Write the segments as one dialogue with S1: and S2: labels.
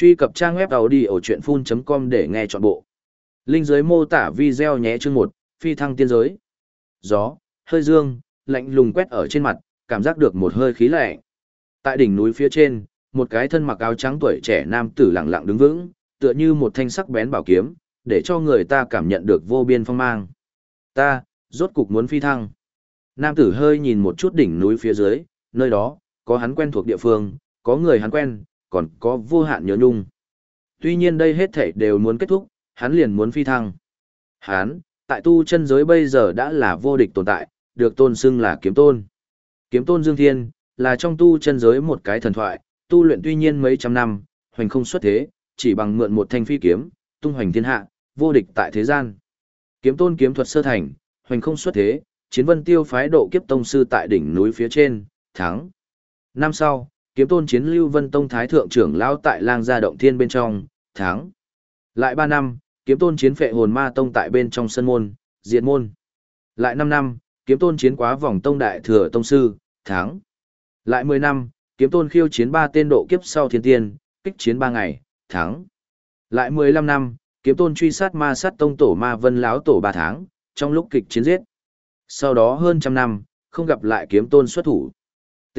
S1: Truy cập trang web audiochuyenphun.com để nghe trọn bộ. Link dưới mô tả video nhé. Chương 1, phi thăng tiên giới. Gió, hơi dương, lạnh lùng quét ở trên mặt, cảm giác được một hơi khí lạnh. Tại đỉnh núi phía trên, một cái thân mặc áo trắng tuổi trẻ nam tử lặng lặng đứng vững, tựa như một thanh sắc bén bảo kiếm, để cho người ta cảm nhận được vô biên phong mang. Ta, rốt cục muốn phi thăng. Nam tử hơi nhìn một chút đỉnh núi phía dưới, nơi đó, có hắn quen thuộc địa phương, có người hắn quen, còn có vô hạn nhớ nhung. Tuy nhiên đây hết thảy đều muốn kết thúc, hắn liền muốn phi thăng. Hắn, tại tu chân giới bây giờ đã là vô địch tồn tại, được tôn xưng là kiếm tôn. Kiếm tôn Dương Thiên, là trong tu chân giới một cái thần thoại, tu luyện tuy nhiên mấy trăm năm, hoành không xuất thế, chỉ bằng mượn một thanh phi kiếm, tung hoành thiên hạ, vô địch tại thế gian. Kiếm tôn kiếm thuật sơ thành, hoành không xuất thế, chiến vân tiêu phái độ kiếp tông sư tại đỉnh núi phía trên, thắng. Năm sau, kiếm tôn chiến Lưu Vân Tông Thái Thượng trưởng lão tại Lang Gia Động Thiên bên trong, thắng. Lại 3 năm, kiếm tôn chiến Phệ Hồn Ma Tông tại bên trong sân môn, diệt môn. Lại 5 năm, kiếm tôn chiến Quá Vòng Tông Đại Thừa Tông Sư, thắng. Lại 10 năm, kiếm tôn khiêu chiến 3 tên độ kiếp sau thiên tiên, kích chiến 3 ngày, thắng. Lại 15 năm, kiếm tôn truy sát Ma Sát Tông Tổ Ma Vân Lão Tổ 3 tháng, trong lúc kịch chiến giết. Sau đó hơn trăm năm, không gặp lại kiếm tôn xuất thủ. T.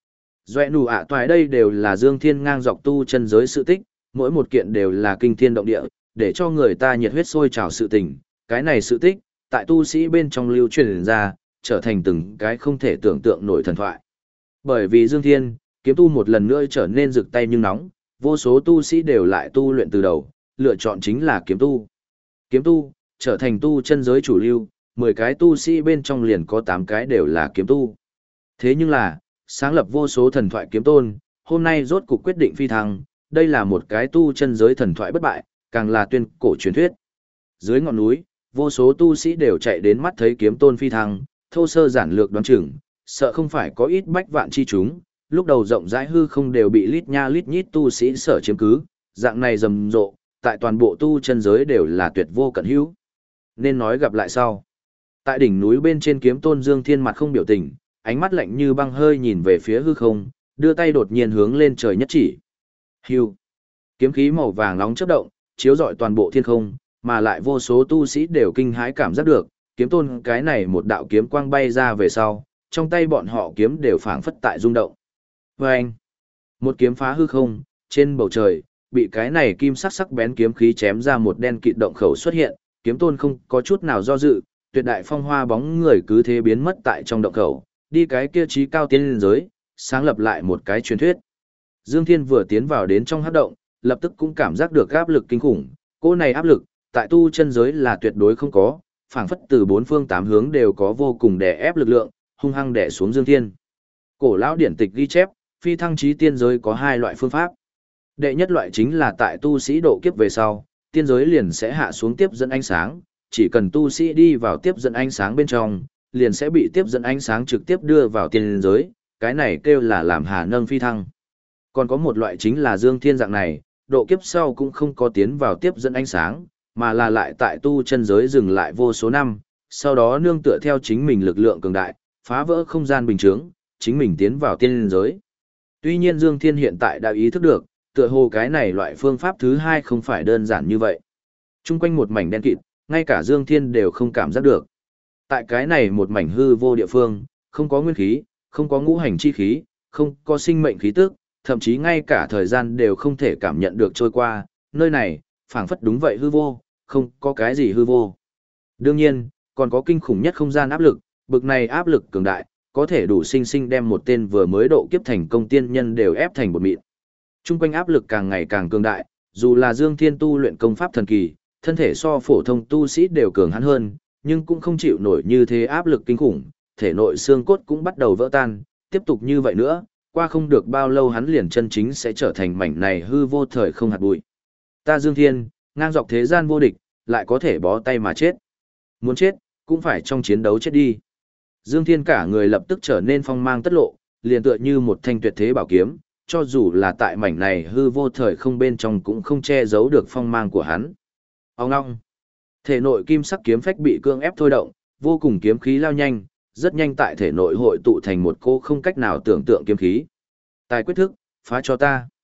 S1: Doẹ nụ ạ toài đây đều là Dương Thiên ngang dọc tu chân giới sự tích, mỗi một kiện đều là kinh thiên động địa, để cho người ta nhiệt huyết sôi trào sự tình. Cái này sự tích, tại tu sĩ bên trong lưu truyền ra, trở thành từng cái không thể tưởng tượng nổi thần thoại. Bởi vì Dương Thiên, kiếm tu một lần nữa trở nên rực tay nhưng nóng, vô số tu sĩ đều lại tu luyện từ đầu, lựa chọn chính là kiếm tu. Kiếm tu, trở thành tu chân giới chủ lưu, 10 cái tu sĩ bên trong liền có 8 cái đều là kiếm tu. Thế nhưng là, sáng lập vô số thần thoại kiếm tôn, hôm nay rốt cục quyết định phi thăng, đây là một cái tu chân giới thần thoại bất bại, càng là tuyên cổ truyền thuyết. Dưới ngọn núi, vô số tu sĩ đều chạy đến mắt thấy kiếm tôn phi thăng, thô sơ giản lược đoán chừng, sợ không phải có ít bách vạn chi chúng, lúc đầu rộng rãi hư không đều bị lít nha lít nhít tu sĩ sở chiếm cứ, dạng này rầm rộ, tại toàn bộ tu chân giới đều là tuyệt vô cận hữu. Nên nói gặp lại sau. Tại đỉnh núi bên trên kiếm tôn Dương Thiên mặt không biểu tình, ánh mắt lạnh như băng hơi nhìn về phía hư không, đưa tay đột nhiên hướng lên trời nhất chỉ. Hưu. Kiếm khí màu vàng nóng chớp động, chiếu rọi toàn bộ thiên không, mà lại vô số tu sĩ đều kinh hãi cảm giác được, kiếm tôn cái này một đạo kiếm quang bay ra về sau, trong tay bọn họ kiếm đều phảng phất tại rung động. Vâng! Một kiếm phá hư không, trên bầu trời, bị cái này kim sắc sắc bén kiếm khí chém ra một đen kịt động khẩu xuất hiện, kiếm tôn không có chút nào do dự, tuyệt đại phong hoa bóng người cứ thế biến mất tại trong động khẩu, đi cái kia trí cao tiên liên giới, sáng lập lại một cái truyền thuyết. Dương Thiên vừa tiến vào đến trong hắc động, lập tức cũng cảm giác được áp lực kinh khủng, cô này áp lực, tại tu chân giới là tuyệt đối không có, phảng phất từ 4 phương 8 hướng đều có vô cùng đè ép lực lượng, hung hăng đè xuống Dương Thiên. Cổ lão điển tịch ghi chép, phi thăng chí tiên giới có 2 loại phương pháp. Đệ nhất loại chính là tại tu sĩ độ kiếp về sau, tiên giới liền sẽ hạ xuống tiếp dẫn ánh sáng, chỉ cần tu sĩ đi vào tiếp dẫn ánh sáng bên trong, liền sẽ bị tiếp dẫn ánh sáng trực tiếp đưa vào tiên giới, cái này kêu là làm hà nâng phi thăng. Còn có một loại chính là Dương Thiên dạng này, độ kiếp sau cũng không có tiến vào tiếp dẫn ánh sáng, mà là lại tại tu chân giới dừng lại vô số năm, sau đó nương tựa theo chính mình lực lượng cường đại, phá vỡ không gian bình chướng, chính mình tiến vào tiên giới. Tuy nhiên Dương Thiên hiện tại đã ý thức được, tựa hồ cái này loại phương pháp thứ 2 không phải đơn giản như vậy. Trung quanh một mảnh đen kịt, ngay cả Dương Thiên đều không cảm giác được. Tại cái này một mảnh hư vô địa phương, không có nguyên khí, không có ngũ hành chi khí, không có sinh mệnh khí tức, thậm chí ngay cả thời gian đều không thể cảm nhận được trôi qua, nơi này, phảng phất đúng vậy hư vô, không có cái gì hư vô. Đương nhiên, còn có kinh khủng nhất không gian áp lực, bực này áp lực cường đại, có thể đủ sinh sinh đem một tên vừa mới độ kiếp thành công tiên nhân đều ép thành bột mịn. Trung quanh áp lực càng ngày càng cường đại, dù là Dương Thiên tu luyện công pháp thần kỳ, thân thể so phổ thông tu sĩ đều cường hắn hơn, nhưng cũng không chịu nổi như thế áp lực kinh khủng, thể nội xương cốt cũng bắt đầu vỡ tan, tiếp tục như vậy nữa, qua không được bao lâu hắn liền chân chính sẽ trở thành mảnh này hư vô thời không hạt bụi. Ta Dương Thiên, ngang dọc thế gian vô địch, lại có thể bó tay mà chết. Muốn chết, cũng phải trong chiến đấu chết đi. Dương Thiên cả người lập tức trở nên phong mang tất lộ, liền tựa như một thanh tuyệt thế bảo kiếm, cho dù là tại mảnh này hư vô thời không bên trong cũng không che giấu được phong mang của hắn. Ông ngong. Thể nội kim sắc kiếm phách bị cương ép thôi động, vô cùng kiếm khí lao nhanh, rất nhanh tại thể nội hội tụ thành một cô không cách nào tưởng tượng kiếm khí. Tài quyết thức, phá cho ta.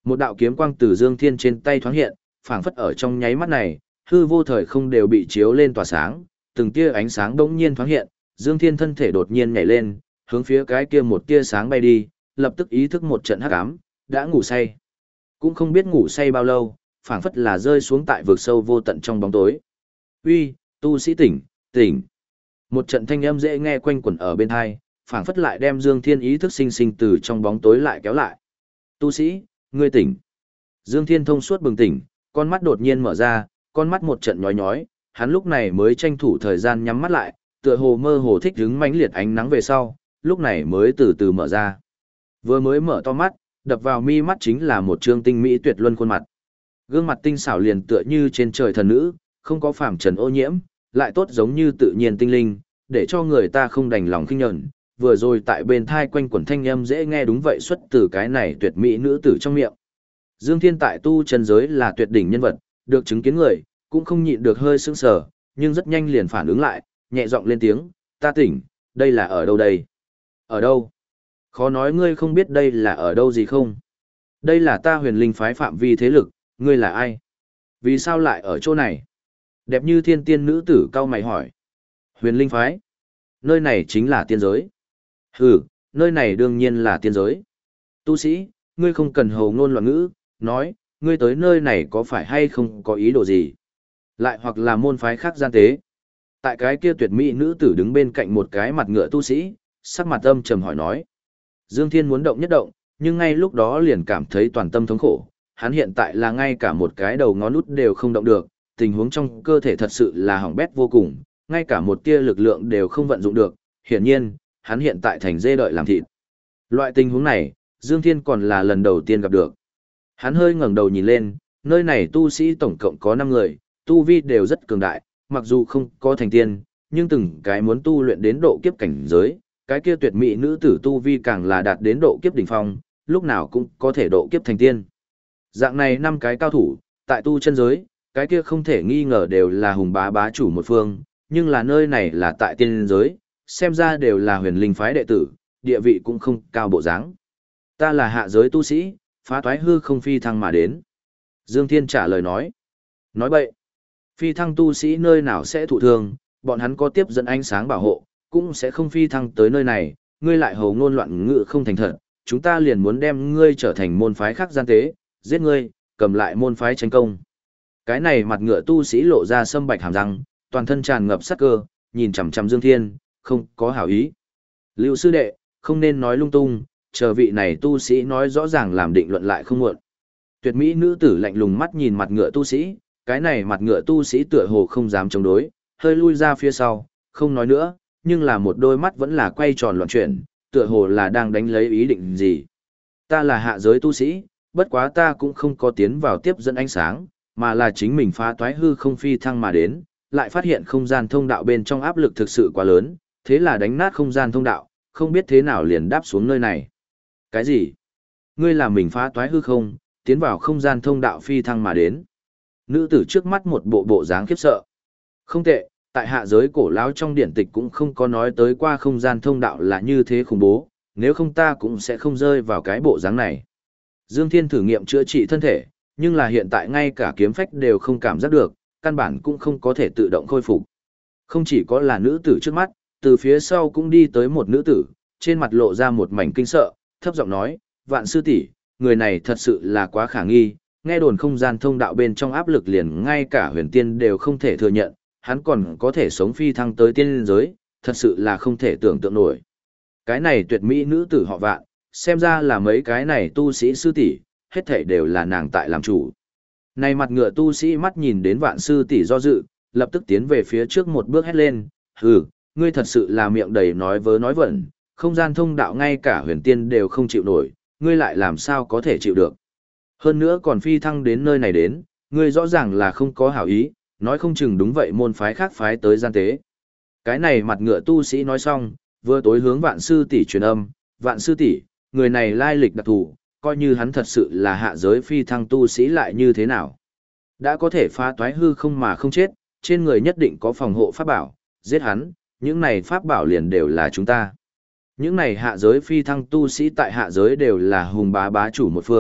S1: Một đạo kiếm quang từ Dương Thiên trên tay thoáng hiện, phảng phất ở trong nháy mắt này, hư vô thời không đều bị chiếu lên tỏa sáng, từng tia ánh sáng bỗng nhiên thoáng hiện, Dương Thiên thân thể đột nhiên nhảy lên, hướng phía cái kia một tia sáng bay đi, lập tức ý thức một trận hắc ám, đã ngủ say. Cũng không biết ngủ say bao lâu, phảng phất là rơi xuống tại vực sâu vô tận trong bóng tối. Uy, tu sĩ tỉnh, tỉnh. Một trận thanh âm dễ nghe quanh quẩn ở bên tai, phảng phất lại đem Dương Thiên ý thức sinh sinh từ trong bóng tối lại kéo lại. Tu sĩ, ngươi tỉnh. Dương Thiên thông suốt bừng tỉnh, con mắt đột nhiên mở ra, con mắt một trận nhói nhói, hắn lúc này mới tranh thủ thời gian nhắm mắt lại, tựa hồ mơ hồ thích hứng mãnh liệt ánh nắng về sau, lúc này mới từ từ mở ra. Vừa mới mở to mắt, đập vào mi mắt chính là một trương tinh mỹ tuyệt luân khuôn mặt. Gương mặt tinh xảo liền tựa như trên trời thần nữ, không có phàm trần ô nhiễm, lại tốt giống như tự nhiên tinh linh, để cho người ta không đành lòng khinh nhẫn. Vừa rồi tại bên thai quanh quẩn thanh âm dễ nghe đúng vậy xuất từ cái này tuyệt mỹ nữ tử trong miệng. Dương Thiên tại tu chân giới là tuyệt đỉnh nhân vật, được chứng kiến người, cũng không nhịn được hơi sững sờ, nhưng rất nhanh liền phản ứng lại, nhẹ giọng lên tiếng, ta tỉnh, đây là ở đâu đây? Ở đâu? Khó nói ngươi không biết đây là ở đâu gì không? Đây là ta huyền linh phái phạm vi thế lực, ngươi là ai? Vì sao lại ở chỗ này? Đẹp như thiên tiên nữ tử cau mày hỏi. Huyền linh phái? Nơi này chính là tiên giới. Hừ, nơi này đương nhiên là tiên giới. Tu sĩ, ngươi không cần hồ ngôn loạn ngữ, nói, ngươi tới nơi này có phải hay không có ý đồ gì? Lại hoặc là môn phái khác gian tế. Tại cái kia tuyệt mỹ nữ tử đứng bên cạnh một cái mặt ngựa tu sĩ, sắc mặt âm trầm hỏi nói. Dương Thiên muốn động nhất động, nhưng ngay lúc đó liền cảm thấy toàn tâm thống khổ. Hắn hiện tại là ngay cả một cái đầu ngón út đều không động được, tình huống trong cơ thể thật sự là hỏng bét vô cùng, ngay cả một tia lực lượng đều không vận dụng được. Hiển nhiên, hắn hiện tại thành dê đợi làm thịt. Loại tình huống này, Dương Thiên còn là lần đầu tiên gặp được. Hắn hơi ngẩng đầu nhìn lên, nơi này tu sĩ tổng cộng có 5 người, tu vi đều rất cường đại, mặc dù không có thành tiên, nhưng từng cái muốn tu luyện đến độ kiếp cảnh giới, cái kia tuyệt mỹ nữ tử tu vi càng là đạt đến độ kiếp đỉnh phong, lúc nào cũng có thể độ kiếp thành tiên. Dạng này 5 cái cao thủ, tại tu chân giới, cái kia không thể nghi ngờ đều là hùng bá bá chủ một phương, nhưng là nơi này là tại tiên giới, xem ra đều là huyền linh phái đệ tử, địa vị cũng không cao bộ dáng. Ta là hạ giới tu sĩ, phá toái hư không phi thăng mà đến. Dương Thiên trả lời nói. Nói bậy. Phi thăng tu sĩ nơi nào sẽ thụ thương, bọn hắn có tiếp dẫn ánh sáng bảo hộ, cũng sẽ không phi thăng tới nơi này, ngươi lại hầu ngôn loạn ngữ không thành thật, chúng ta liền muốn đem ngươi trở thành môn phái khác gian tế, giết ngươi, cầm lại môn phái tranh công. Cái này mặt ngựa tu sĩ lộ ra sâm bạch hàm răng, toàn thân tràn ngập sát cơ, nhìn chằm chằm Dương Thiên, không có hảo ý. Lưu sư đệ, không nên nói lung tung, chờ vị này tu sĩ nói rõ ràng làm định luận lại không muộn. Tuyệt mỹ nữ tử lạnh lùng mắt nhìn mặt ngựa tu sĩ, cái này mặt ngựa tu sĩ tựa hồ không dám chống đối, hơi lui ra phía sau, không nói nữa, nhưng là một đôi mắt vẫn là quay tròn loạn chuyển, tựa hồ là đang đánh lấy ý định gì. Ta là hạ giới tu sĩ, bất quá ta cũng không có tiến vào tiếp dẫn ánh sáng, mà là chính mình phá toái hư không phi thăng mà đến, lại phát hiện không gian thông đạo bên trong áp lực thực sự quá lớn, thế là đánh nát không gian thông đạo, không biết thế nào liền đáp xuống nơi này. Cái gì? Ngươi làm mình phá toái hư không, tiến vào không gian thông đạo phi thăng mà đến. Nữ tử trước mắt một bộ bộ dáng khiếp sợ. Không tệ, tại hạ giới cổ lão trong điển tịch cũng không có nói tới qua không gian thông đạo là như thế khủng bố, nếu không ta cũng sẽ không rơi vào cái bộ dáng này. Dương Thiên thử nghiệm chữa trị thân thể, nhưng là hiện tại ngay cả kiếm phách đều không cảm giác được, căn bản cũng không có thể tự động khôi phục. Không chỉ có là nữ tử trước mắt, từ phía sau cũng đi tới một nữ tử, trên mặt lộ ra một mảnh kinh sợ, thấp giọng nói, Vạn sư tỷ, người này thật sự là quá khả nghi, nghe đồn không gian thông đạo bên trong áp lực liền ngay cả huyền tiên đều không thể thừa nhận, hắn còn có thể sống phi thăng tới tiên giới, thật sự là không thể tưởng tượng nổi. Cái này tuyệt mỹ nữ tử họ Vạn, xem ra là mấy cái này tu sĩ sư tỷ, hết thảy đều là nàng tại làm chủ. Này mặt ngựa tu sĩ mắt nhìn đến Vạn sư tỷ do dự, lập tức tiến về phía trước một bước hét lên, hừ, ngươi thật sự là miệng đầy nói vớ nói vẩn, không gian thông đạo ngay cả huyền tiên đều không chịu nổi, ngươi lại làm sao có thể chịu được. Hơn nữa còn phi thăng đến nơi này đến, ngươi rõ ràng là không có hảo ý, nói không chừng đúng vậy môn phái khác phái tới gian tế. Cái này mặt ngựa tu sĩ nói xong, vừa tối hướng Vạn sư tỷ truyền âm, Vạn sư tỷ, người này lai lịch đặc thù, coi như hắn thật sự là hạ giới phi thăng tu sĩ lại như thế nào. Đã có thể phá toái hư không mà không chết, trên người nhất định có phòng hộ pháp bảo, giết hắn, những này pháp bảo liền đều là chúng ta. Những này hạ giới phi thăng tu sĩ tại hạ giới đều là hùng bá bá chủ một phương,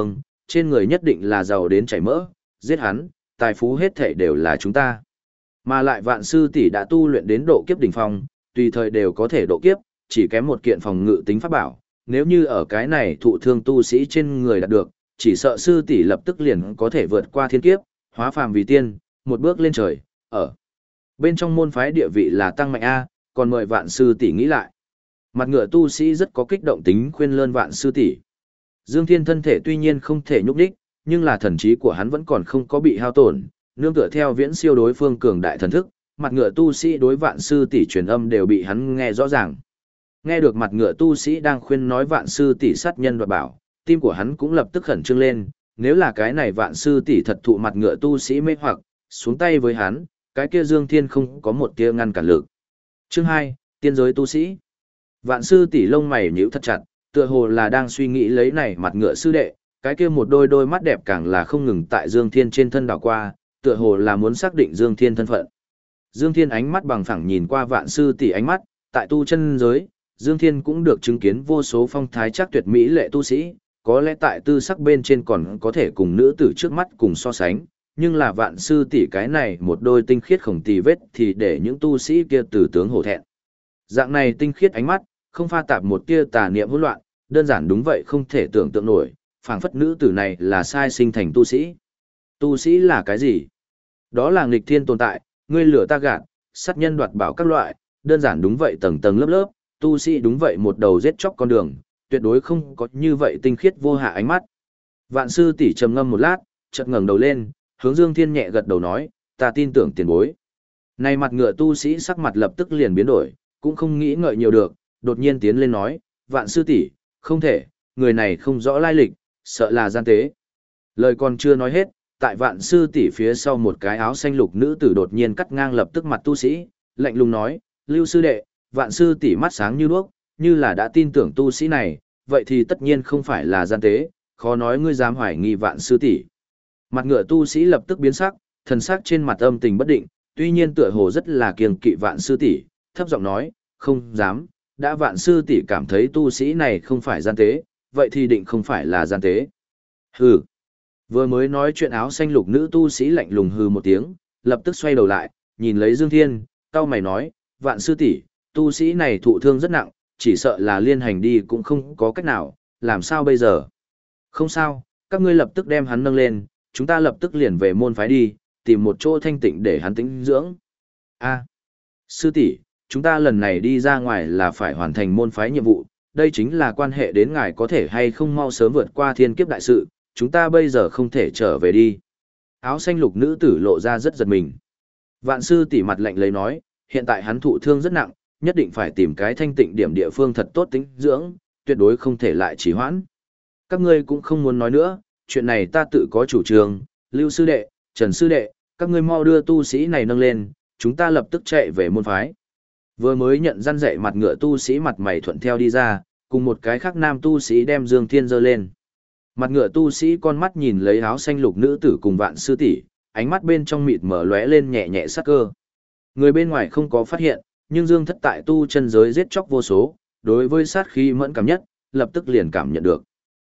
S1: trên người nhất định là giàu đến chảy mỡ, giết hắn, tài phú hết thảy đều là chúng ta. Mà lại vạn sư tỷ đã tu luyện đến độ kiếp đỉnh phong, tùy thời đều có thể độ kiếp, chỉ kém một kiện phòng ngự tính pháp bảo, nếu như ở cái này thụ thương tu sĩ trên người đạt được, chỉ sợ sư tỷ lập tức liền có thể vượt qua thiên kiếp, hóa phàm vì tiên, một bước lên trời, ở bên trong môn phái địa vị là tăng mạnh A, còn mời vạn sư tỷ nghĩ lại. Mặt ngựa tu sĩ rất có kích động tính khuyên lơn vạn sư tỷ. Dương Thiên thân thể tuy nhiên không thể nhúc đích, nhưng là thần trí của hắn vẫn còn không có bị hao tổn, nương tựa theo viễn siêu đối phương cường đại thần thức, mặt ngựa tu sĩ đối vạn sư tỷ truyền âm đều bị hắn nghe rõ ràng. Nghe được mặt ngựa tu sĩ đang khuyên nói vạn sư tỷ sát nhân đoạt bảo, tim của hắn cũng lập tức khẩn trương lên, nếu là cái này vạn sư tỷ thật thụ mặt ngựa tu sĩ mê hoặc, xuống tay với hắn, cái kia Dương Thiên không có một tia ngăn cản lực. Chương 2, tiên giới tu sĩ. Vạn sư tỷ lông mày nhíu thật chặt, tựa hồ là đang suy nghĩ lấy này mặt ngựa sư đệ, cái kia một đôi đôi mắt đẹp càng là không ngừng tại Dương Thiên trên thân đảo qua, tựa hồ là muốn xác định Dương Thiên thân phận. Dương Thiên ánh mắt bằng phẳng nhìn qua vạn sư tỷ ánh mắt, tại tu chân giới, Dương Thiên cũng được chứng kiến vô số phong thái chắc tuyệt mỹ lệ tu sĩ, có lẽ tại tư sắc bên trên còn có thể cùng nữ tử trước mắt cùng so sánh, nhưng là vạn sư tỷ cái này một đôi tinh khiết khổng tì vết thì để những tu sĩ kia từ tướng hổ thẹn. Dạng này tinh khiết ánh mắt, không pha tạp một tia tà niệm hỗn loạn, đơn giản đúng vậy không thể tưởng tượng nổi, phảng phất nữ tử này là sai sinh thành tu sĩ. Tu sĩ là cái gì? Đó là nghịch thiên tồn tại, ngươi lửa ta gạt, sát nhân đoạt bảo các loại, đơn giản đúng vậy tầng tầng lớp lớp, tu sĩ đúng vậy một đầu giết chóc con đường, tuyệt đối không có như vậy tinh khiết vô hạ ánh mắt. Vạn sư tỷ trầm ngâm một lát, chợt ngẩng đầu lên, hướng Dương Thiên nhẹ gật đầu nói, ta tin tưởng tiền bối. Này mặt ngựa tu sĩ sắc mặt lập tức liền biến đổi, cũng không nghĩ ngợi nhiều được, đột nhiên tiến lên nói, vạn sư tỷ, không thể, người này không rõ lai lịch, sợ là gian tế. Lời còn chưa nói hết, tại vạn sư tỷ phía sau một cái áo xanh lục nữ tử đột nhiên cắt ngang lập tức mặt tu sĩ, lạnh lùng nói, Lưu sư đệ, vạn sư tỷ mắt sáng như đuốc, như là đã tin tưởng tu sĩ này, vậy thì tất nhiên không phải là gian tế, khó nói ngươi dám hoài nghi vạn sư tỷ. Mặt ngựa tu sĩ lập tức biến sắc, thần sắc trên mặt âm tình bất định, tuy nhiên tựa hồ rất là kiêng kỵ vạn sư tỷ, thấp giọng nói, không dám, đã vạn sư tỷ cảm thấy tu sĩ này không phải gian tế, vậy thì định không phải là gian tế. Hừ. Vừa mới nói chuyện áo xanh lục nữ tu sĩ lạnh lùng hừ một tiếng, lập tức xoay đầu lại, nhìn lấy Dương Thiên, cau mày nói, vạn sư tỷ, tu sĩ này thụ thương rất nặng, chỉ sợ là liên hành đi cũng không có cách nào, làm sao bây giờ? Không sao, các ngươi lập tức đem hắn nâng lên, chúng ta lập tức liền về môn phái đi, tìm một chỗ thanh tịnh để hắn tĩnh dưỡng. A, sư tỷ, chúng ta lần này đi ra ngoài là phải hoàn thành môn phái nhiệm vụ, đây chính là quan hệ đến ngài có thể hay không mau sớm vượt qua thiên kiếp đại sự, chúng ta bây giờ không thể trở về đi. Áo xanh lục nữ tử lộ ra rất giật mình. Vạn sư tỷ mặt lạnh lấy nói, hiện tại hắn thụ thương rất nặng, nhất định phải tìm cái thanh tịnh điểm địa phương thật tốt tĩnh dưỡng, tuyệt đối không thể lại trì hoãn. Các ngươi cũng không muốn nói nữa, chuyện này ta tự có chủ trương, Lưu sư đệ, Trần sư đệ, các ngươi mau đưa tu sĩ này nâng lên, chúng ta lập tức chạy về môn phái. Vừa mới nhận răn dạy mặt ngựa tu sĩ mặt mày thuận theo đi ra, cùng một cái khác nam tu sĩ đem Dương Thiên giơ lên. Mặt ngựa tu sĩ con mắt nhìn lấy áo xanh lục nữ tử cùng vạn sư tỷ, ánh mắt bên trong mịt mở lóe lên nhẹ nhẹ sắc cơ. Người bên ngoài không có phát hiện, nhưng Dương Thất tại tu chân giới giết chóc vô số, đối với sát khí mẫn cảm nhất, lập tức liền cảm nhận được.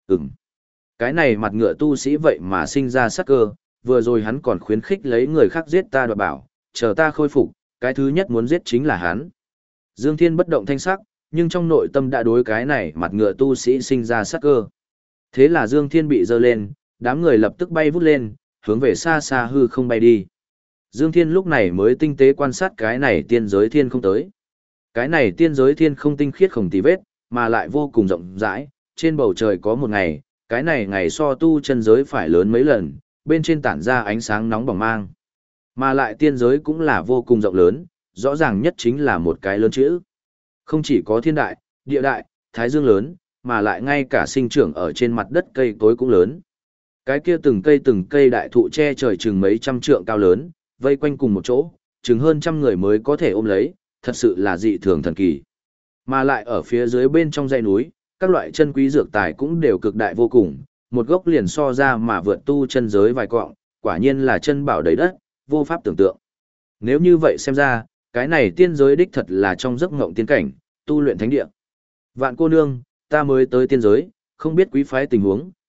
S1: Cái này mặt ngựa tu sĩ vậy mà sinh ra sắc cơ, vừa rồi hắn còn khuyến khích lấy người khác giết ta đoạt bảo, chờ ta khôi phục, cái thứ nhất muốn giết chính là hắn. Dương Thiên bất động thanh sắc, nhưng trong nội tâm đã đối cái này mặt ngựa tu sĩ sinh ra sắc cơ. Thế là Dương Thiên bị giơ lên, đám người lập tức bay vút lên, hướng về xa xa hư không bay đi. Dương Thiên lúc này mới tinh tế quan sát cái này tiên giới thiên không tới. Cái này tiên giới thiên không tinh khiết không tì vết, mà lại vô cùng rộng rãi, trên bầu trời có một ngày, cái này ngày so tu chân giới phải lớn mấy lần, bên trên tản ra ánh sáng nóng bỏng mang. Mà lại tiên giới cũng là vô cùng rộng lớn, rõ ràng nhất chính là một cái lớn chữ. Không chỉ có thiên đại, địa đại, thái dương lớn, mà lại ngay cả sinh trưởng ở trên mặt đất cây cối cũng lớn. Cái kia từng cây đại thụ che trời chừng mấy trăm trượng cao lớn, vây quanh cùng một chỗ, chừng hơn trăm người mới có thể ôm lấy, thật sự là dị thường thần kỳ. Mà lại ở phía dưới bên trong dãy núi, các loại chân quý dược tài cũng đều cực đại vô cùng, một gốc liền so ra mà vượt tu chân giới vài quọng, quả nhiên là chân bảo đầy đất, vô pháp tưởng tượng. Nếu như vậy xem ra, cái này tiên giới đích thật là trong giấc ngộng tiên cảnh, tu luyện thánh địa. Vạn cô nương, ta mới tới tiên giới, không biết quý phái tình huống,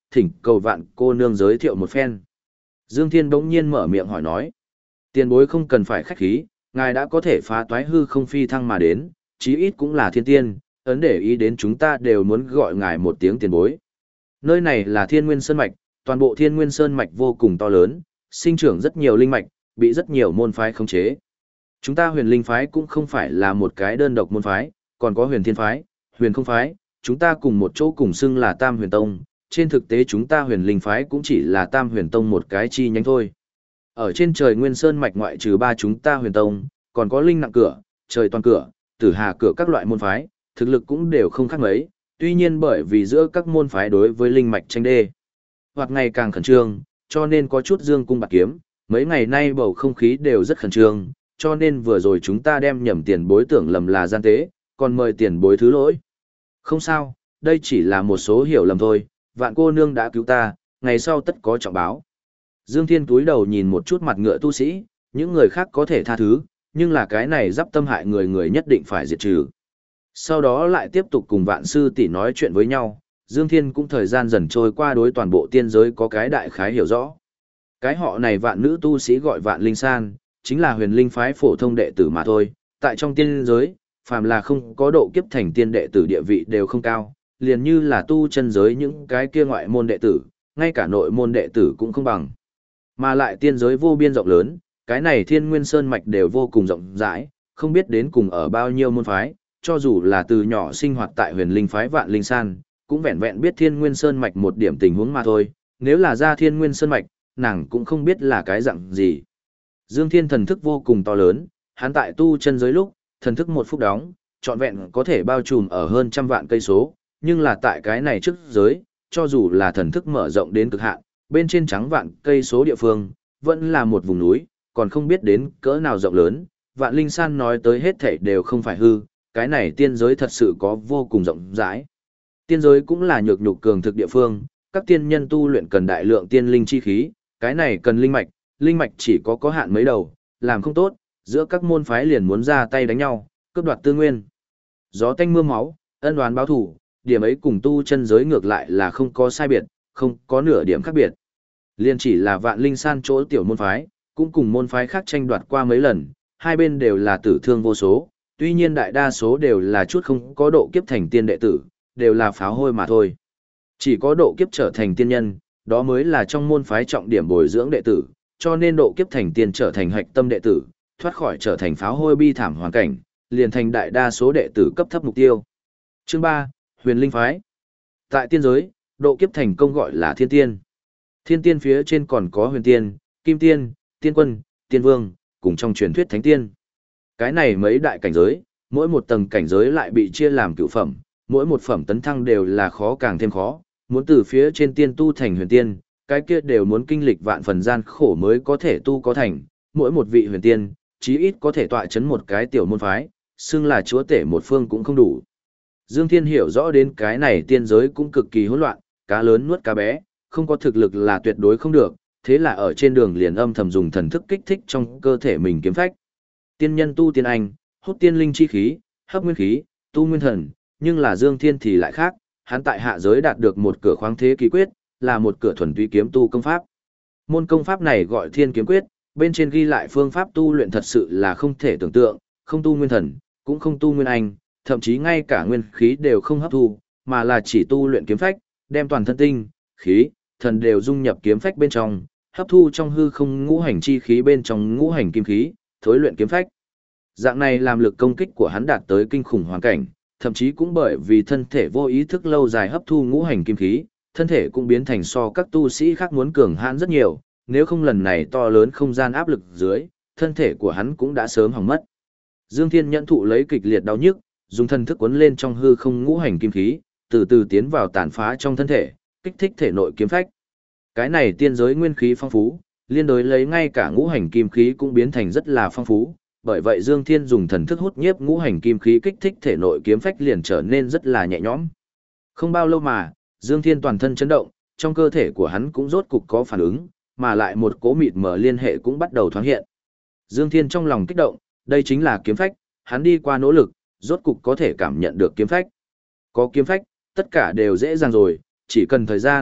S1: thỉnh cầu vạn cô nương giới thiệu một phen. Dương Thiên bỗng nhiên mở miệng hỏi nói. Tiền bối không cần phải khách khí, ngài đã có thể phá toái hư không phi thăng mà đến, chí ít cũng là thiên tiên, ấn để ý đến chúng ta đều muốn gọi ngài một tiếng tiền bối. Nơi này là Thiên Nguyên Sơn Mạch, toàn bộ Thiên Nguyên Sơn Mạch vô cùng to lớn, sinh trưởng rất nhiều linh mạch, bị rất nhiều môn phái khống chế. Chúng ta huyền linh phái cũng không phải là một cái đơn độc môn phái, còn có huyền thiên phái, huyền không phái, chúng ta cùng một chỗ cùng xưng là Tam Huyền Tông, trên thực tế chúng ta huyền linh phái cũng chỉ là Tam Huyền Tông một cái chi nhánh thôi. Ở trên trời Nguyên Sơn Mạch ngoại trừ ba chúng ta huyền tông, còn có linh nặng cửa, trời toàn cửa, tử hà cửa các loại môn phái, thực lực cũng đều không khác mấy, tuy nhiên bởi vì giữa các môn phái đối với linh mạch tranh đê, hoặc ngày càng khẩn trương, cho nên có chút dương cung bạc kiếm, mấy ngày nay bầu không khí đều rất khẩn trương, cho nên vừa rồi chúng ta đem nhầm tiền bối tưởng lầm là gian tế, còn mời tiền bối thứ lỗi. Không sao, đây chỉ là một số hiểu lầm thôi, vạn cô nương đã cứu ta, ngày sau tất có trọng báo. Dương Thiên túi đầu nhìn một chút mặt ngựa tu sĩ, những người khác có thể tha thứ, nhưng là cái này giáp tâm hại người người nhất định phải diệt trừ. Sau đó lại tiếp tục cùng vạn sư tỷ nói chuyện với nhau, Dương Thiên cũng thời gian dần trôi qua đối toàn bộ tiên giới có cái đại khái hiểu rõ. Cái họ này vạn nữ tu sĩ gọi vạn linh san, chính là huyền linh phái phổ thông đệ tử mà thôi, tại trong tiên giới, phàm là không có độ kiếp thành tiên đệ tử địa vị đều không cao, liền như là tu chân giới những cái kia ngoại môn đệ tử, ngay cả nội môn đệ tử cũng không bằng. Mà lại tiên giới vô biên rộng lớn, cái này Thiên Nguyên Sơn Mạch đều vô cùng rộng rãi, không biết đến cùng ở bao nhiêu môn phái, cho dù là từ nhỏ sinh hoạt tại huyền linh phái vạn linh san, cũng vẹn vẹn biết Thiên Nguyên Sơn Mạch một điểm tình huống mà thôi, nếu là ra Thiên Nguyên Sơn Mạch, nàng cũng không biết là cái dạng gì. Dương Thiên thần thức vô cùng to lớn, hắn tại tu chân giới lúc, thần thức một phút đóng, trọn vẹn có thể bao trùm ở hơn 100 vạn cây số, nhưng là tại cái này trước giới, cho dù là thần thức mở rộng đến cực hạn, bên trên trắng vạn cây số địa phương, vẫn là một vùng núi, còn không biết đến cỡ nào rộng lớn, vạn linh san nói tới hết thảy đều không phải hư, cái này tiên giới thật sự có vô cùng rộng rãi. Tiên giới cũng là nhược nhục cường thực địa phương, các tiên nhân tu luyện cần đại lượng tiên linh chi khí, cái này cần linh mạch chỉ có hạn mấy đầu, làm không tốt, giữa các môn phái liền muốn ra tay đánh nhau, cướp đoạt tư nguyên. Gió tanh mưa máu, ân oán báo thủ, điểm ấy cùng tu chân giới ngược lại là không có sai biệt, không có nửa điểm khác biệt. Liên chỉ là vạn linh san chỗ tiểu môn phái, cũng cùng môn phái khác tranh đoạt qua mấy lần, hai bên đều là tử thương vô số, tuy nhiên đại đa số đều là chút không có độ kiếp thành tiên đệ tử, đều là pháo hôi mà thôi. Chỉ có độ kiếp trở thành tiên nhân, đó mới là trong môn phái trọng điểm bồi dưỡng đệ tử, cho nên độ kiếp thành tiên trở thành hạch tâm đệ tử, thoát khỏi trở thành pháo hôi bi thảm hoàn cảnh, liền thành đại đa số đệ tử cấp thấp mục tiêu. Chương 3, Huyền Linh phái. Tại tiên giới, độ kiếp thành công gọi là thiên tiên. Thiên tiên phía trên còn có huyền tiên, kim tiên, tiên quân, tiên vương, cùng trong truyền thuyết thánh tiên. Cái này mấy đại cảnh giới, mỗi một tầng cảnh giới lại bị chia làm cửu phẩm, mỗi một phẩm tấn thăng đều là khó càng thêm khó, muốn từ phía trên tiên tu thành huyền tiên, cái kia đều muốn kinh lịch vạn phần gian khổ mới có thể tu có thành, mỗi một vị huyền tiên, chí ít có thể tọa chấn một cái tiểu môn phái, xưng là chúa tể một phương cũng không đủ. Dương Thiên hiểu rõ đến cái này tiên giới cũng cực kỳ hỗn loạn, cá lớn nuốt cá bé, không có thực lực là tuyệt đối không được, thế là ở trên đường liền âm thầm dùng thần thức kích thích trong cơ thể mình kiếm phách. Tiên nhân tu tiên anh, hút tiên linh chi khí, hấp nguyên khí, tu nguyên thần, nhưng là Dương Thiên thì lại khác, hắn tại hạ giới đạt được một cửa khoáng thế kỳ quyết, là một cửa thuần túy kiếm tu công pháp. Môn công pháp này gọi Thiên Kiếm Quyết, bên trên ghi lại phương pháp tu luyện thật sự là không thể tưởng tượng, không tu nguyên thần, cũng không tu nguyên anh, thậm chí ngay cả nguyên khí đều không hấp thu, mà là chỉ tu luyện kiếm phách, đem toàn thân tinh, khí, thần đều dung nhập kiếm phách bên trong, hấp thu trong hư không ngũ hành chi khí bên trong ngũ hành kim khí, thối luyện kiếm phách. Dạng này làm lực công kích của hắn đạt tới kinh khủng hoàn cảnh, thậm chí cũng bởi vì thân thể vô ý thức lâu dài hấp thu ngũ hành kim khí, thân thể cũng biến thành so các tu sĩ khác muốn cường hãn rất nhiều, nếu không lần này to lớn không gian áp lực dưới, thân thể của hắn cũng đã sớm hỏng mất. Dương Thiên nhẫn thụ lấy kịch liệt đau nhức, dùng thân thức cuốn lên trong hư không ngũ hành kim khí, từ từ tiến vào tàn phá trong thân thể, kích thích thể nội kiếm phách. Cái này tiên giới nguyên khí phong phú, liên đối lấy ngay cả ngũ hành kim khí cũng biến thành rất là phong phú, bởi vậy Dương Thiên dùng thần thức hút nhiếp ngũ hành kim khí kích thích thể nội kiếm phách liền trở nên rất là nhẹ nhõm. Không bao lâu mà, Dương Thiên toàn thân chấn động, trong cơ thể của hắn cũng rốt cục có phản ứng, mà lại một cỗ mịt mờ liên hệ cũng bắt đầu thoáng hiện. Dương Thiên trong lòng kích động, đây chính là kiếm phách, hắn đi qua nỗ lực, rốt cục có thể cảm nhận được kiếm phách. Có kiếm phách, tất cả đều dễ dàng rồi, chỉ cần thời gian,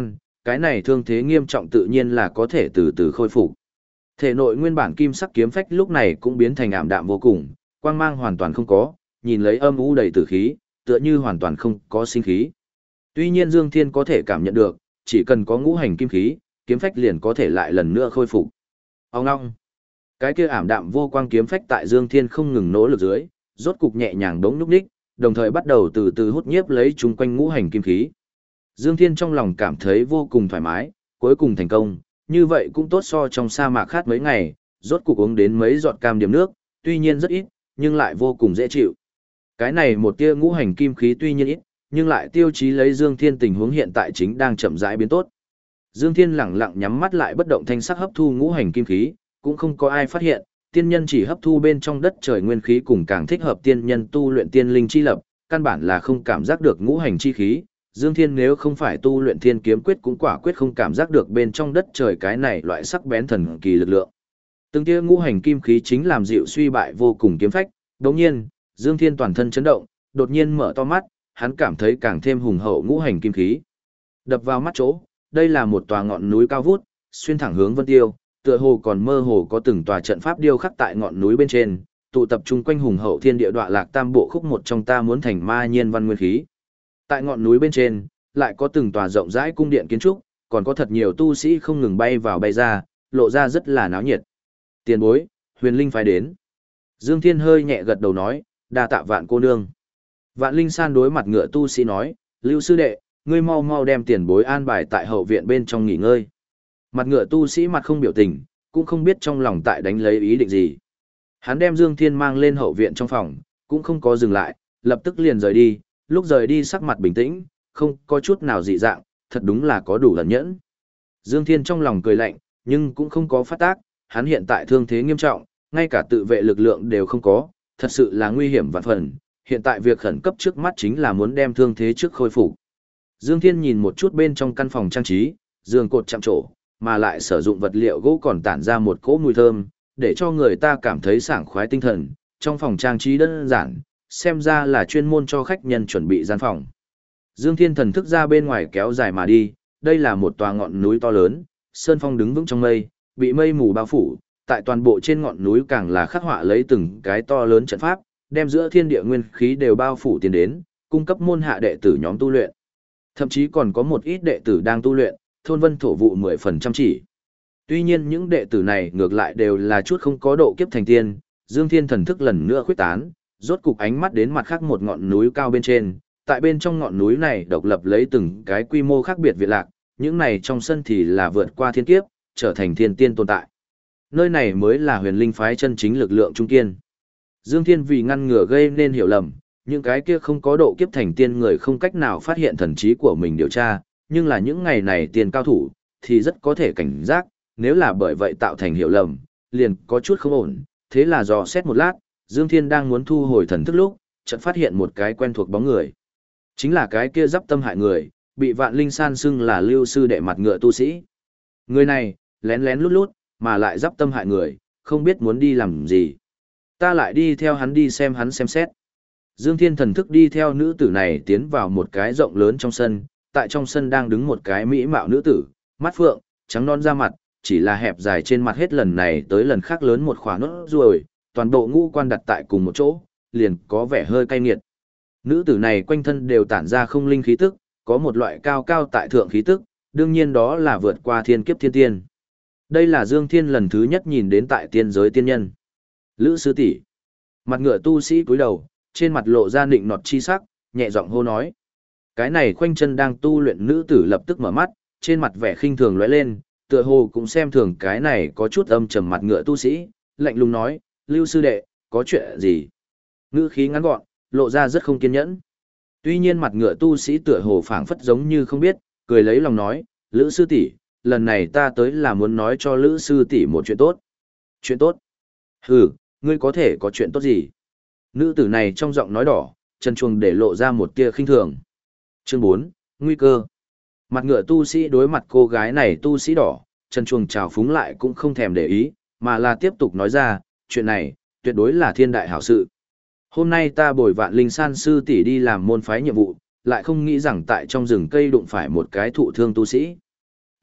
S1: cái này thương thế nghiêm trọng tự nhiên là có thể từ từ khôi phục. Thể nội nguyên bản kim sắc kiếm phách lúc này cũng biến thành ảm đạm vô cùng, quang mang hoàn toàn không có, nhìn lấy âm u đầy tử khí, tựa như hoàn toàn không có sinh khí. Tuy nhiên Dương Thiên có thể cảm nhận được, chỉ cần có ngũ hành kim khí, kiếm phách liền có thể lại lần nữa khôi phục. Ông ngong. Cái kia ảm đạm vô quang kiếm phách tại Dương Thiên không ngừng nỗ lực dưới, rốt cục nhẹ nhàng đống nhúc nhích, đồng thời bắt đầu từ từ hút nhiếp lấy chung quanh ngũ hành kim khí. Dương Thiên trong lòng cảm thấy vô cùng thoải mái, cuối cùng thành công, như vậy cũng tốt so trong sa mạc khát mấy ngày, rốt cục uống đến mấy giọt cam điểm nước, tuy nhiên rất ít, nhưng lại vô cùng dễ chịu. Cái này một tia ngũ hành kim khí tuy nhiên ít, nhưng lại tiêu chí lấy Dương Thiên tình huống hiện tại chính đang chậm rãi biến tốt. Dương Thiên lẳng lặng nhắm mắt lại bất động thanh sắc hấp thu ngũ hành kim khí, cũng không có ai phát hiện, tiên nhân chỉ hấp thu bên trong đất trời nguyên khí cùng càng thích hợp tiên nhân tu luyện tiên linh chi lập, căn bản là không cảm giác được ngũ hành chi khí. Dương Thiên nếu không phải tu luyện thiên kiếm quyết cũng quả quyết không cảm giác được bên trong đất trời cái này loại sắc bén thần kỳ lực lượng. Từng tia ngũ hành kim khí chính làm dịu suy bại vô cùng kiếm phách, đồng nhiên, Dương Thiên toàn thân chấn động, đột nhiên mở to mắt, hắn cảm thấy càng thêm hùng hậu ngũ hành kim khí. Đập vào mắt chỗ, đây là một tòa ngọn núi cao vút, xuyên thẳng hướng Vân Tiêu, tựa hồ còn mơ hồ có từng tòa trận pháp điêu khắc tại ngọn núi bên trên, tụ tập trung quanh hùng hậu thiên địa đọa lạc tam bộ khúc một trong ta muốn thành ma nhiên văn nguyên khí. Tại ngọn núi bên trên, lại có từng tòa rộng rãi cung điện kiến trúc, còn có thật nhiều tu sĩ không ngừng bay vào bay ra, lộ ra rất là náo nhiệt. Tiền bối, Huyền Linh phái đến. Dương Thiên hơi nhẹ gật đầu nói, đa tạ Vạn cô nương. Vạn Linh San đối mặt ngựa tu sĩ nói, Lưu sư đệ, ngươi mau mau đem tiền bối an bài tại hậu viện bên trong nghỉ ngơi. Mặt ngựa tu sĩ mặt không biểu tình, cũng không biết trong lòng tại đánh lấy ý định gì. Hắn đem Dương Thiên mang lên hậu viện trong phòng, cũng không có dừng lại, lập tức liền rời đi, lúc rời đi sắc mặt bình tĩnh, không có chút nào dị dạng, thật đúng là có đủ ẩn nhẫn. Dương Thiên trong lòng cười lạnh, nhưng cũng không có phát tác, hắn hiện tại thương thế nghiêm trọng, ngay cả tự vệ lực lượng đều không có, thật sự là nguy hiểm vạn phần. Hiện tại việc khẩn cấp trước mắt chính là muốn đem thương thế trước khôi phục. Dương Thiên nhìn một chút bên trong căn phòng trang trí, giường cột chạm trổ, mà lại sử dụng vật liệu gỗ còn tản ra một cỗ mùi thơm, để cho người ta cảm thấy sảng khoái tinh thần. Trong phòng trang trí đơn giản, xem ra là chuyên môn cho khách nhân chuẩn bị gian phòng. Dương Thiên thần thức ra bên ngoài kéo dài mà đi, đây là một tòa ngọn núi to lớn, sơn phong đứng vững trong mây, bị mây mù bao phủ, tại toàn bộ trên ngọn núi càng là khắc họa lấy từng cái to lớn trận pháp, đem giữa thiên địa nguyên khí đều bao phủ tiến đến, cung cấp môn hạ đệ tử nhóm tu luyện. Thậm chí còn có một ít đệ tử đang tu luyện, thôn vân thổ vụ 10% chỉ. Tuy nhiên những đệ tử này ngược lại đều là chút không có độ kiếp thành tiên, Dương Thiên thần thức lần nữa khuyết tán, rốt cục ánh mắt đến mặt khác một ngọn núi cao bên trên, tại bên trong ngọn núi này độc lập lấy từng cái quy mô khác biệt viện lạc, những này trong sân thì là vượt qua thiên kiếp, trở thành thiên tiên tồn tại. Nơi này mới là Huyền Linh phái chân chính lực lượng trung kiên. Dương Thiên vì ngăn ngừa gây nên hiểu lầm, những cái kia không có độ kiếp thành tiên người không cách nào phát hiện thần trí của mình điều tra, nhưng là những ngày này tiền cao thủ, thì rất có thể cảnh giác, nếu là bởi vậy tạo thành hiểu lầm, liền có chút không ổn, thế là dò xét một lát, Dương Thiên đang muốn thu hồi thần thức lúc, chợt phát hiện một cái quen thuộc bóng người. Chính là cái kia giáp tâm hại người, bị Vạn Linh San xưng là Lưu sư đệ mặt ngựa tu sĩ. Người này, lén lén lút lút, mà lại giáp tâm hại người, không biết muốn đi làm gì. Ta lại đi theo hắn đi xem hắn xem xét. Dương Thiên thần thức đi theo nữ tử này tiến vào một cái rộng lớn trong sân, tại trong sân đang đứng một cái mỹ mạo nữ tử, mắt phượng, trắng non da mặt, chỉ là hẹp dài trên mặt hết lần này tới lần khác lớn một khóa nốt ruồi, toàn bộ ngũ quan đặt tại cùng một chỗ, liền có vẻ hơi cay nghiệt. Nữ tử này quanh thân đều tản ra không linh khí tức, có một loại cao cao tại thượng khí tức, đương nhiên đó là vượt qua thiên kiếp thiên tiên. Đây là Dương Thiên lần thứ nhất nhìn đến tại tiên giới tiên nhân. Lữ sư tỷ. Mặt ngựa tu sĩ cúi đầu, trên mặt lộ ra nịnh nọt chi sắc, nhẹ giọng hô nói. Cái này khoanh chân đang tu luyện nữ tử lập tức mở mắt, trên mặt vẻ khinh thường lóe lên, tựa hồ cũng xem thường cái này có chút âm trầm mặt ngựa tu sĩ, lạnh lùng nói, Lưu sư đệ, có chuyện gì? Ngữ khí ngắn gọn, lộ ra rất không kiên nhẫn. Tuy nhiên mặt ngựa tu sĩ tựa hồ phảng phất giống như không biết, cười lấy lòng nói, Lữ sư tỷ, lần này ta tới là muốn nói cho Lữ sư tỷ một chuyện tốt. Chuyện tốt? Hừ, ngươi có thể có chuyện tốt gì? Nữ tử này trong giọng nói đỏ, chân chuồng để lộ ra một tia khinh thường. Chương 4, nguy cơ. Mặt ngựa tu sĩ đối mặt cô gái này tu sĩ đỏ, chân chuồng trào phúng lại cũng không thèm để ý, mà là tiếp tục nói ra, chuyện này, tuyệt đối là thiên đại hảo sự. Hôm nay ta bồi Vạn Linh San sư tỷ đi làm môn phái nhiệm vụ, lại không nghĩ rằng tại trong rừng cây đụng phải một cái thụ thương tu sĩ.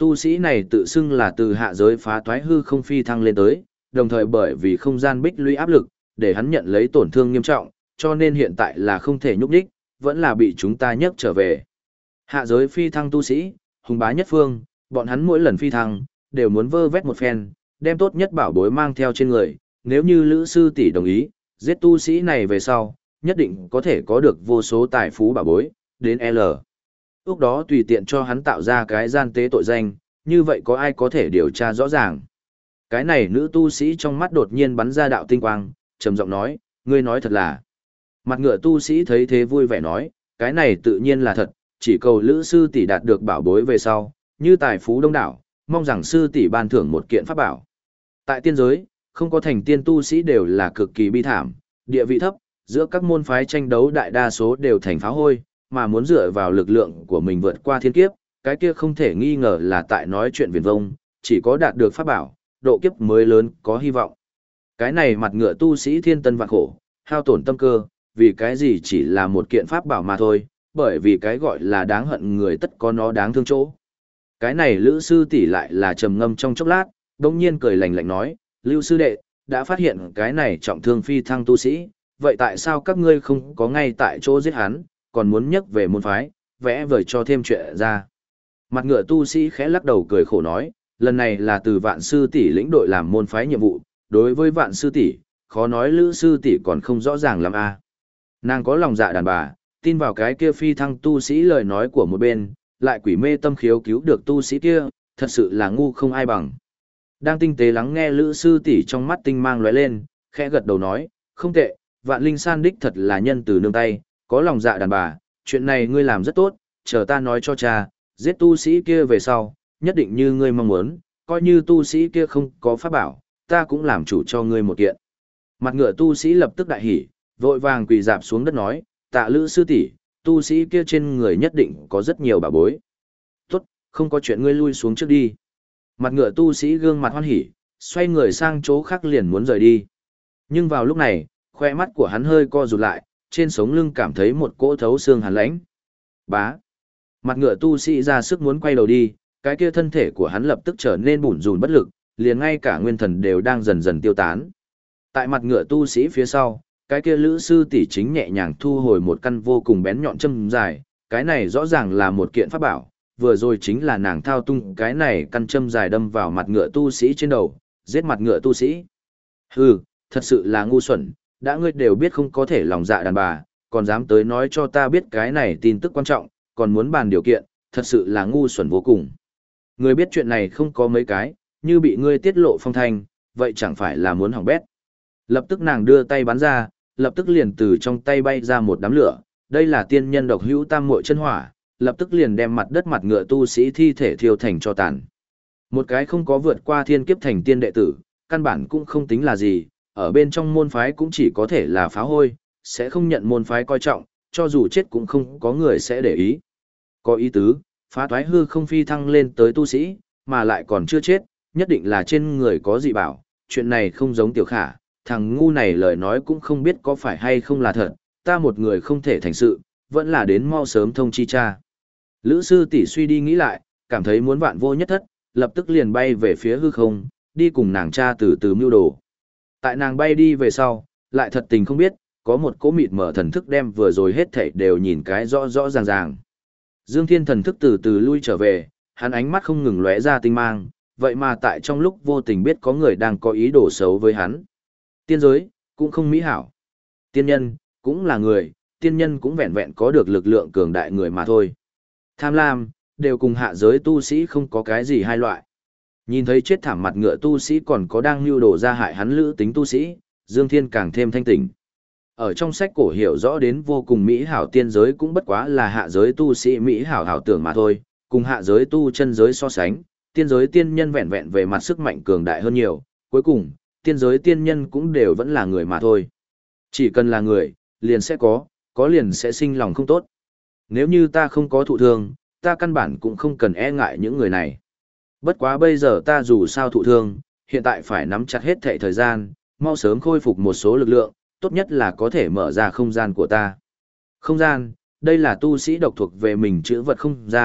S1: Tu sĩ này tự xưng là từ hạ giới phá toái hư không phi thăng lên tới, đồng thời bởi vì không gian bích lũy áp lực, để hắn nhận lấy tổn thương nghiêm trọng, cho nên hiện tại là không thể nhúc nhích, vẫn là bị chúng ta nhấc trở về. Hạ giới phi thăng tu sĩ, hùng bá nhất phương, bọn hắn mỗi lần phi thăng, đều muốn vơ vét một phen, đem tốt nhất bảo bối mang theo trên người, nếu như Lữ sư tỷ đồng ý, giết tu sĩ này về sau, nhất định có thể có được vô số tài phú bảo bối, đến L. Lúc đó tùy tiện cho hắn tạo ra cái gian tế tội danh, như vậy có ai có thể điều tra rõ ràng. Cái này nữ tu sĩ trong mắt đột nhiên bắn ra đạo tinh quang, trầm giọng nói, ngươi nói thật là. Mặt ngựa tu sĩ thấy thế vui vẻ nói, cái này tự nhiên là thật, chỉ cầu Lữ sư tỷ đạt được bảo bối về sau, như tài phú đông đảo, mong rằng sư tỷ ban thưởng một kiện pháp bảo. Tại tiên giới, không có thành tiên tu sĩ đều là cực kỳ bi thảm, địa vị thấp, giữa các môn phái tranh đấu đại đa số đều thành phá hôi, mà muốn dựa vào lực lượng của mình vượt qua thiên kiếp, cái kia không thể nghi ngờ là tại nói chuyện viển vông, chỉ có đạt được pháp bảo, độ kiếp mới lớn có hy vọng. Cái này mặt ngựa tu sĩ thiên tân vạn khổ, hao tổn tâm cơ, vì cái gì chỉ là một kiện pháp bảo mà thôi, bởi vì cái gọi là đáng hận người tất có nó đáng thương chỗ. Cái này Lữ sư tỷ lại là trầm ngâm trong chốc lát, đông nhiên cười lạnh lạnh nói, Lưu sư đệ, đã phát hiện cái này trọng thương phi thăng tu sĩ, vậy tại sao các ngươi không có ngay tại chỗ giết hắn, còn muốn nhắc về môn phái, vẽ vời cho thêm chuyện ra. Mặt ngựa tu sĩ khẽ lắc đầu cười khổ nói, lần này là từ vạn sư tỷ lĩnh đội làm môn phái nhiệm vụ, đối với vạn sư tỷ, khó nói Lữ sư tỷ còn không rõ ràng lắm a. Nàng có lòng dạ đàn bà, tin vào cái kia phi thăng tu sĩ lời nói của một bên, lại quỷ mê tâm khiếu cứu được tu sĩ kia, thật sự là ngu không ai bằng. Đang tinh tế lắng nghe Lữ sư tỷ trong mắt tinh mang lóe lên, khẽ gật đầu nói, không tệ, Vạn Linh San đích thật là nhân từ nương tay, có lòng dạ đàn bà, chuyện này ngươi làm rất tốt, chờ ta nói cho cha, giết tu sĩ kia về sau, nhất định như ngươi mong muốn, coi như tu sĩ kia không có pháp bảo, ta cũng làm chủ cho ngươi một kiện. Mặt ngựa tu sĩ lập tức đại hỉ, vội vàng quỳ dạp xuống đất nói, tạ Lữ sư tỷ, tu sĩ kia trên người nhất định có rất nhiều bảo bối. Tốt, không có chuyện ngươi lui xuống trước đi. Mặt ngựa tu sĩ gương mặt hoan hỉ, xoay người sang chỗ khác liền muốn rời đi. Nhưng vào lúc này, khoe mắt của hắn hơi co rụt lại, trên sống lưng cảm thấy một cỗ thấu xương hàn lãnh. Bá. Mặt ngựa tu sĩ ra sức muốn quay đầu đi, cái kia thân thể của hắn lập tức trở nên bủn rủn bất lực, liền ngay cả nguyên thần đều đang dần dần tiêu tán. Tại mặt ngựa tu sĩ phía sau, cái kia Lữ sư tỷ chính nhẹ nhàng thu hồi một căn vô cùng bén nhọn châm dài, cái này rõ ràng là một kiện pháp bảo, vừa rồi chính là nàng thao tung cái này căn châm dài đâm vào mặt ngựa tu sĩ trên đầu, giết mặt ngựa tu sĩ. Hừ, thật sự là ngu xuẩn, đã ngươi đều biết không có thể lòng dạ đàn bà, còn dám tới nói cho ta biết cái này tin tức quan trọng, còn muốn bàn điều kiện, thật sự là ngu xuẩn vô cùng. Ngươi biết chuyện này không có mấy cái, như bị ngươi tiết lộ phong thanh, vậy chẳng phải là muốn hỏng bét. Lập tức nàng đưa tay bắn ra, lập tức liền từ trong tay bay ra một đám lửa, đây là tiên nhân độc hữu tam muội chân hỏa, lập tức liền đem mặt đất mặt ngựa tu sĩ thi thể thiêu thành cho tàn. Một cái không có vượt qua thiên kiếp thành tiên đệ tử, căn bản cũng không tính là gì, ở bên trong môn phái cũng chỉ có thể là phá hôi, sẽ không nhận môn phái coi trọng, cho dù chết cũng không có người sẽ để ý. Có ý tứ, phá toái hư không phi thăng lên tới tu sĩ, mà lại còn chưa chết, nhất định là trên người có dị bảo, chuyện này không giống tiểu khả, thằng ngu này lời nói cũng không biết có phải hay không là thật, ta một người không thể thành sự, vẫn là đến mau sớm thông chi cha. Lữ sư tỷ suy đi nghĩ lại, cảm thấy muốn vạn vô nhất thất, lập tức liền bay về phía hư không, đi cùng nàng cha từ từ mưu đồ. Tại nàng bay đi về sau, lại thật tình không biết, có một cỗ mịt mở thần thức đem vừa rồi hết thảy đều nhìn cái rõ rõ ràng ràng. Dương Thiên thần thức từ từ lui trở về, hắn ánh mắt không ngừng lóe ra tinh mang, vậy mà tại trong lúc vô tình biết có người đang có ý đồ xấu với hắn. Tiên giới, cũng không mỹ hảo. Tiên nhân, cũng là người, tiên nhân cũng vẹn vẹn có được lực lượng cường đại người mà thôi. Tham lam, đều cùng hạ giới tu sĩ không có cái gì hai loại. Nhìn thấy chết thảm mặt ngựa tu sĩ còn có đang mưu đồ ra hại hắn lữ tính tu sĩ, Dương Thiên càng thêm thanh tỉnh. Ở trong sách cổ hiểu rõ đến vô cùng mỹ hảo tiên giới cũng bất quá là hạ giới tu sĩ mỹ hảo hảo tưởng mà thôi, cùng hạ giới tu chân giới so sánh, tiên giới tiên nhân vẹn vẹn về mặt sức mạnh cường đại hơn nhiều, cuối cùng, tiên giới tiên nhân cũng đều vẫn là người mà thôi. Chỉ cần là người, liền sẽ có liền sẽ sinh lòng không tốt. Nếu như ta không có thụ thương, ta căn bản cũng không cần e ngại những người này. Bất quá bây giờ ta dù sao thụ thương, hiện tại phải nắm chặt hết thảy thời gian, mau sớm khôi phục một số lực lượng, tốt nhất là có thể mở ra không gian của ta. Không gian, đây là tu sĩ độc thuộc về mình chữ vật không gian,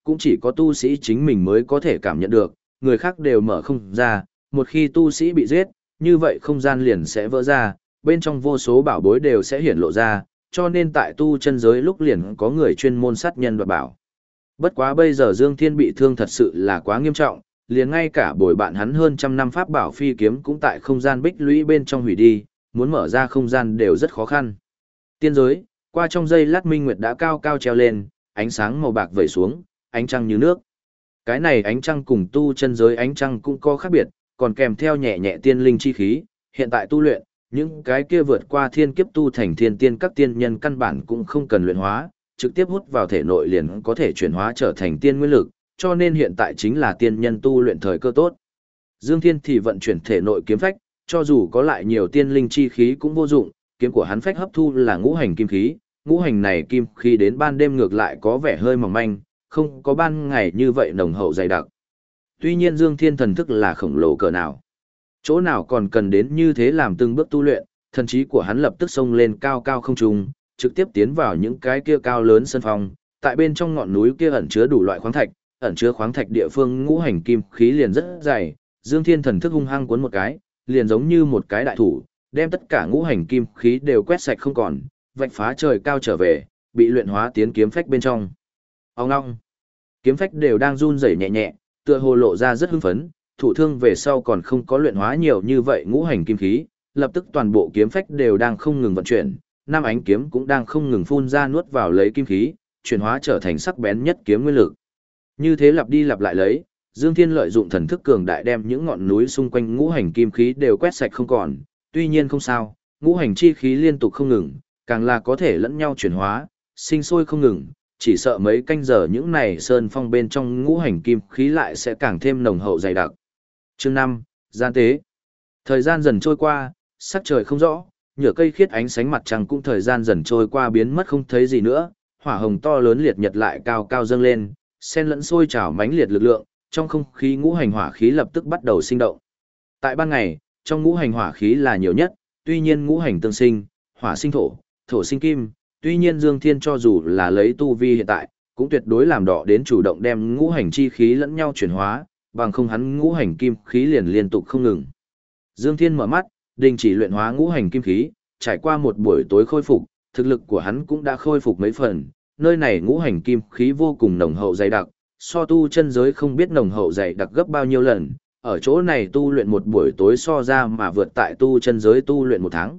S1: cũng chỉ có tu sĩ chính mình mới có thể cảm nhận được, người khác đều mở không ra, một khi tu sĩ bị giết, như vậy không gian liền sẽ vỡ ra, bên trong vô số bảo bối đều sẽ hiển lộ ra, cho nên tại tu chân giới lúc liền có người chuyên môn sát nhân đoạt bảo. Bất quá bây giờ Dương Thiên bị thương thật sự là quá nghiêm trọng, liền ngay cả bồi bạn hắn hơn trăm năm pháp bảo phi kiếm cũng tại không gian bích lũy bên trong hủy đi, muốn mở ra không gian đều rất khó khăn. Tiên giới, qua trong giây lát minh nguyệt đã cao cao treo lên, ánh sáng màu bạc vẩy xuống, ánh trăng như nước. Cái này ánh trăng cùng tu chân giới ánh trăng cũng có khác biệt, còn kèm theo nhẹ nhẹ tiên linh chi khí, hiện tại tu luyện, những cái kia vượt qua thiên kiếp tu thành thiên tiên các tiên nhân căn bản cũng không cần luyện hóa, trực tiếp hút vào thể nội liền có thể chuyển hóa trở thành tiên nguyên lực, cho nên hiện tại chính là tiên nhân tu luyện thời cơ tốt. Dương Thiên thì vận chuyển thể nội kiếm phách, cho dù có lại nhiều tiên linh chi khí cũng vô dụng, kiếm của hắn phách hấp thu là ngũ hành kim khí, ngũ hành này kim khí đến ban đêm ngược lại có vẻ hơi mỏng manh, không có ban ngày như vậy nồng hậu dày đặc. Tuy nhiên Dương Thiên thần thức là khổng lồ cỡ nào, chỗ nào còn cần đến như thế làm từng bước tu luyện, thần trí của hắn lập tức xông lên cao cao không trung, trực tiếp tiến vào những cái kia cao lớn sân phong, tại bên trong ngọn núi kia ẩn chứa đủ loại khoáng thạch, ẩn chứa khoáng thạch địa phương ngũ hành kim khí liền rất dày, Dương Thiên thần thức hung hăng cuốn một cái, liền giống như một cái đại thủ, đem tất cả ngũ hành kim khí đều quét sạch không còn, vạch phá trời cao trở về, bị luyện hóa tiến kiếm phách bên trong. Ông ngoong, kiếm phách đều đang run rẩy nhẹ nhẹ, tựa hồ lộ ra rất hưng phấn, thụ thương về sau còn không có luyện hóa nhiều như vậy ngũ hành kim khí, lập tức toàn bộ kiếm phách đều đang không ngừng vận chuyển, năm ánh kiếm cũng đang không ngừng phun ra nuốt vào lấy kim khí, chuyển hóa trở thành sắc bén nhất kiếm nguyên lực. Như thế lặp đi lặp lại lấy, Dương Thiên lợi dụng thần thức cường đại đem những ngọn núi xung quanh ngũ hành kim khí đều quét sạch không còn, tuy nhiên không sao, ngũ hành chi khí liên tục không ngừng, càng là có thể lẫn nhau chuyển hóa, sinh sôi không ngừng, chỉ sợ mấy canh giờ những này sơn phong bên trong ngũ hành kim khí lại sẽ càng thêm nồng hậu dày đặc. Chương 5, gian tế. Thời gian dần trôi qua, sắc trời không rõ, nhựa cây khiết ánh sánh mặt trăng cũng thời gian dần trôi qua biến mất không thấy gì nữa, hỏa hồng to lớn liệt nhật lại cao cao dâng lên, xen lẫn sôi trào mãnh liệt lực lượng, trong không khí ngũ hành hỏa khí lập tức bắt đầu sinh động. Tại ban ngày, trong ngũ hành hỏa khí là nhiều nhất, tuy nhiên ngũ hành tương sinh, hỏa sinh thổ, thổ sinh kim, tuy nhiên Dương Thiên cho dù là lấy tu vi hiện tại, cũng tuyệt đối làm đỏ đến chủ động đem ngũ hành chi khí lẫn nhau chuyển hóa, bằng không hắn ngũ hành kim khí liền liên tục không ngừng. Dương Thiên mở mắt, đình chỉ luyện hóa ngũ hành kim khí, trải qua một buổi tối khôi phục, thực lực của hắn cũng đã khôi phục mấy phần, nơi này ngũ hành kim khí vô cùng nồng hậu dày đặc, so tu chân giới không biết nồng hậu dày đặc gấp bao nhiêu lần, ở chỗ này tu luyện một buổi tối so ra mà vượt tại tu chân giới tu luyện một tháng.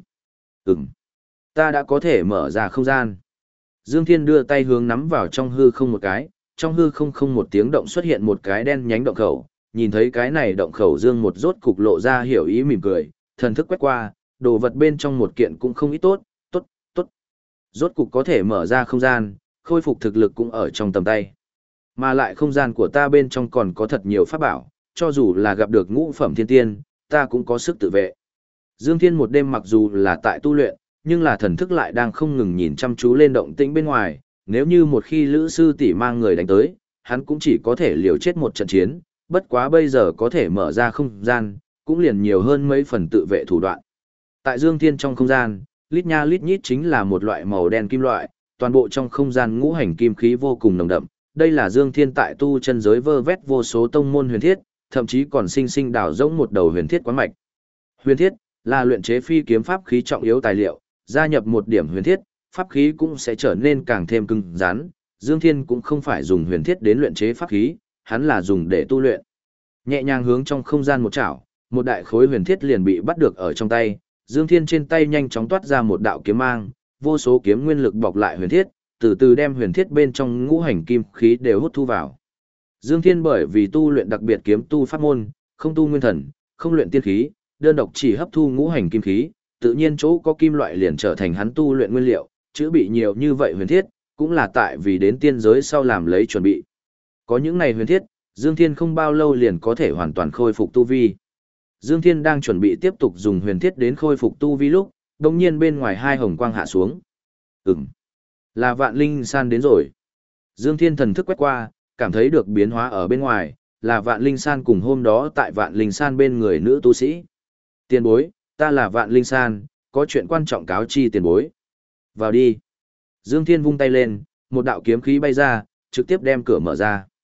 S1: Ta đã có thể mở ra không gian. Dương Thiên đưa tay hướng nắm vào trong hư không một cái, trong hư không không một tiếng động xuất hiện một cái đen nhánh động khẩu, nhìn thấy cái này động khẩu Dương một rốt cục lộ ra hiểu ý mỉm cười, thần thức quét qua, đồ vật bên trong một kiện cũng không ít tốt. Rốt cục có thể mở ra không gian, khôi phục thực lực cũng ở trong tầm tay. Mà lại không gian của ta bên trong còn có thật nhiều pháp bảo, cho dù là gặp được ngũ phẩm thiên tiên, ta cũng có sức tự vệ. Dương Thiên một đêm mặc dù là tại tu luyện, nhưng là thần thức lại đang không ngừng nhìn chăm chú lên động tĩnh bên ngoài, nếu như một khi Lữ sư tỷ mang người đánh tới, hắn cũng chỉ có thể liều chết một trận chiến, bất quá bây giờ có thể mở ra không gian, cũng liền nhiều hơn mấy phần tự vệ thủ đoạn. Tại Dương Thiên trong không gian, lít nha lít nhít chính là một loại màu đen kim loại, toàn bộ trong không gian ngũ hành kim khí vô cùng nồng đậm. Đây là Dương Thiên tại tu chân giới vơ vét vô số tông môn huyền thiết, thậm chí còn sinh sinh đào rỗng một đầu huyền thiết quán mạch. Huyền thiết là luyện chế phi kiếm pháp khí trọng yếu tài liệu, gia nhập một điểm huyền thiết, pháp khí cũng sẽ trở nên càng thêm cứng rắn. Dương Thiên cũng không phải dùng huyền thiết đến luyện chế pháp khí, hắn là dùng để tu luyện. Nhẹ nhàng hướng trong không gian một chảo, một đại khối huyền thiết liền bị bắt được ở trong tay. Dương Thiên trên tay nhanh chóng toát ra một đạo kiếm mang, vô số kiếm nguyên lực bọc lại huyền thiết, từ từ đem huyền thiết bên trong ngũ hành kim khí đều hút thu vào. Dương Thiên bởi vì tu luyện đặc biệt kiếm tu pháp môn, không tu nguyên thần, không luyện tiên khí, đơn độc chỉ hấp thu ngũ hành kim khí, tự nhiên chỗ có kim loại liền trở thành hắn tu luyện nguyên liệu, chữa bị nhiều như vậy huyền thiết, cũng là tại vì đến tiên giới sau làm lấy chuẩn bị. Có những này huyền thiết, Dương Thiên không bao lâu liền có thể hoàn toàn khôi phục tu vi. Dương Thiên đang chuẩn bị tiếp tục dùng huyền thiết đến khôi phục tu vi lúc, đồng nhiên bên ngoài hai hồng quang hạ xuống. Là Vạn Linh San đến rồi. Dương Thiên thần thức quét qua, cảm thấy được biến hóa ở bên ngoài, là Vạn Linh San cùng hôm đó tại Vạn Linh San bên người nữ tu sĩ. Tiền bối, ta là Vạn Linh San, có chuyện quan trọng cáo chi tiền bối. Vào đi. Dương Thiên vung tay lên, một đạo kiếm khí bay ra, trực tiếp đem cửa mở ra.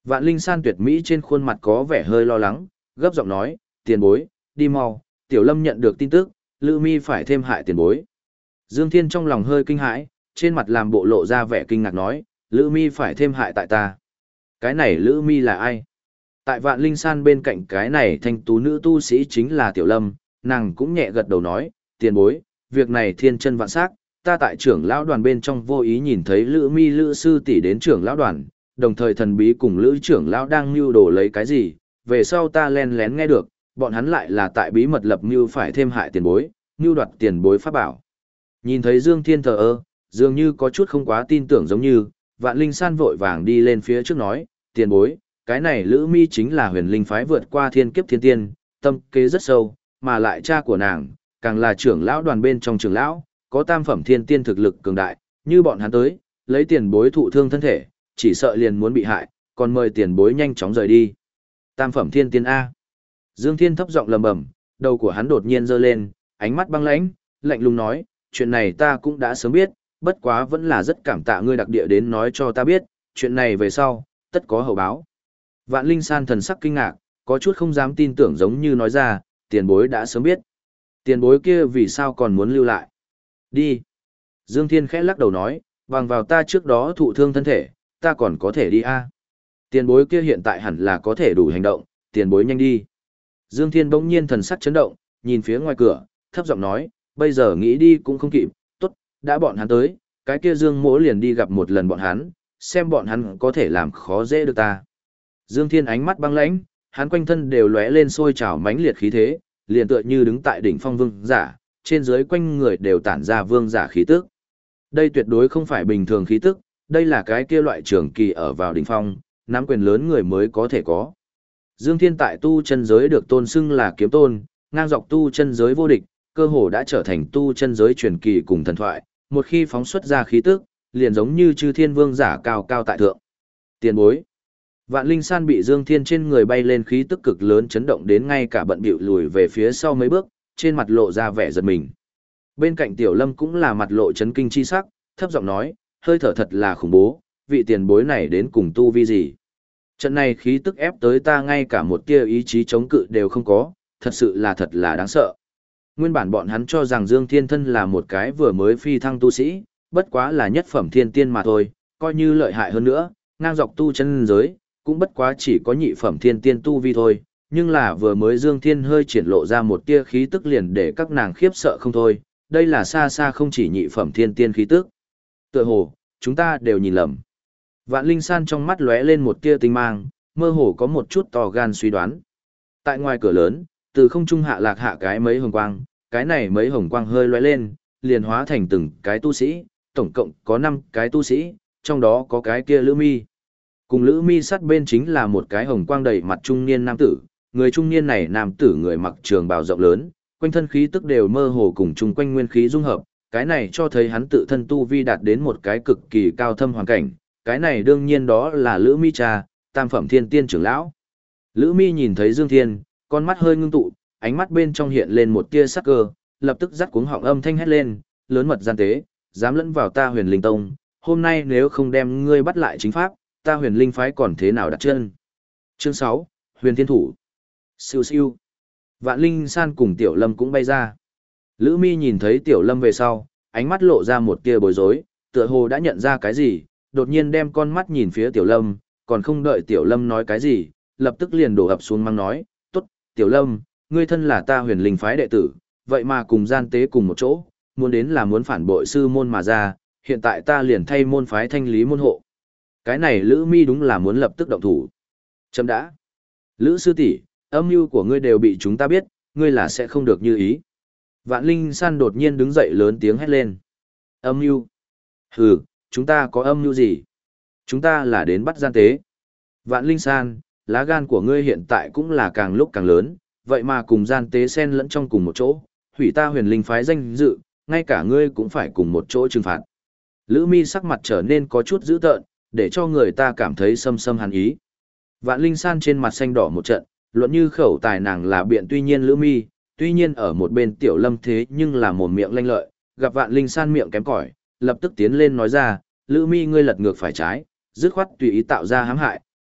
S1: Vạn Linh San tuyệt mỹ trên khuôn mặt có vẻ hơi lo lắng, gấp giọng nói, tiền bối, đi mau, Tiểu Lâm nhận được tin tức, Lữ Mi phải thêm hại tiền bối. Dương Thiên trong lòng hơi kinh hãi, trên mặt làm bộ lộ ra vẻ kinh ngạc nói, Lữ Mi phải thêm hại tại ta. Cái này Lữ Mi là ai? Tại Vạn Linh San bên cạnh cái này thanh tú nữ tu sĩ chính là Tiểu Lâm, nàng cũng nhẹ gật đầu nói, tiền bối, việc này thiên chân vạn sắc, ta tại trưởng lão đoàn bên trong vô ý nhìn thấy Lữ Mi Lữ sư tỷ đến trưởng lão đoàn, đồng thời thần bí cùng Lữ trưởng lão đang mưu đồ lấy cái gì, về sau ta len lén nghe được, bọn hắn lại là tại bí mật lập mưu phải thêm hại tiền bối, mưu đoạt tiền bối pháp bảo. Nhìn thấy Dương Thiên thờ ơ, dường như có chút không quá tin tưởng giống như, Vạn Linh San vội vàng đi lên phía trước nói, tiền bối, cái này Lữ Mi chính là huyền linh phái vượt qua thiên kiếp thiên tiên, tâm kế rất sâu, mà lại cha của nàng, càng là trưởng lão đoàn bên trong trưởng lão, có tam phẩm thiên tiên thực lực cường đại, như bọn hắn tới, lấy tiền bối thụ thương thân thể, chỉ sợ liền muốn bị hại, còn mời tiền bối nhanh chóng rời đi. Tam phẩm thiên tiên A. Dương Thiên thấp giọng lầm bầm, đầu của hắn đột nhiên giơ lên, ánh mắt băng lãnh, lạnh lùng nói, chuyện này ta cũng đã sớm biết, bất quá vẫn là rất cảm tạ ngươi đặc địa đến nói cho ta biết, chuyện này về sau, tất có hậu báo. Vạn Linh San thần sắc kinh ngạc, có chút không dám tin tưởng giống như nói ra, tiền bối đã sớm biết. Tiền bối kia vì sao còn muốn lưu lại? Đi. Dương Thiên khẽ lắc đầu nói, bằng vào ta trước đó thụ thương thân thể, ta còn có thể đi a. Tiền bối kia hiện tại hẳn là có thể đủ hành động, tiền bối nhanh đi. Dương Thiên bỗng nhiên thần sắc chấn động, nhìn phía ngoài cửa, thấp giọng nói, bây giờ nghĩ đi cũng không kịp, tốt, đã bọn hắn tới, cái kia Dương Mỗ liền đi gặp một lần bọn hắn, xem bọn hắn có thể làm khó dễ được ta. Dương Thiên ánh mắt băng lãnh, hắn quanh thân đều lóe lên sôi trào mãnh liệt khí thế, liền tựa như đứng tại đỉnh phong vương giả, trên dưới quanh người đều tản ra vương giả khí tức. Đây tuyệt đối không phải bình thường khí tức, đây là cái kia loại trưởng kỳ ở vào đỉnh phong, nắm quyền lớn người mới có thể có. Dương Thiên tại tu chân giới được tôn xưng là kiếm tôn, ngang dọc tu chân giới vô địch, cơ hồ đã trở thành tu chân giới truyền kỳ cùng thần thoại, một khi phóng xuất ra khí tức, liền giống như chư thiên vương giả cao cao tại thượng. Tiền bối. Vạn Linh San bị Dương Thiên trên người bay lên khí tức cực lớn chấn động đến ngay cả bận bịu lùi về phía sau mấy bước, trên mặt lộ ra vẻ giật mình. Bên cạnh Tiểu Lâm cũng là mặt lộ chấn kinh chi sắc, thấp giọng nói, hơi thở thật là khủng bố, vị tiền bối này đến cùng tu vi gì? Trận này khí tức ép tới ta ngay cả một tia ý chí chống cự đều không có, thật là đáng sợ. Nguyên bản bọn hắn cho rằng Dương Thiên thân là một cái vừa mới phi thăng tu sĩ, bất quá là nhất phẩm thiên tiên mà thôi, coi như lợi hại hơn nữa, ngang dọc tu chân giới, cũng bất quá chỉ có nhị phẩm thiên tiên tu vi thôi, nhưng là vừa mới Dương Thiên hơi triển lộ ra một tia khí tức liền để các nàng khiếp sợ không thôi, đây là xa xa không chỉ nhị phẩm thiên tiên khí tức. Tựa hồ, chúng ta đều nhìn lầm. Vạn Linh San trong mắt lóe lên một tia tinh mang, mơ hồ có một chút to gan suy đoán. Tại ngoài cửa lớn, từ không trung hạ lạc hạ cái mấy hồng quang, cái này mấy hồng quang hơi lóe lên, liền hóa thành từng cái tu sĩ, tổng cộng có 5 cái tu sĩ, trong đó có cái kia Lữ Mi. Cùng Lữ Mi sát bên chính là một cái hồng quang đầy mặt trung niên nam tử, người trung niên này nam tử người mặc trường bào rộng lớn, quanh thân khí tức đều mơ hồ cùng chung quanh nguyên khí dung hợp, cái này cho thấy hắn tự thân tu vi đạt đến một cái cực kỳ cao thâm hoàn cảnh, cái này đương nhiên đó là Lữ Mi cha, tam phẩm thiên tiên trưởng lão. Lữ Mi nhìn thấy Dương Thiên, con mắt hơi ngưng tụ, ánh mắt bên trong hiện lên một tia sắc cơ, lập tức dắt cuống họng âm thanh hét lên, lớn mật gian tế, dám lẫn vào ta Huyền Linh Tông, hôm nay nếu không đem ngươi bắt lại chính pháp, ta Huyền Linh phái còn thế nào đặt chân. Chương 6, Huyền Thiên Thủ. Siêu siêu. Vạn Linh San cùng Tiểu Lâm cũng bay ra. Lữ Mi nhìn thấy Tiểu Lâm về sau, ánh mắt lộ ra một tia bối rối, tựa hồ đã nhận ra cái gì, đột nhiên đem con mắt nhìn phía Tiểu Lâm, còn không đợi Tiểu Lâm nói cái gì, lập tức liền đổ ập xuống mang nói, tốt, Tiểu Lâm, ngươi thân là ta Huyền Linh phái đệ tử, vậy mà cùng gian tế cùng một chỗ, muốn đến là muốn phản bội sư môn mà ra, hiện tại ta liền thay môn phái thanh lý môn hộ. Cái này Lữ Mi đúng là muốn lập tức động thủ. Chấm đã. Lữ sư tỷ, âm mưu của ngươi đều bị chúng ta biết, ngươi là sẽ không được như ý. Vạn Linh San đột nhiên đứng dậy lớn tiếng hét lên. Âm mưu? Hừ, chúng ta có âm mưu gì? Chúng ta là đến bắt gian tế. Vạn Linh San, lá gan của ngươi hiện tại cũng là càng lúc càng lớn, vậy mà cùng gian tế xen lẫn trong cùng một chỗ, hủy ta Huyền Linh phái danh dự, ngay cả ngươi cũng phải cùng một chỗ trừng phạt. Lữ Mi sắc mặt trở nên có chút dữ tợn, để cho người ta cảm thấy xâm xâm hàn ý. Vạn Linh San trên mặt xanh đỏ một trận, luận như khẩu tài nàng là biện tuy nhiên Lữ Mi, tuy nhiên ở một bên Tiểu Lâm thế nhưng là mồm miệng lanh lợi, gặp Vạn Linh San miệng kém cỏi, lập tức tiến lên nói ra, Lữ Mi ngươi lật ngược phải trái, dứt khoát tùy ý tạo ra hãm hại,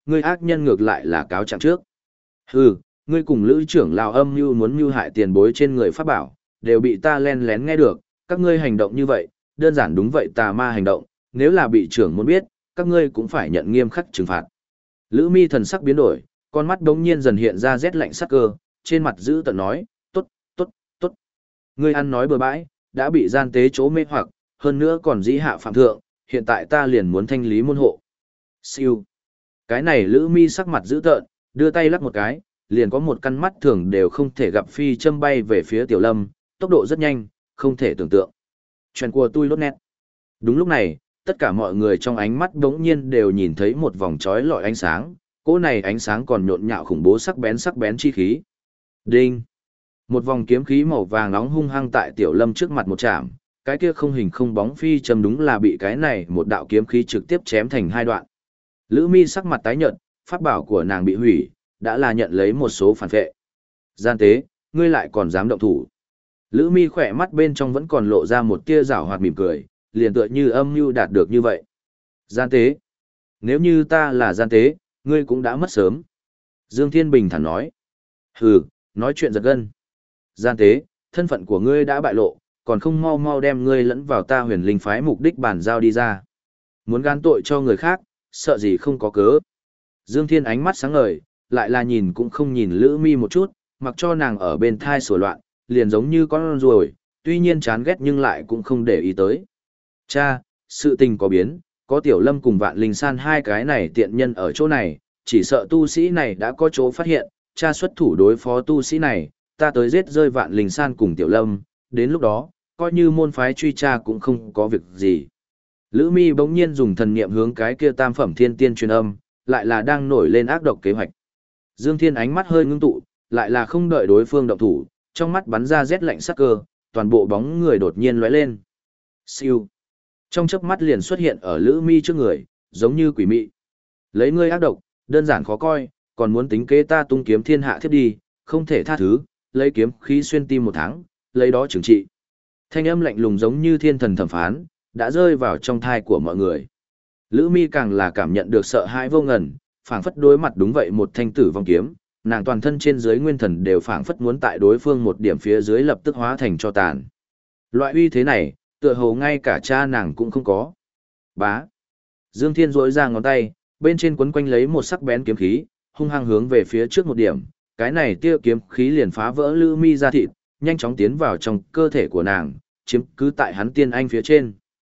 S1: ngươi ác nhân ngược lại là cáo trạng trước. Hừ, ngươi cùng Lữ trưởng lão âm mưu muốn mưu hại tiền bối trên người pháp bảo, đều bị ta len lén nghe được, các ngươi hành động như vậy, đơn giản đúng vậy tà ma hành động, nếu là bị trưởng muốn biết, các ngươi cũng phải nhận nghiêm khắc trừng phạt. Lữ Mi thần sắc biến đổi, con mắt đống nhiên dần hiện ra rét lạnh sắc cơ, trên mặt giữ tợn nói, tốt, tốt, tốt. Ngươi ăn nói bừa bãi, đã bị gian tế chỗ mê hoặc, hơn nữa còn dĩ hạ phạm thượng, hiện tại ta liền muốn thanh lý môn hộ. Siêu. Cái này Lữ Mi sắc mặt dữ tợn, đưa tay lắc một cái, liền có một căn mắt thường đều không thể gặp phi châm bay về phía Tiểu Lâm, tốc độ rất nhanh, không thể tưởng tượng. Chuyện của tôi lốt nét. Đúng lúc này, tất cả mọi người trong ánh mắt đống nhiên đều nhìn thấy một vòng chói lọi ánh sáng, cỗ này ánh sáng còn nhộn nhạo khủng bố sắc bén chi khí. Đinh! Một vòng kiếm khí màu vàng nóng hung hăng tại Tiểu Lâm trước mặt một chạm, cái kia không hình không bóng phi châm đúng là bị cái này một đạo kiếm khí trực tiếp chém thành hai đoạn. Lữ Mi sắc mặt tái nhợt, pháp bảo của nàng bị hủy, đã là nhận lấy một số phản vệ. Gian tế, ngươi lại còn dám động thủ. Lữ Mi khỏe mắt bên trong vẫn còn lộ ra một tia giảo hoạt mỉm cười, liền tựa như âm mưu đạt được như vậy. Gian tế. Nếu như ta là gian tế, ngươi cũng đã mất sớm. Dương Thiên Bình thản nói. Hừ, nói chuyện giật gân. Gian tế, thân phận của ngươi đã bại lộ, còn không mau mau đem ngươi lẫn vào ta Huyền Linh phái mục đích bản giao đi ra. Muốn gan tội cho người khác, sợ gì không có cớ. Dương Thiên ánh mắt sáng ngời, lại là nhìn cũng không nhìn Lữ Mi một chút, mặc cho nàng ở bên thai sủa loạn, liền giống như con ruồi, tuy nhiên chán ghét nhưng lại cũng không để ý tới. Cha, sự tình có biến, có Tiểu Lâm cùng Vạn Linh San hai cái này tiện nhân ở chỗ này, chỉ sợ tu sĩ này đã có chỗ phát hiện, cha xuất thủ đối phó tu sĩ này, ta tới giết rơi Vạn Linh San cùng Tiểu Lâm, đến lúc đó, coi như môn phái truy tra cũng không có việc gì. Lữ Mi bỗng nhiên dùng thần niệm hướng cái kia tam phẩm thiên tiên truyền âm, lại là đang nổi lên ác độc kế hoạch. Dương Thiên ánh mắt hơi ngưng tụ, lại là không đợi đối phương động thủ, trong mắt bắn ra rét lạnh sắc cơ, toàn bộ bóng người đột nhiên lóe lên. Siêu. Trong chớp mắt liền xuất hiện ở Lữ Mi trước người, giống như quỷ mị. Lấy ngươi ác độc, đơn giản khó coi, còn muốn tính kế ta tung kiếm thiên hạ thiết đi, không thể tha thứ, lấy kiếm khí xuyên tim một tháng, lấy đó trừng trị. Thanh âm lạnh lùng giống như thiên thần thẩm phán, đã rơi vào trong thai của mọi người. Lữ Mi càng là cảm nhận được sợ hãi vô ngần, phảng phất đối mặt đúng vậy một thanh tử vong kiếm, nàng toàn thân trên dưới nguyên thần đều phảng phất muốn tại đối phương một điểm phía dưới lập tức hóa thành cho tàn. Loại uy thế này, tựa hồ ngay cả cha nàng cũng không có. Bá. Dương Thiên rỗi ra ngón tay, bên trên quấn quanh lấy một sắc bén kiếm khí, hung hăng hướng về phía trước một điểm, cái này tia kiếm khí liền phá vỡ Lữ Mi ra thịt, nhanh chóng tiến vào trong cơ thể của nàng, chiếm cứ tại hắn tiên anh phía trên.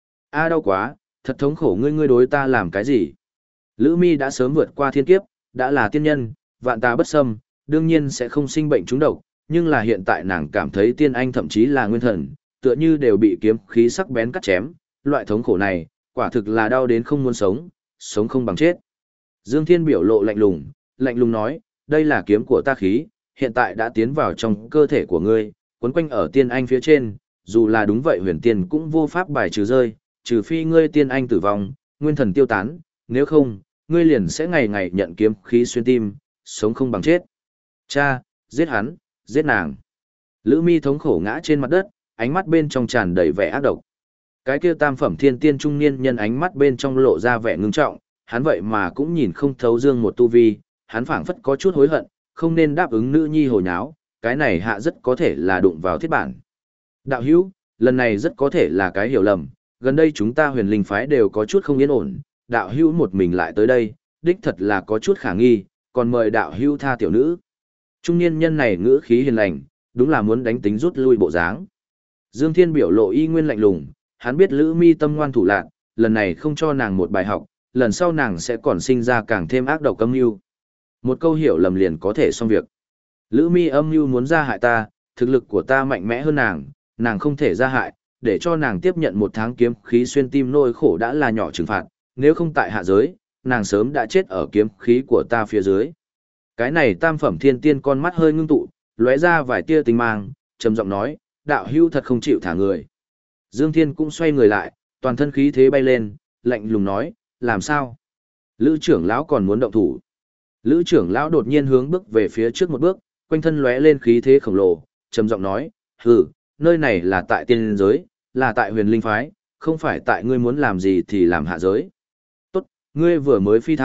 S1: A đau quá, thật thống khổ ngươi đối ta làm cái gì? Lữ Mi đã sớm vượt qua thiên kiếp, đã là tiên nhân, vạn tà bất xâm, đương nhiên sẽ không sinh bệnh trúng độc, nhưng là hiện tại nàng cảm thấy tiên anh thậm chí là nguyên thần, tựa như đều bị kiếm khí sắc bén cắt chém, loại thống khổ này, quả thực là đau đến không muốn sống, sống không bằng chết. Dương Thiên biểu lộ lạnh lùng nói, đây là kiếm của ta khí, hiện tại đã tiến vào trong cơ thể của ngươi, quấn quanh ở tiên anh phía trên, dù là đúng vậy huyền tiên cũng vô pháp bài trừ rơi, trừ phi ngươi tiên anh tử vong, nguyên thần tiêu tán, nếu không, ngươi liền sẽ ngày ngày nhận kiếm khí xuyên tim, sống không bằng chết. Cha, giết hắn, giết nàng. Lữ Mi thống khổ ngã trên mặt đất, ánh mắt bên trong tràn đầy vẻ ác độc. Cái kia tam phẩm thiên tiên trung niên nhân ánh mắt bên trong lộ ra vẻ ngưng trọng, hắn vậy mà cũng nhìn không thấu Dương một tu vi, hắn phảng phất có chút hối hận, không nên đáp ứng nữ nhi hồ nháo, cái này hạ rất có thể là đụng vào thiết bản. Đạo hữu, lần này rất có thể là cái hiểu lầm, gần đây chúng ta huyền linh phái đều có chút không yên ổn, đạo hữu một mình lại tới đây, đích thật là có chút khả nghi, còn mời đạo hữu tha tiểu nữ. Trung niên nhân này ngữ khí hiền lành, đúng là muốn đánh tính rút lui bộ dáng. Dương Thiên biểu lộ y nguyên lạnh lùng, hắn biết Lữ Mi tâm ngoan thủ lạn, lần này không cho nàng một bài học, lần sau nàng sẽ còn sinh ra càng thêm ác độc âm mưu. Một câu hiểu lầm liền có thể xong việc. Lữ Mi âm mưu muốn ra hại ta, thực lực của ta mạnh mẽ hơn nàng, nàng không thể ra hại, để cho nàng tiếp nhận một tháng kiếm khí xuyên tim nỗi khổ đã là nhỏ trừng phạt, nếu không tại hạ giới, nàng sớm đã chết ở kiếm khí của ta phía dưới. Cái này tam phẩm thiên tiên con mắt hơi ngưng tụ, lóe ra vài tia tinh mang, trầm giọng nói, đạo hưu thật không chịu thả người. Dương Thiên cũng xoay người lại, toàn thân khí thế bay lên, lạnh lùng nói, làm sao? Lữ trưởng lão còn muốn động thủ. Lữ trưởng lão đột nhiên hướng bước về phía trước một bước, quanh thân lóe lên khí thế khổng lồ, trầm giọng nói, hừ, nơi này là tại tiên giới, là tại huyền linh phái, không phải tại ngươi muốn làm gì thì làm hạ giới. Tốt, ngươi vừa mới phi thăng,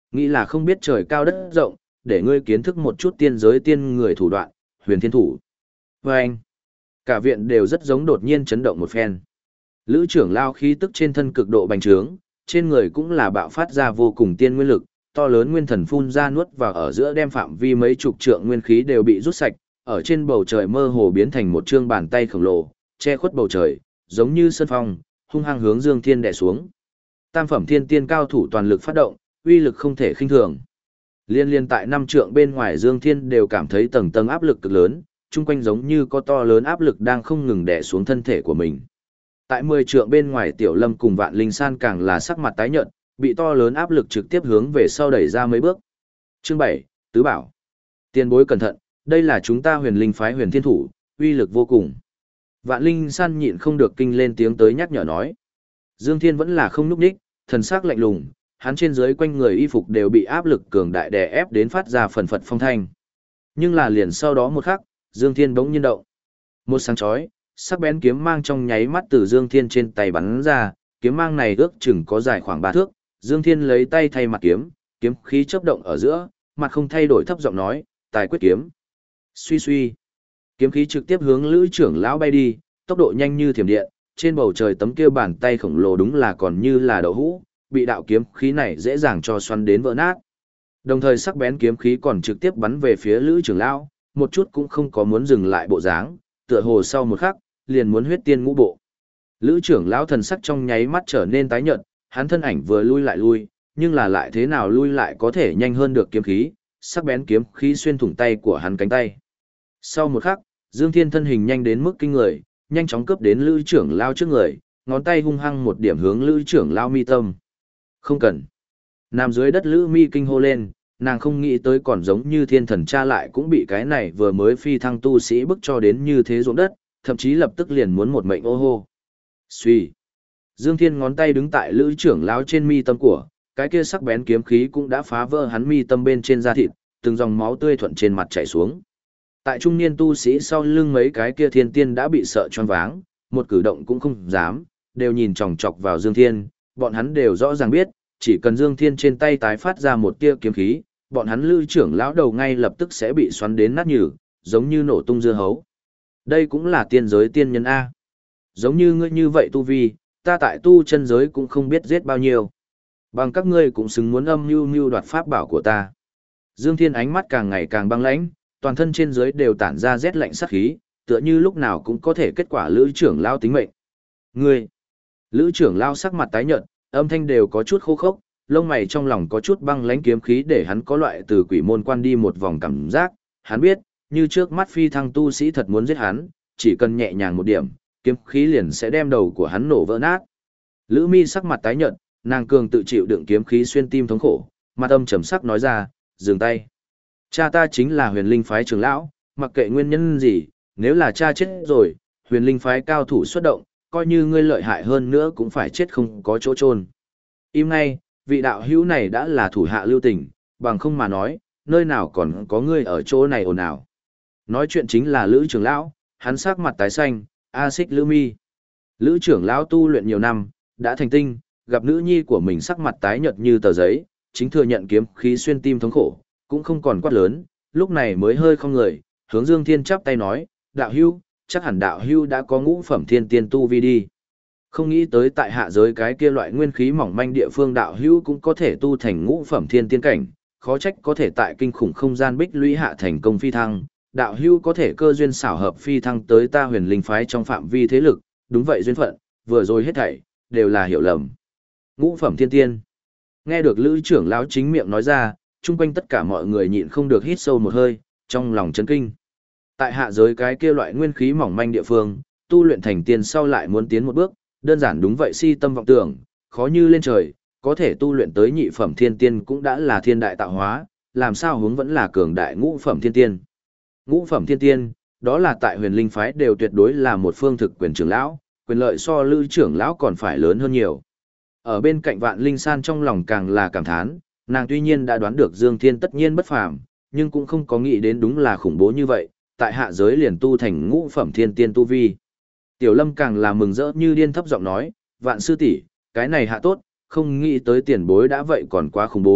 S1: Nghĩ là không biết trời cao đất rộng, để ngươi kiến thức một chút tiên giới tiên người thủ đoạn, huyền thiên thủ. Và anh, cả viện đều rất giống đột nhiên chấn động một phen. Lữ trưởng lao khí tức trên thân cực độ bành trướng, trên người cũng là bạo phát ra vô cùng tiên nguyên lực, to lớn nguyên thần phun ra nuốt vào ở giữa đem phạm vi mấy chục trượng nguyên khí đều bị rút sạch, ở trên bầu trời mơ hồ biến thành một trương bàn tay khổng lồ, che khuất bầu trời, giống như sơn phong, hung hăng hướng Dương Thiên đè xuống. Tam phẩm thiên tiên cao thủ toàn lực phát động, uy lực không thể khinh thường. Liên tại 5 trượng bên ngoài Dương Thiên đều cảm thấy tầng tầng áp lực cực lớn, chung quanh giống như có to lớn áp lực đang không ngừng đè xuống thân thể của mình. Tại 10 trượng bên ngoài Tiểu Lâm cùng Vạn Linh San càng là sắc mặt tái nhợt, bị to lớn áp lực trực tiếp hướng về sau đẩy ra mấy bước. Chương 7, Tứ Bảo. Tiền bối cẩn thận, đây là chúng ta Huyền Linh phái Huyền Thiên thủ, uy lực vô cùng. Vạn Linh San nhịn không được kinh lên tiếng tới nhắc nhở nói. Dương Thiên vẫn là không nhúc nhích, thần sắc lạnh lùng, hắn trên dưới quanh người y phục đều bị áp lực cường đại đè ép đến phát ra phần phật phong thanh. Nhưng là liền sau đó một khắc, Dương Thiên bỗng nhiên động. Một sáng chói, sắc bén kiếm mang trong nháy mắt từ Dương Thiên trên tay bắn ra, kiếm mang này ước chừng có dài khoảng 3 thước, Dương Thiên lấy tay thay mặt kiếm, kiếm khí chớp động ở giữa, mặt không thay đổi thấp giọng nói, "Tài quyết kiếm." Suy suy, kiếm khí trực tiếp hướng Lữ trưởng lão bay đi, tốc độ nhanh như thiểm điện, trên bầu trời tấm kia bàn tay khổng lồ đúng là còn như là đậu hũ, bị đạo kiếm khí này dễ dàng cho xoắn đến vỡ nát. Đồng thời sắc bén kiếm khí còn trực tiếp bắn về phía Lữ trưởng lão, một chút cũng không có muốn dừng lại bộ dáng, tựa hồ sau một khắc, liền muốn huyết tiên ngũ bộ. Lữ trưởng lão thần sắc trong nháy mắt trở nên tái nhợt, hắn thân ảnh vừa lui lại lui, nhưng là lại thế nào lui lại có thể nhanh hơn được kiếm khí, sắc bén kiếm khí xuyên thủng tay của hắn cánh tay. Sau một khắc, Dương Thiên thân hình nhanh đến mức kinh người, nhanh chóng cướp đến Lữ trưởng lão trước người, ngón tay hung hăng một điểm hướng Lữ trưởng lão mi tâm. Không cần. Nằm dưới đất Lữ Mi kinh hô lên, nàng không nghĩ tới còn giống như thiên thần cha lại cũng bị cái này vừa mới phi thăng tu sĩ bức cho đến như thế ruộng đất, thậm chí lập tức liền muốn một mệnh ô hô. Xuy. Dương Thiên ngón tay đứng tại Lữ trưởng lão trên mi tâm của, cái kia sắc bén kiếm khí cũng đã phá vỡ hắn mi tâm bên trên da thịt, từng dòng máu tươi thuận trên mặt chảy xuống. Tại trung niên tu sĩ sau lưng mấy cái kia thiên tiên đã bị sợ choáng váng, một cử động cũng không dám, đều nhìn chòng chọc vào Dương Thiên, bọn hắn đều rõ ràng biết, chỉ cần Dương Thiên trên tay tái phát ra một tia kiếm khí, bọn hắn Lữ trưởng lão đầu ngay lập tức sẽ bị xoắn đến nát nhừ, giống như nổ tung dưa hấu. Đây cũng là tiên giới tiên nhân A. Giống như ngươi như vậy tu vi, ta tại tu chân giới cũng không biết giết bao nhiêu. Bằng các ngươi cũng xứng muốn âm mưu đoạt pháp bảo của ta. Dương Thiên ánh mắt càng ngày càng băng lãnh, toàn thân trên dưới đều tản ra rét lạnh sát khí, tựa như lúc nào cũng có thể kết quả Lữ trưởng lão tính mệnh. Ngươi! Lữ trưởng lão sắc mặt tái nhợt, âm thanh đều có chút khô khốc, lông mày trong lòng có chút băng lãnh kiếm khí để hắn có loại từ quỷ môn quan đi một vòng cảm giác, hắn biết, như trước mắt phi thăng tu sĩ thật muốn giết hắn, chỉ cần nhẹ nhàng một điểm, kiếm khí liền sẽ đem đầu của hắn nổ vỡ nát. Lữ Mi sắc mặt tái nhợt, nàng cường tự chịu đựng kiếm khí xuyên tim thống khổ, mặt âm trầm sắc nói ra, dừng tay. Cha ta chính là Huyền Linh phái trưởng lão, mặc kệ nguyên nhân gì, nếu là cha chết rồi, Huyền Linh phái cao thủ xuất động, coi như ngươi lợi hại hơn nữa cũng phải chết không có chỗ chôn. Im ngay, vị đạo hữu này đã là thủ hạ lưu tình, bằng không mà nói, nơi nào còn có ngươi ở chỗ này ồn ào. Nói chuyện chính là Lữ trưởng lão, hắn sắc mặt tái xanh, A Xích Lữ Mi. Lữ trưởng lão tu luyện nhiều năm, đã thành tinh, gặp nữ nhi của mình sắc mặt tái nhợt như tờ giấy, chính thừa nhận kiếm khí xuyên tim thống khổ, cũng không còn quát lớn, lúc này mới hơi không người, hướng Dương Thiên chắp tay nói, đạo hữu, chắc hẳn đạo hữu đã có ngũ phẩm thiên tiên tu vi đi. Không nghĩ tới tại hạ giới cái kia loại nguyên khí mỏng manh địa phương đạo hữu cũng có thể tu thành ngũ phẩm thiên tiên cảnh, khó trách có thể tại kinh khủng không gian bích lũy hạ thành công phi thăng, đạo hữu có thể cơ duyên xảo hợp phi thăng tới ta Huyền Linh phái trong phạm vi thế lực, đúng vậy duyên phận, vừa rồi hết thảy đều là hiểu lầm. Ngũ phẩm thiên tiên. Nghe được Lữ trưởng lão chính miệng nói ra, chung quanh tất cả mọi người nhịn không được hít sâu một hơi, trong lòng chấn kinh. Tại hạ giới cái kia loại nguyên khí mỏng manh địa phương, tu luyện thành tiên sau lại muốn tiến một bước, đơn giản đúng vậy si tâm vọng tưởng, khó như lên trời, có thể tu luyện tới nhị phẩm thiên tiên cũng đã là thiên đại tạo hóa, làm sao hướng vẫn là cường đại ngũ phẩm thiên tiên. Ngũ phẩm thiên tiên, đó là tại Huyền Linh phái đều tuyệt đối là một phương thực quyền trưởng lão, quyền lợi so Lữ trưởng lão còn phải lớn hơn nhiều. Ở bên cạnh Vạn Linh San trong lòng càng là cảm thán, nàng tuy nhiên đã đoán được Dương Thiên tất nhiên bất phàm, nhưng cũng không có nghĩ đến đúng là khủng bố như vậy, tại hạ giới liền tu thành ngũ phẩm thiên tiên tu vi. Tiểu Lâm càng là mừng rỡ như điên thấp giọng nói, Vạn sư tỷ, cái này hạ tốt, không nghĩ tới tiền bối đã vậy còn quá khủng bố,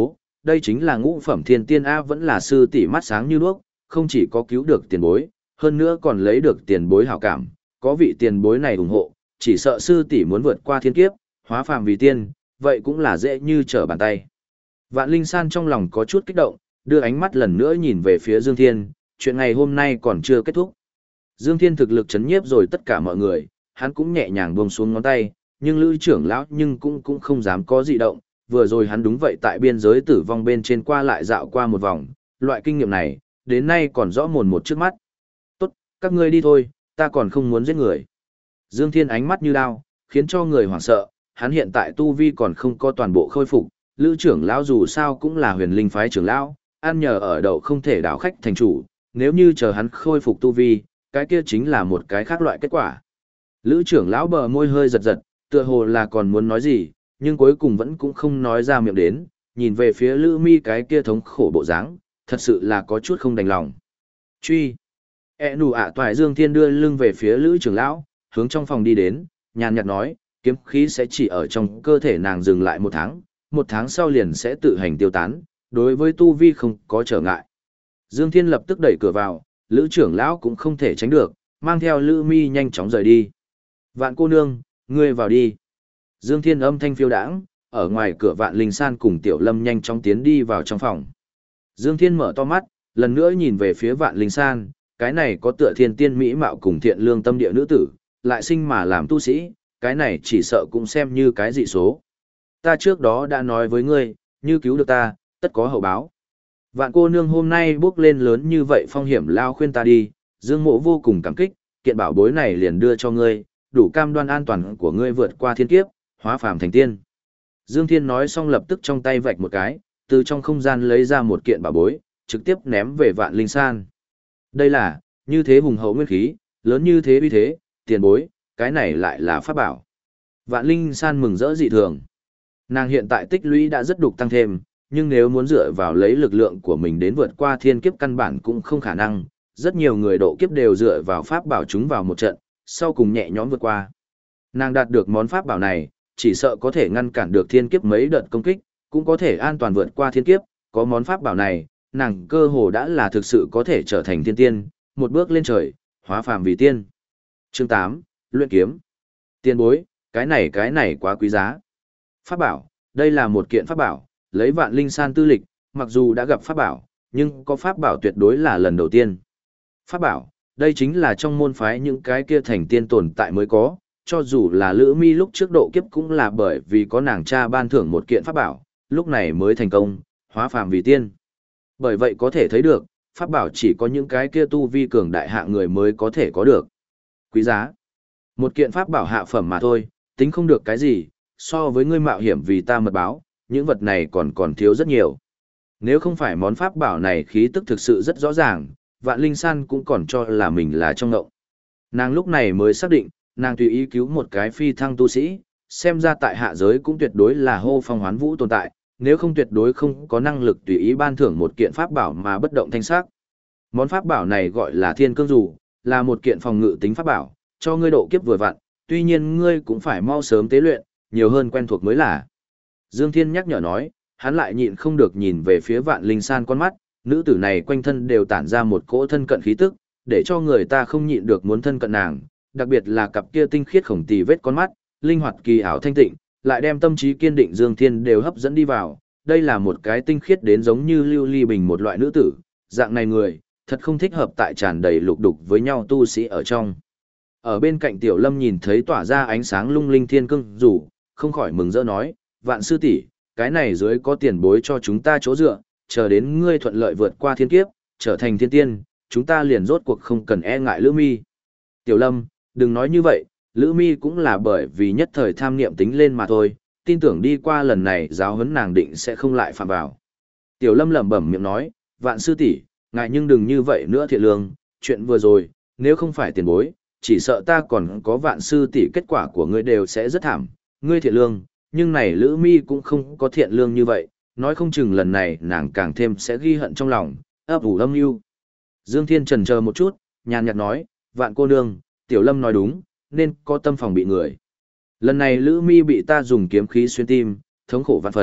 S1: đây chính là ngũ phẩm thiên tiên A, vẫn là sư tỷ mắt sáng như đuốc, không chỉ có cứu được tiền bối, hơn nữa còn lấy được tiền bối hảo cảm, có vị tiền bối này ủng hộ, chỉ sợ sư tỷ muốn vượt qua thiên kiếp, hóa phàm vì tiên, vậy cũng là dễ như trở bàn tay. Vạn Linh San trong lòng có chút kích động, đưa ánh mắt lần nữa nhìn về phía Dương Thiên, chuyện ngày hôm nay còn chưa kết thúc. Dương Thiên thực lực chấn nhiếp rồi tất cả mọi người, hắn cũng nhẹ nhàng buông xuống ngón tay, nhưng Lữ trưởng lão nhưng cũng không dám có dị động, vừa rồi hắn đúng vậy tại biên giới tử vong bên trên qua lại dạo qua một vòng, loại kinh nghiệm này, đến nay còn rõ mồn một trước mắt. Tốt, các ngươi đi thôi, ta còn không muốn giết người. Dương Thiên ánh mắt như đao, khiến cho người hoảng sợ, hắn hiện tại tu vi còn không có toàn bộ khôi phục, Lữ trưởng lão dù sao cũng là huyền linh phái trưởng lão, ăn nhờ ở đậu không thể đảo khách thành chủ, nếu như chờ hắn khôi phục tu vi, cái kia chính là một cái khác loại kết quả. Lữ trưởng lão bờ môi hơi giật giật, tựa hồ là còn muốn nói gì, nhưng cuối cùng vẫn cũng không nói ra miệng đến, nhìn về phía Lữ Mi cái kia thống khổ bộ dáng, thật sự là có chút không đành lòng. Truy. Nụ ạ toại Dương Thiên đưa lưng về phía Lữ trưởng lão, hướng trong phòng đi đến, nhàn nhạt nói, kiếm khí sẽ chỉ ở trong cơ thể nàng dừng lại một tháng sau liền sẽ tự hành tiêu tán, đối với tu vi không có trở ngại. Dương Thiên lập tức đẩy cửa vào, Lữ trưởng lão cũng không thể tránh được, mang theo Lữ Mi nhanh chóng rời đi. Vạn cô nương, ngươi vào đi. Dương Thiên âm thanh phiêu đãng, ở ngoài cửa Vạn Linh San cùng Tiểu Lâm nhanh chóng tiến đi vào trong phòng. Dương Thiên mở to mắt, lần nữa nhìn về phía Vạn Linh San, cái này có tựa thiên tiên mỹ mạo cùng thiện lương tâm địa nữ tử, lại sinh mà làm tu sĩ, cái này chỉ sợ cũng xem như cái dị số. Ta trước đó đã nói với ngươi, như cứu được ta, tất có hậu báo. Vạn cô nương hôm nay bước lên lớn như vậy phong hiểm lao khuyên ta đi, Dương Mộ vô cùng cảm kích, kiện bảo bối này liền đưa cho ngươi, đủ cam đoan an toàn của ngươi vượt qua thiên kiếp, hóa phàm thành tiên. Dương Thiên nói xong lập tức trong tay vạch một cái, từ trong không gian lấy ra một kiện bảo bối, trực tiếp ném về Vạn Linh San. Đây là, như thế hùng hậu nguyên khí, lớn như thế uy thế, tiền bối, cái này lại là pháp bảo. Vạn Linh San mừng rỡ dị thường. Nàng hiện tại tích lũy đã rất đục tăng thêm, nhưng nếu muốn dựa vào lấy lực lượng của mình đến vượt qua thiên kiếp căn bản cũng không khả năng, rất nhiều người độ kiếp đều dựa vào pháp bảo chúng vào một trận, sau cùng nhẹ nhõm vượt qua. Nàng đạt được món pháp bảo này, chỉ sợ có thể ngăn cản được thiên kiếp mấy đợt công kích, cũng có thể an toàn vượt qua thiên kiếp, có món pháp bảo này, nàng cơ hồ đã là thực sự có thể trở thành thiên tiên, một bước lên trời, hóa phàm vì tiên. Chương 8, luyện kiếm. Tiên bối, cái này quá quý giá. Pháp bảo, đây là một kiện pháp bảo, lấy Vạn Linh San tư lịch, mặc dù đã gặp pháp bảo, nhưng có pháp bảo tuyệt đối là lần đầu tiên. Pháp bảo, đây chính là trong môn phái những cái kia thành tiên tồn tại mới có, cho dù là Lữ Mi lúc trước độ kiếp cũng là bởi vì có nàng cha ban thưởng một kiện pháp bảo, lúc này mới thành công, hóa phàm vì tiên. Bởi vậy có thể thấy được, pháp bảo chỉ có những cái kia tu vi cường đại hạ người mới có thể có được. Quý giá. Một kiện pháp bảo hạ phẩm mà thôi, tính không được cái gì, so với ngươi mạo hiểm vì ta mật báo, những vật này còn thiếu rất nhiều. Nếu không phải món pháp bảo này khí tức thực sự rất rõ ràng, Vạn Linh San cũng còn cho là mình là trong ngộng. Nàng lúc này mới xác định, nàng tùy ý cứu một cái phi thăng tu sĩ, xem ra tại hạ giới cũng tuyệt đối là hô phong hoán vũ tồn tại, nếu không tuyệt đối không có năng lực tùy ý ban thưởng một kiện pháp bảo mà bất động thanh sắc. Món pháp bảo này gọi là Thiên Cương Dù, là một kiện phòng ngự tính pháp bảo, cho ngươi độ kiếp vừa vặn, tuy nhiên ngươi cũng phải mau sớm tế luyện, nhiều hơn quen thuộc mới là. Dương Thiên nhắc nhở nói, hắn lại nhịn không được nhìn về phía Vạn Linh San con mắt, nữ tử này quanh thân đều tản ra một cỗ thân cận khí tức, để cho người ta không nhịn được muốn thân cận nàng, đặc biệt là cặp kia tinh khiết khổng tì vết con mắt, linh hoạt kỳ ảo thanh tịnh, lại đem tâm trí kiên định Dương Thiên đều hấp dẫn đi vào. Đây là một cái tinh khiết đến giống như lưu ly bình một loại nữ tử, dạng này người, thật không thích hợp tại tràn đầy lục đục với nhau tu sĩ ở trong. Ở bên cạnh Tiểu Lâm nhìn thấy tỏa ra ánh sáng lung linh thiên cương rủ, không khỏi mừng rỡ nói, Vạn sư tỷ, cái này dưới có tiền bối cho chúng ta chỗ dựa, chờ đến ngươi thuận lợi vượt qua thiên kiếp, trở thành thiên tiên, chúng ta liền rốt cuộc không cần e ngại Lữ Mi. Tiểu Lâm, đừng nói như vậy, Lữ Mi cũng là bởi vì nhất thời tham niệm tính lên mà thôi, tin tưởng đi qua lần này giáo huấn nàng định sẽ không lại phạm vào. Tiểu Lâm lẩm bẩm miệng nói, Vạn sư tỷ, ngài nhưng đừng như vậy nữa Thiện Lương, chuyện vừa rồi, nếu không phải tiền bối, chỉ sợ ta còn có Vạn sư tỷ kết quả của ngươi đều sẽ rất thảm, ngươi Thiện Lương, nhưng này Lữ Mi cũng không có thiện lương như vậy, nói không chừng lần này nàng càng thêm sẽ ghi hận trong lòng, ấp ủ âm mưu. Dương Thiên chần chờ một chút, nhàn nhạt nói, Vạn cô nương, Tiểu Lâm nói đúng, nên có tâm phòng bị người. Lần này Lữ Mi bị ta dùng kiếm khí xuyên tim, thống khổ vạn phần,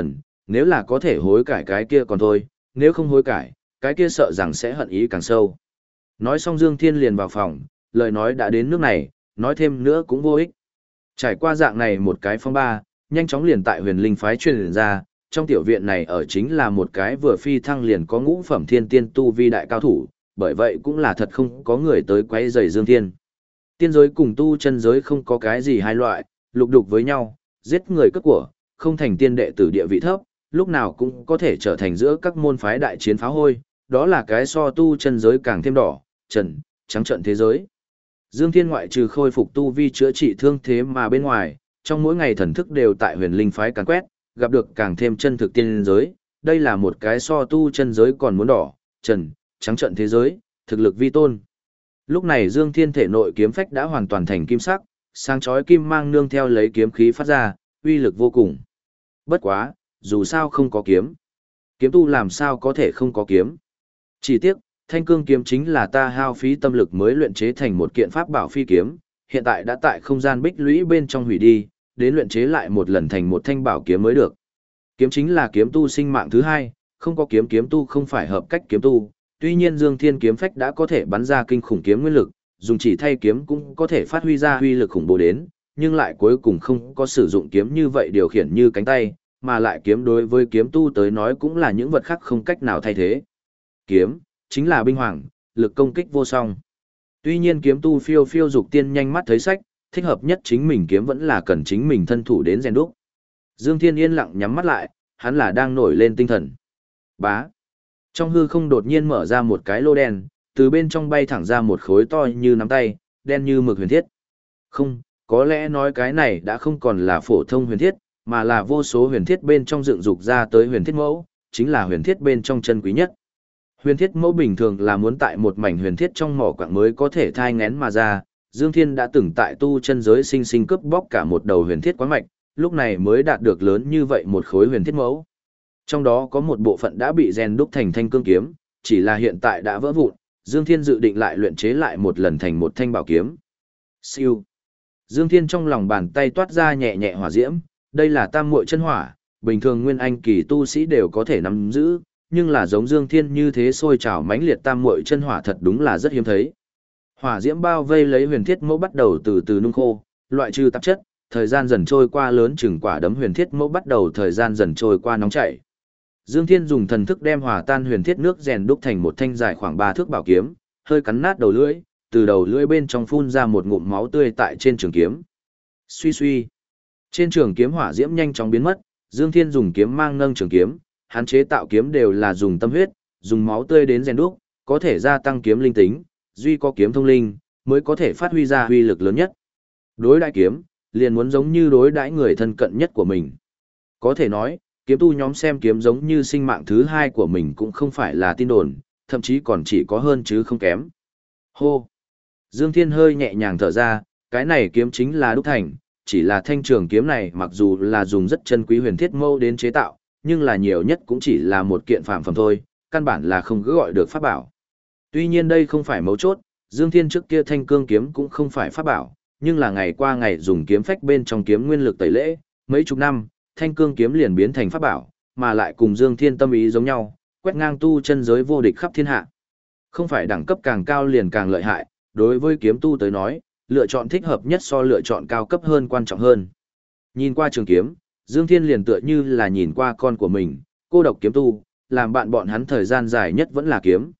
S1: Nếu là có thể hối cải cái kia còn thôi, nếu không hối cải, cái kia sợ rằng sẽ hận ý càng sâu. Nói xong Dương Thiên liền vào phòng, lời nói đã đến nước này, nói thêm nữa cũng vô ích. Trải qua dạng này một cái phong ba, nhanh chóng liền tại huyền linh phái truyền ra, trong tiểu viện này ở chính là một cái vừa phi thăng liền có ngũ phẩm thiên tiên tu vi đại cao thủ, bởi vậy cũng là thật không có người tới quấy rầy Dương Thiên. Tiên giới cùng tu chân giới không có cái gì hai loại, lục đục với nhau, giết người cướp của, không thành tiên đệ tử địa vị thấp, lúc nào cũng có thể trở thành giữa các môn phái đại chiến pháo hôi, đó là cái so tu chân giới càng thêm đỏ, trần, trắng trợn thế giới. Dương Thiên ngoại trừ khôi phục tu vi chữa trị thương thế mà bên ngoài, trong mỗi ngày thần thức đều tại huyền linh phái càn quét, gặp được càng thêm chân thực tiên giới, đây là một cái so tu chân giới còn muốn đỏ, trần, trắng trợn thế giới, thực lực vi tôn. Lúc này Dương Thiên thể nội kiếm phách đã hoàn toàn thành kim sắc, sáng chói kim mang nương theo lấy kiếm khí phát ra, uy lực vô cùng. Bất quá, dù sao không có kiếm. Kiếm tu làm sao có thể không có kiếm. Chỉ tiếc, thanh cương kiếm chính là ta hao phí tâm lực mới luyện chế thành một kiện pháp bảo phi kiếm, hiện tại đã tại không gian bích lũy bên trong hủy đi, đến luyện chế lại một lần thành một thanh bảo kiếm mới được. Kiếm chính là kiếm tu sinh mạng thứ hai, không có kiếm kiếm tu không phải hợp cách kiếm tu. Tuy nhiên Dương Thiên kiếm phách đã có thể bắn ra kinh khủng kiếm nguyên lực, dùng chỉ thay kiếm cũng có thể phát huy ra uy lực khủng bố đến, nhưng lại cuối cùng không có sử dụng kiếm như vậy điều khiển như cánh tay, mà lại kiếm đối với kiếm tu tới nói cũng là những vật khác không cách nào thay thế. Kiếm chính là binh hoàng, lực công kích vô song. Tuy nhiên kiếm tu phiêu phiêu dục tiên nhanh mắt thấy sách, thích hợp nhất chính mình kiếm vẫn là cần chính mình thân thủ đến rèn đúc. Dương Thiên yên lặng nhắm mắt lại, hắn là đang nổi lên tinh thần. Bá. Trong hư không đột nhiên mở ra một cái lô đen, từ bên trong bay thẳng ra một khối to như nắm tay, đen như mực huyền thiết. Không, có lẽ nói cái này đã không còn là phổ thông huyền thiết, mà là vô số huyền thiết bên trong dựng dục ra tới huyền thiết mẫu, chính là huyền thiết bên trong chân quý nhất. Huyền thiết mẫu bình thường là muốn tại một mảnh huyền thiết trong mỏ quặng mới có thể thai ngén mà ra, Dương Thiên đã từng tại tu chân giới sinh sinh cướp bóc cả một đầu huyền thiết quán mạch, lúc này mới đạt được lớn như vậy một khối huyền thiết mẫu. Trong đó có một bộ phận đã bị rèn đúc thành thanh cương kiếm, chỉ là hiện tại đã vỡ vụn, Dương Thiên dự định lại luyện chế lại một lần thành một thanh bảo kiếm. Siêu. Dương Thiên trong lòng bàn tay toát ra nhẹ nhẹ hỏa diễm, đây là tam muội chân hỏa, bình thường nguyên anh kỳ tu sĩ đều có thể nắm giữ, nhưng là giống Dương Thiên như thế sôi trào mãnh liệt tam muội chân hỏa thật đúng là rất hiếm thấy. Hỏa diễm bao vây lấy huyền thiết mẫu bắt đầu từ từ nung khô, loại trừ tạp chất, thời gian dần trôi qua lớn chừng quả đấm huyền thiết mẫu bắt đầu thời gian dần trôi qua nóng chảy. Dương Thiên dùng thần thức đem hòa tan huyền thiết nước rèn đúc thành một thanh dài khoảng 3 thước bảo kiếm, hơi cắn nát đầu lưỡi, từ đầu lưỡi bên trong phun ra một ngụm máu tươi tại trên trường kiếm. Suy suy. Trên trường kiếm hỏa diễm nhanh chóng biến mất, Dương Thiên dùng kiếm mang nâng trường kiếm, hắn chế tạo kiếm đều là dùng tâm huyết, dùng máu tươi đến rèn đúc, có thể gia tăng kiếm linh tính, duy có kiếm thông linh mới có thể phát huy ra uy lực lớn nhất. Đối đãi kiếm, liền muốn giống như đối đãi người thân cận nhất của mình. Có thể nói, kiếm tu nhóm xem kiếm giống như sinh mạng thứ hai của mình cũng không phải là tin đồn, thậm chí còn chỉ có hơn chứ không kém. Hô! Dương Thiên hơi nhẹ nhàng thở ra, cái này kiếm chính là đúc thành, chỉ là thanh trường kiếm này mặc dù là dùng rất chân quý huyền thiết mâu đến chế tạo, nhưng là nhiều nhất cũng chỉ là một kiện phàm phẩm thôi, căn bản là không cứ gọi được pháp bảo. Tuy nhiên đây không phải mấu chốt, Dương Thiên trước kia thanh cương kiếm cũng không phải pháp bảo, nhưng là ngày qua ngày dùng kiếm phách bên trong kiếm nguyên lực tẩy lễ, mấy chục năm, thanh cương kiếm liền biến thành pháp bảo, mà lại cùng Dương Thiên tâm ý giống nhau, quét ngang tu chân giới vô địch khắp thiên hạ. Không phải đẳng cấp càng cao liền càng lợi hại, đối với kiếm tu tới nói, lựa chọn thích hợp nhất so lựa chọn cao cấp hơn quan trọng hơn. Nhìn qua trường kiếm, Dương Thiên liền tựa như là nhìn qua con của mình, cô độc kiếm tu, làm bạn bọn hắn thời gian dài nhất vẫn là kiếm,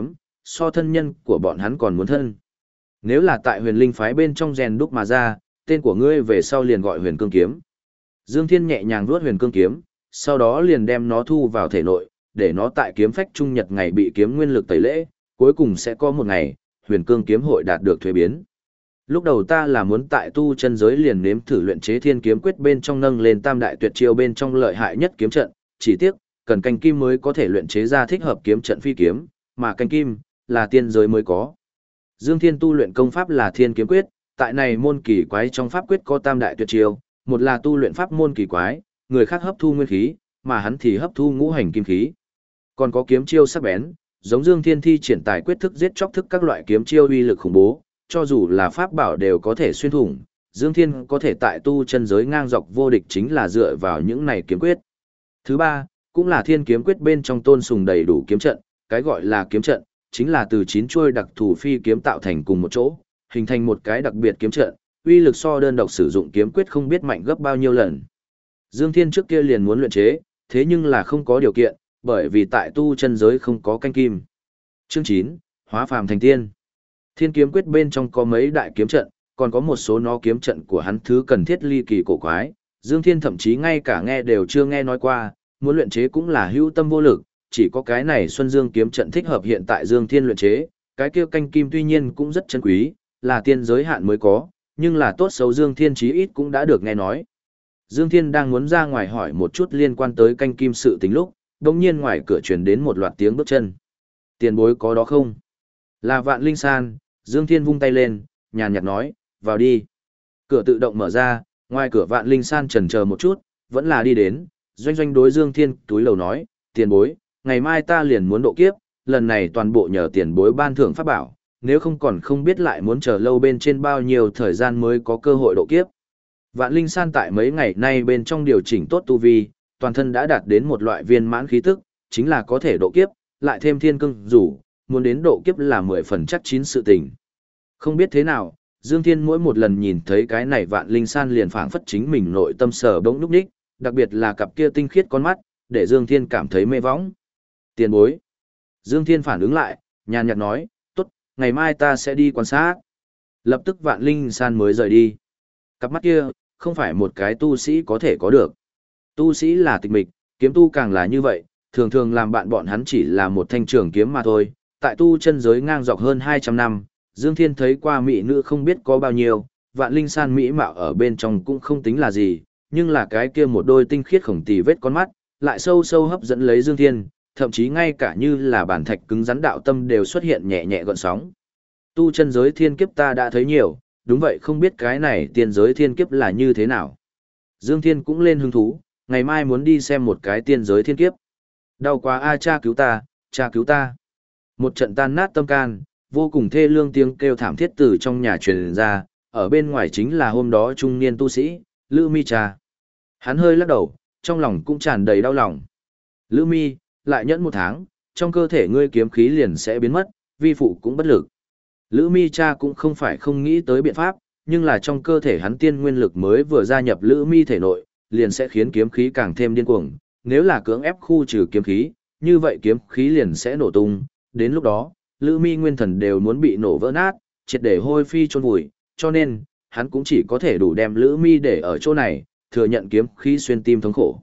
S1: so thân nhân của bọn hắn còn muốn thân. Nếu là tại huyền linh phái bên trong rèn đúc mà ra, tên của ngươi về sau liền gọi huyền cương kiếm. Dương Thiên nhẹ nhàng vuốt huyền cương kiếm, sau đó liền đem nó thu vào thể nội, để nó tại kiếm phách trung nhật ngày bị kiếm nguyên lực tẩy lễ, cuối cùng sẽ có một ngày, huyền cương kiếm hội đạt được thuế biến. Lúc đầu ta là muốn tại tu chân giới liền nếm thử luyện chế thiên kiếm quyết bên trong nâng lên tam đại tuyệt chiêu bên trong lợi hại nhất kiếm trận, chỉ tiếc, cần canh kim mới có thể luyện chế ra thích hợp kiếm trận phi kiếm, mà canh kim là tiên giới mới có. Dương Thiên tu luyện công pháp là thiên kiếm quyết, tại này môn kỳ quái trong pháp quyết có tam đại tuyệt chiêu, một là tu luyện pháp môn kỳ quái, người khác hấp thu nguyên khí, mà hắn thì hấp thu ngũ hành kim khí. Còn có kiếm chiêu sắc bén, giống Dương Thiên thi triển tài quyết thức giết chóc thức các loại kiếm chiêu uy lực khủng bố, cho dù là pháp bảo đều có thể xuyên thủng, Dương Thiên có thể tại tu chân giới ngang dọc vô địch chính là dựa vào những này kiếm quyết. Thứ ba, cũng là thiên kiếm quyết bên trong tôn sùng đầy đủ kiếm trận, cái gọi là kiếm trận, chính là từ 9 chuôi đặc thù phi kiếm tạo thành cùng một chỗ, hình thành một cái đặc biệt kiếm trận, uy lực so đơn độc sử dụng kiếm quyết không biết mạnh gấp bao nhiêu lần. Dương Thiên trước kia liền muốn luyện chế, thế nhưng là không có điều kiện, bởi vì tại tu chân giới không có canh kim. Chương 9, Hóa phàm thành tiên. Thiên kiếm quyết bên trong có mấy đại kiếm trận, còn có một số nó kiếm trận của hắn thứ cần thiết ly kỳ cổ quái, Dương Thiên thậm chí ngay cả nghe đều chưa nghe nói qua, muốn luyện chế cũng là hữu tâm vô lực, chỉ có cái này Xuân Dương kiếm trận thích hợp hiện tại Dương Thiên luyện chế, cái kia canh kim tuy nhiên cũng rất chân quý, là tiên giới hạn mới có, nhưng là tốt xấu Dương Thiên chí ít cũng đã được nghe nói. Dương Thiên đang muốn ra ngoài hỏi một chút liên quan tới canh kim sự tình lúc, đột nhiên ngoài cửa truyền đến một loạt tiếng bước chân. Tiền bối có đó không? Là Vạn Linh San. Dương Thiên vung tay lên, nhàn nhạt nói, vào đi. Cửa tự động mở ra, ngoài cửa Vạn Linh San chần chờ một chút, vẫn là đi đến, doanh doanh đối Dương Thiên túi lầu nói, tiền bối, ngày mai ta liền muốn độ kiếp, lần này toàn bộ nhờ tiền bối ban thưởng pháp bảo, nếu không còn không biết lại muốn chờ lâu bên trên bao nhiêu thời gian mới có cơ hội độ kiếp. Vạn Linh San tại mấy ngày nay bên trong điều chỉnh tốt tu vi, toàn thân đã đạt đến một loại viên mãn khí tức, chính là có thể độ kiếp, lại thêm thiên cương rủ, muốn đến độ kiếp là 10 phần chắc chín sự tình. Không biết thế nào, Dương Thiên mỗi một lần nhìn thấy cái này Vạn Linh San liền phảng phất chính mình nội tâm sở bỗng núp đích, đặc biệt là cặp kia tinh khiết con mắt, để Dương Thiên cảm thấy mê võng. Tiền bối. Dương Thiên phản ứng lại, nhàn nhạt nói, tốt, ngày mai ta sẽ đi quan sát. Lập tức Vạn Linh San mới rời đi. Cặp mắt kia, không phải một cái tu sĩ có thể có được. Tu sĩ là tịch mịch, kiếm tu càng là như vậy, thường thường làm bạn bọn hắn chỉ là một thanh trường kiếm mà thôi. Tại tu chân giới ngang dọc hơn 200 năm, Dương Thiên thấy qua mỹ nữ không biết có bao nhiêu, Vạn Linh San mỹ mạo ở bên trong cũng không tính là gì, nhưng là cái kia một đôi tinh khiết khổng tỳ vết con mắt, lại sâu sâu hấp dẫn lấy Dương Thiên, thậm chí ngay cả như là bản thạch cứng rắn đạo tâm đều xuất hiện nhẹ nhẹ gợn sóng. Tu chân giới thiên kiếp ta đã thấy nhiều, đúng vậy không biết cái này tiên giới thiên kiếp là như thế nào. Dương Thiên cũng lên hứng thú, ngày mai muốn đi xem một cái tiên giới thiên kiếp. Đau quá a, cha cứu ta, cha cứu ta. Một trận tan nát tâm can, vô cùng thê lương tiếng kêu thảm thiết từ trong nhà truyền ra, ở bên ngoài chính là hôm đó trung niên tu sĩ, Lữ Mi cha. Hắn hơi lắc đầu, trong lòng cũng tràn đầy đau lòng. Lữ Mi, lại nhẫn 1 tháng, trong cơ thể ngươi kiếm khí liền sẽ biến mất, vi phụ cũng bất lực. Lữ Mi cha cũng không phải không nghĩ tới biện pháp, nhưng là trong cơ thể hắn tiên nguyên lực mới vừa gia nhập Lữ Mi thể nội, liền sẽ khiến kiếm khí càng thêm điên cuồng. Nếu là cưỡng ép khu trừ kiếm khí, như vậy kiếm khí liền sẽ nổ tung, đến lúc đó, Lữ Mi nguyên thần đều muốn bị nổ vỡ nát, triệt để hôi phi chôn vùi, cho nên, hắn cũng chỉ có thể đủ đem Lữ Mi để ở chỗ này, thừa nhận kiếm khí xuyên tim thống khổ.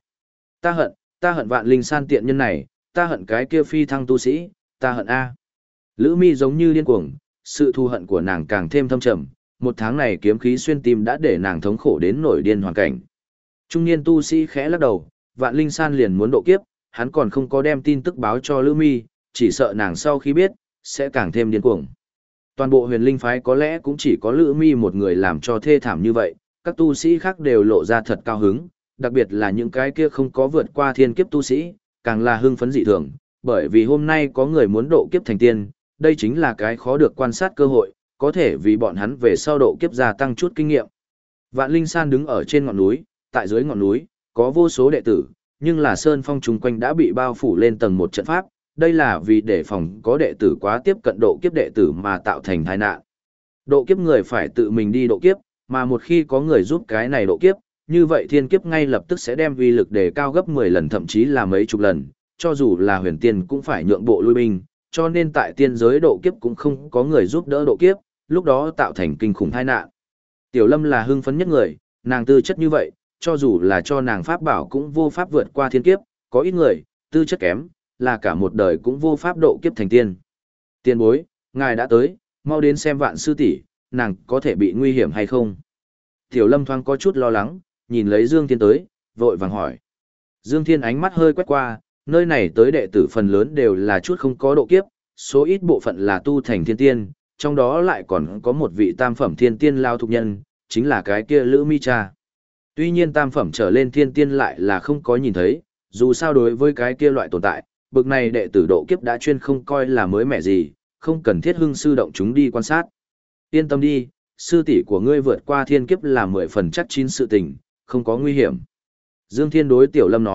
S1: Ta hận Vạn Linh San tiện nhân này, ta hận cái kia phi thăng tu sĩ, ta hận a. Lữ Mi giống như điên cuồng, sự thù hận của nàng càng thêm thâm trầm, 1 tháng này kiếm khí xuyên tim đã để nàng thống khổ đến nổi điên hoàn cảnh. Trung niên tu sĩ khẽ lắc đầu, Vạn Linh San liền muốn độ kiếp, hắn còn không có đem tin tức báo cho Lữ Mi, chỉ sợ nàng sau khi biết, sẽ càng thêm điên cuồng. Toàn bộ Huyền Linh phái có lẽ cũng chỉ có Lữ Mi một người làm cho thê thảm như vậy, các tu sĩ khác đều lộ ra thật cao hứng, đặc biệt là những cái kia không có vượt qua thiên kiếp tu sĩ, càng là hưng phấn dị thường, bởi vì hôm nay có người muốn độ kiếp thành tiên, đây chính là cái khó được quan sát cơ hội, có thể vì bọn hắn về sau độ kiếp gia tăng chút kinh nghiệm. Vạn Linh San đứng ở trên ngọn núi, tại dưới ngọn núi, có vô số đệ tử, nhưng là sơn phong chung quanh đã bị bao phủ lên tầng một trận pháp, đây là vì để phòng có đệ tử quá tiếp cận độ kiếp đệ tử mà tạo thành tai nạn. Độ kiếp người phải tự mình đi độ kiếp, mà một khi có người giúp cái này độ kiếp, như vậy thiên kiếp ngay lập tức sẽ đem uy lực đề cao gấp 10 lần thậm chí là mấy chục lần, cho dù là huyền tiên cũng phải nhượng bộ lui binh, cho nên tại tiên giới độ kiếp cũng không có người giúp đỡ độ kiếp, lúc đó tạo thành kinh khủng tai nạn. Tiểu Lâm là hưng phấn nhất người, nàng tư chất như vậy, cho dù là cho nàng pháp bảo cũng vô pháp vượt qua thiên kiếp, có ít người, tư chất kém, là cả một đời cũng vô pháp độ kiếp thành tiên. Tiền bối, ngài đã tới, mau đến xem Vạn sư tỷ, nàng có thể bị nguy hiểm hay không? Tiểu Lâm thoáng có chút lo lắng, nhìn lấy Dương Thiên tới, vội vàng hỏi. Dương Thiên ánh mắt hơi quét qua, nơi này tới đệ tử phần lớn đều là chút không có độ kiếp, số ít bộ phận là tu thành thiên tiên, trong đó lại còn có một vị tam phẩm thiên tiên lao thục nhân, chính là cái kia Lữ Mi cha. Tuy nhiên tam phẩm trở lên thiên tiên lại là không có nhìn thấy, dù sao đối với cái kia loại tồn tại, bực này đệ tử độ kiếp đã chuyên không coi là mới mẻ gì, không cần thiết hưng sư động chúng đi quan sát. Yên tâm đi, sư tỷ của ngươi vượt qua thiên kiếp là 10 phần chắc chín sự tình, không có nguy hiểm. Dương Thiên đối Tiểu Lâm nói,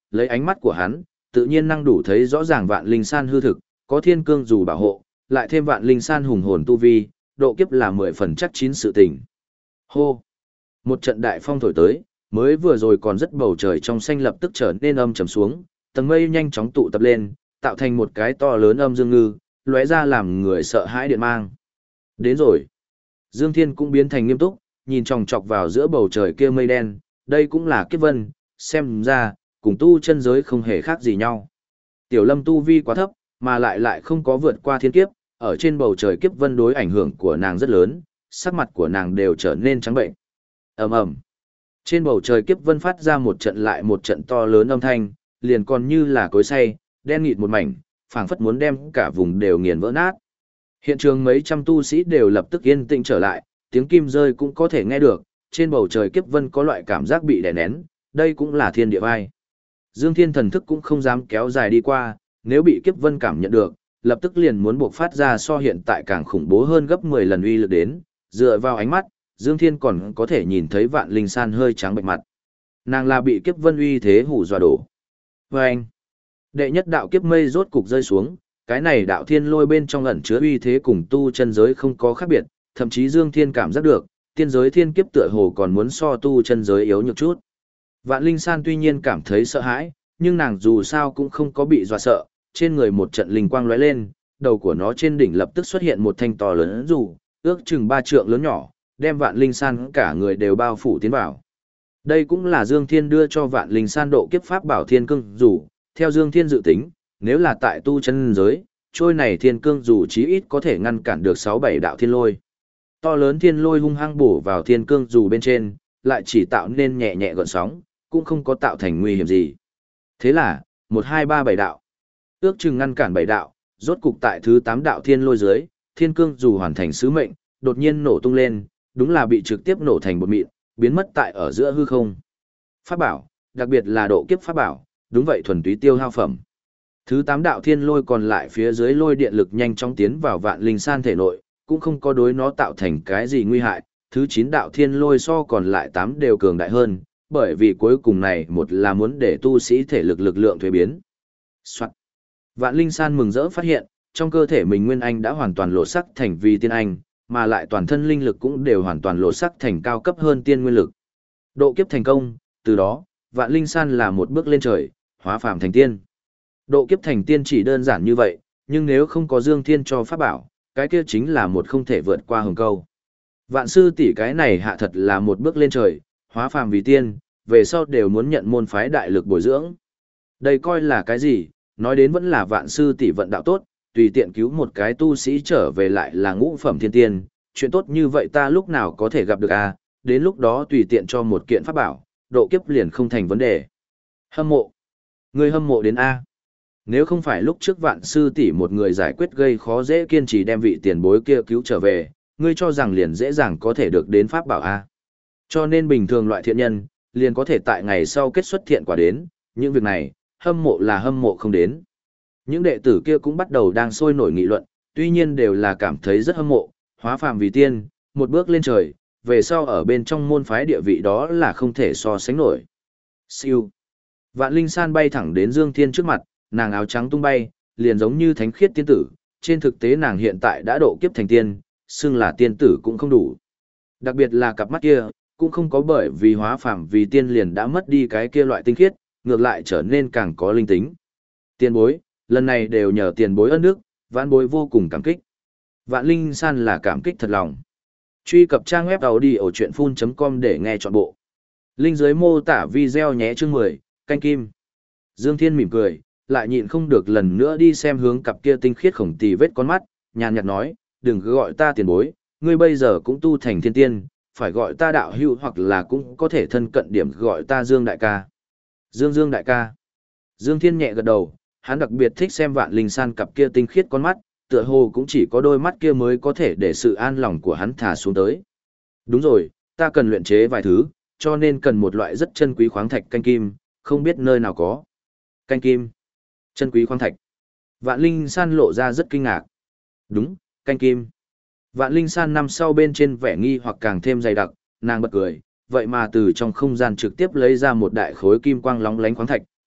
S1: lấy ánh mắt của hắn, tự nhiên năng đủ thấy rõ ràng Vạn Linh San hư thực, có thiên cương dù bảo hộ, lại thêm Vạn Linh San hùng hồn tu vi, độ kiếp là 10 phần chắc chín sự tình. Hô! Một trận đại phong thổi tới, mới vừa rồi còn rất bầu trời trong xanh lập tức trở nên âm trầm xuống, tầng mây nhanh chóng tụ tập lên, tạo thành một cái to lớn âm dương ngư, lóe ra làm người sợ hãi điện mang. Đến rồi. Dương Thiên cũng biến thành nghiêm túc, nhìn chòng chọc vào giữa bầu trời kia mây đen, đây cũng là kiếp vân, xem ra, cùng tu chân giới không hề khác gì nhau. Tiểu Lâm tu vi quá thấp, mà lại không có vượt qua thiên kiếp, ở trên bầu trời kiếp vân đối ảnh hưởng của nàng rất lớn, sắc mặt của nàng đều trở nên trắng bệnh. Ầm ầm. Trên bầu trời kiếp vân phát ra một trận lại một trận to lớn âm thanh, liền còn như là cối xay, đen nghịt một mảnh, phảng phất muốn đem cả vùng đều nghiền vỡ nát. Hiện trường mấy trăm tu sĩ đều lập tức yên tĩnh trở lại, tiếng kim rơi cũng có thể nghe được, trên bầu trời kiếp vân có loại cảm giác bị đè nén, đây cũng là thiên địa vai. Dương Thiên thần thức cũng không dám kéo dài đi qua, nếu bị kiếp vân cảm nhận được, lập tức liền muốn buộc phát ra so hiện tại càng khủng bố hơn gấp 10 lần uy lực đến, dựa vào ánh mắt, Dương Thiên còn có thể nhìn thấy Vạn Linh San hơi trắng bệch mặt. Nàng là bị kiếp vân uy thế hù dọa đổ. Và anh, đệ nhất đạo kiếp mây rốt cục rơi xuống, cái này đạo thiên lôi bên trong ẩn chứa uy thế cùng tu chân giới không có khác biệt, thậm chí Dương Thiên cảm giác được, tiên giới thiên kiếp tựa hồ còn muốn so tu chân giới yếu nhược chút. Vạn Linh San tuy nhiên cảm thấy sợ hãi, nhưng nàng dù sao cũng không có bị dọa sợ, trên người một trận linh quang lóe lên, đầu của nó trên đỉnh lập tức xuất hiện một thanh to lớn dù, ước chừng 3 trượng lớn nhỏ, đem Vạn Linh San cả người đều bao phủ tiến vào. Đây cũng là Dương Thiên đưa cho Vạn Linh San độ kiếp pháp bảo thiên cương dù, theo Dương Thiên dự tính, nếu là tại tu chân giới, trôi này thiên cương dù chí ít có thể ngăn cản được 6-7 đạo thiên lôi. To lớn thiên lôi hung hăng bổ vào thiên cương dù bên trên, lại chỉ tạo nên nhẹ nhẹ gợn sóng, cũng không có tạo thành nguy hiểm gì. Thế là, 1 2 3 7 đạo. Ước chừng ngăn cản 7 đạo, rốt cục tại thứ 8 đạo thiên lôi dưới, thiên cương dù hoàn thành sứ mệnh, đột nhiên nổ tung lên, đúng là bị trực tiếp nổ thành bột mịn, biến mất tại ở giữa hư không. Pháp bảo, đặc biệt là độ kiếp pháp bảo, đúng vậy thuần túy tiêu hao phẩm. Thứ 8 đạo thiên lôi còn lại phía dưới lôi điện lực nhanh chóng tiến vào Vạn Linh San thể nội, cũng không có đối nó tạo thành cái gì nguy hại. Thứ 9 đạo thiên lôi so còn lại 8 đều cường đại hơn, bởi vì cuối cùng này một là muốn để tu sĩ thể lực lực lượng thuế biến. Soạn. Vạn Linh San mừng rỡ phát hiện, trong cơ thể mình nguyên anh đã hoàn toàn lột sắc thành vi tiên anh, mà lại toàn thân linh lực cũng đều hoàn toàn lột sắc thành cao cấp hơn tiên nguyên lực. Độ kiếp thành công, từ đó, Vạn Linh San là một bước lên trời, hóa phàm thành tiên. Độ kiếp thành tiên chỉ đơn giản như vậy, nhưng nếu không có Dương Thiên cho pháp bảo, cái kia chính là một không thể vượt qua hồng câu. Vạn sư tỷ cái này hạ thật là một bước lên trời, hóa phàm vì tiên, về sau đều muốn nhận môn phái đại lực bồi dưỡng. Đây coi là cái gì, nói đến vẫn là vạn sư tỷ vận đạo tốt, tùy tiện cứu một cái tu sĩ trở về lại là ngũ phẩm thiên tiên, chuyện tốt như vậy ta lúc nào có thể gặp được à, đến lúc đó tùy tiện cho một kiện pháp bảo, độ kiếp liền không thành vấn đề. Hâm mộ. Người hâm mộ đến A. Nếu không phải lúc trước vạn sư tỷ một người giải quyết gây khó dễ kiên trì đem vị tiền bối kia cứu trở về, ngươi cho rằng liền dễ dàng có thể được đến pháp bảo A. Cho nên bình thường loại thiện nhân, liền có thể tại ngày sau kết xuất thiện quả đến, những việc này, hâm mộ là hâm mộ không đến. Những đệ tử kia cũng bắt đầu đang sôi nổi nghị luận, tuy nhiên đều là cảm thấy rất hâm mộ, hóa phàm vì tiên, một bước lên trời, về sau ở bên trong môn phái địa vị đó là không thể so sánh nổi. Siêu. Vạn Linh San bay thẳng đến Dương Thiên trước mặt, nàng áo trắng tung bay, liền giống như thánh khiết tiên tử, trên thực tế nàng hiện tại đã độ kiếp thành tiên, xưng là tiên tử cũng không đủ. Đặc biệt là cặp mắt kia, cũng không có bởi vì hóa phàm vì tiên liền đã mất đi cái kia loại tinh khiết, ngược lại trở nên càng có linh tính. Tiền bối, lần này đều nhờ tiền bối ân đức, vãn bối vô cùng cảm kích. Vạn Linh San là cảm kích thật lòng. Truy cập trang web audiochuyenphun.com để nghe trọn bộ. Link dưới mô tả video nhé chương 10, canh kim. Dương Thiên mỉm cười, lại nhịn không được lần nữa đi xem hướng cặp kia tinh khiết khổng tì vết con mắt, nhàn nhạt nói, đừng cứ gọi ta tiền bối, ngươi bây giờ cũng tu thành thiên tiên, phải gọi ta đạo hữu hoặc là cũng có thể thân cận điểm gọi ta Dương đại ca. Dương đại ca. Dương Thiên nhẹ gật đầu, hắn đặc biệt thích xem Vạn Linh San cặp kia tinh khiết con mắt, tựa hồ cũng chỉ có đôi mắt kia mới có thể để sự an lòng của hắn thả xuống tới. Đúng rồi, ta cần luyện chế vài thứ, cho nên cần một loại rất chân quý khoáng thạch canh kim, không biết nơi nào có. Canh kim. Chân quý khoáng thạch. Vạn Linh San lộ ra rất kinh ngạc. Đúng, canh kim. Vạn Linh San nằm sau bên trên vẻ nghi hoặc càng thêm dày đặc, nàng bật cười, vậy mà từ trong không gian trực tiếp lấy ra một đại khối kim quang lóng lánh khoáng thạch,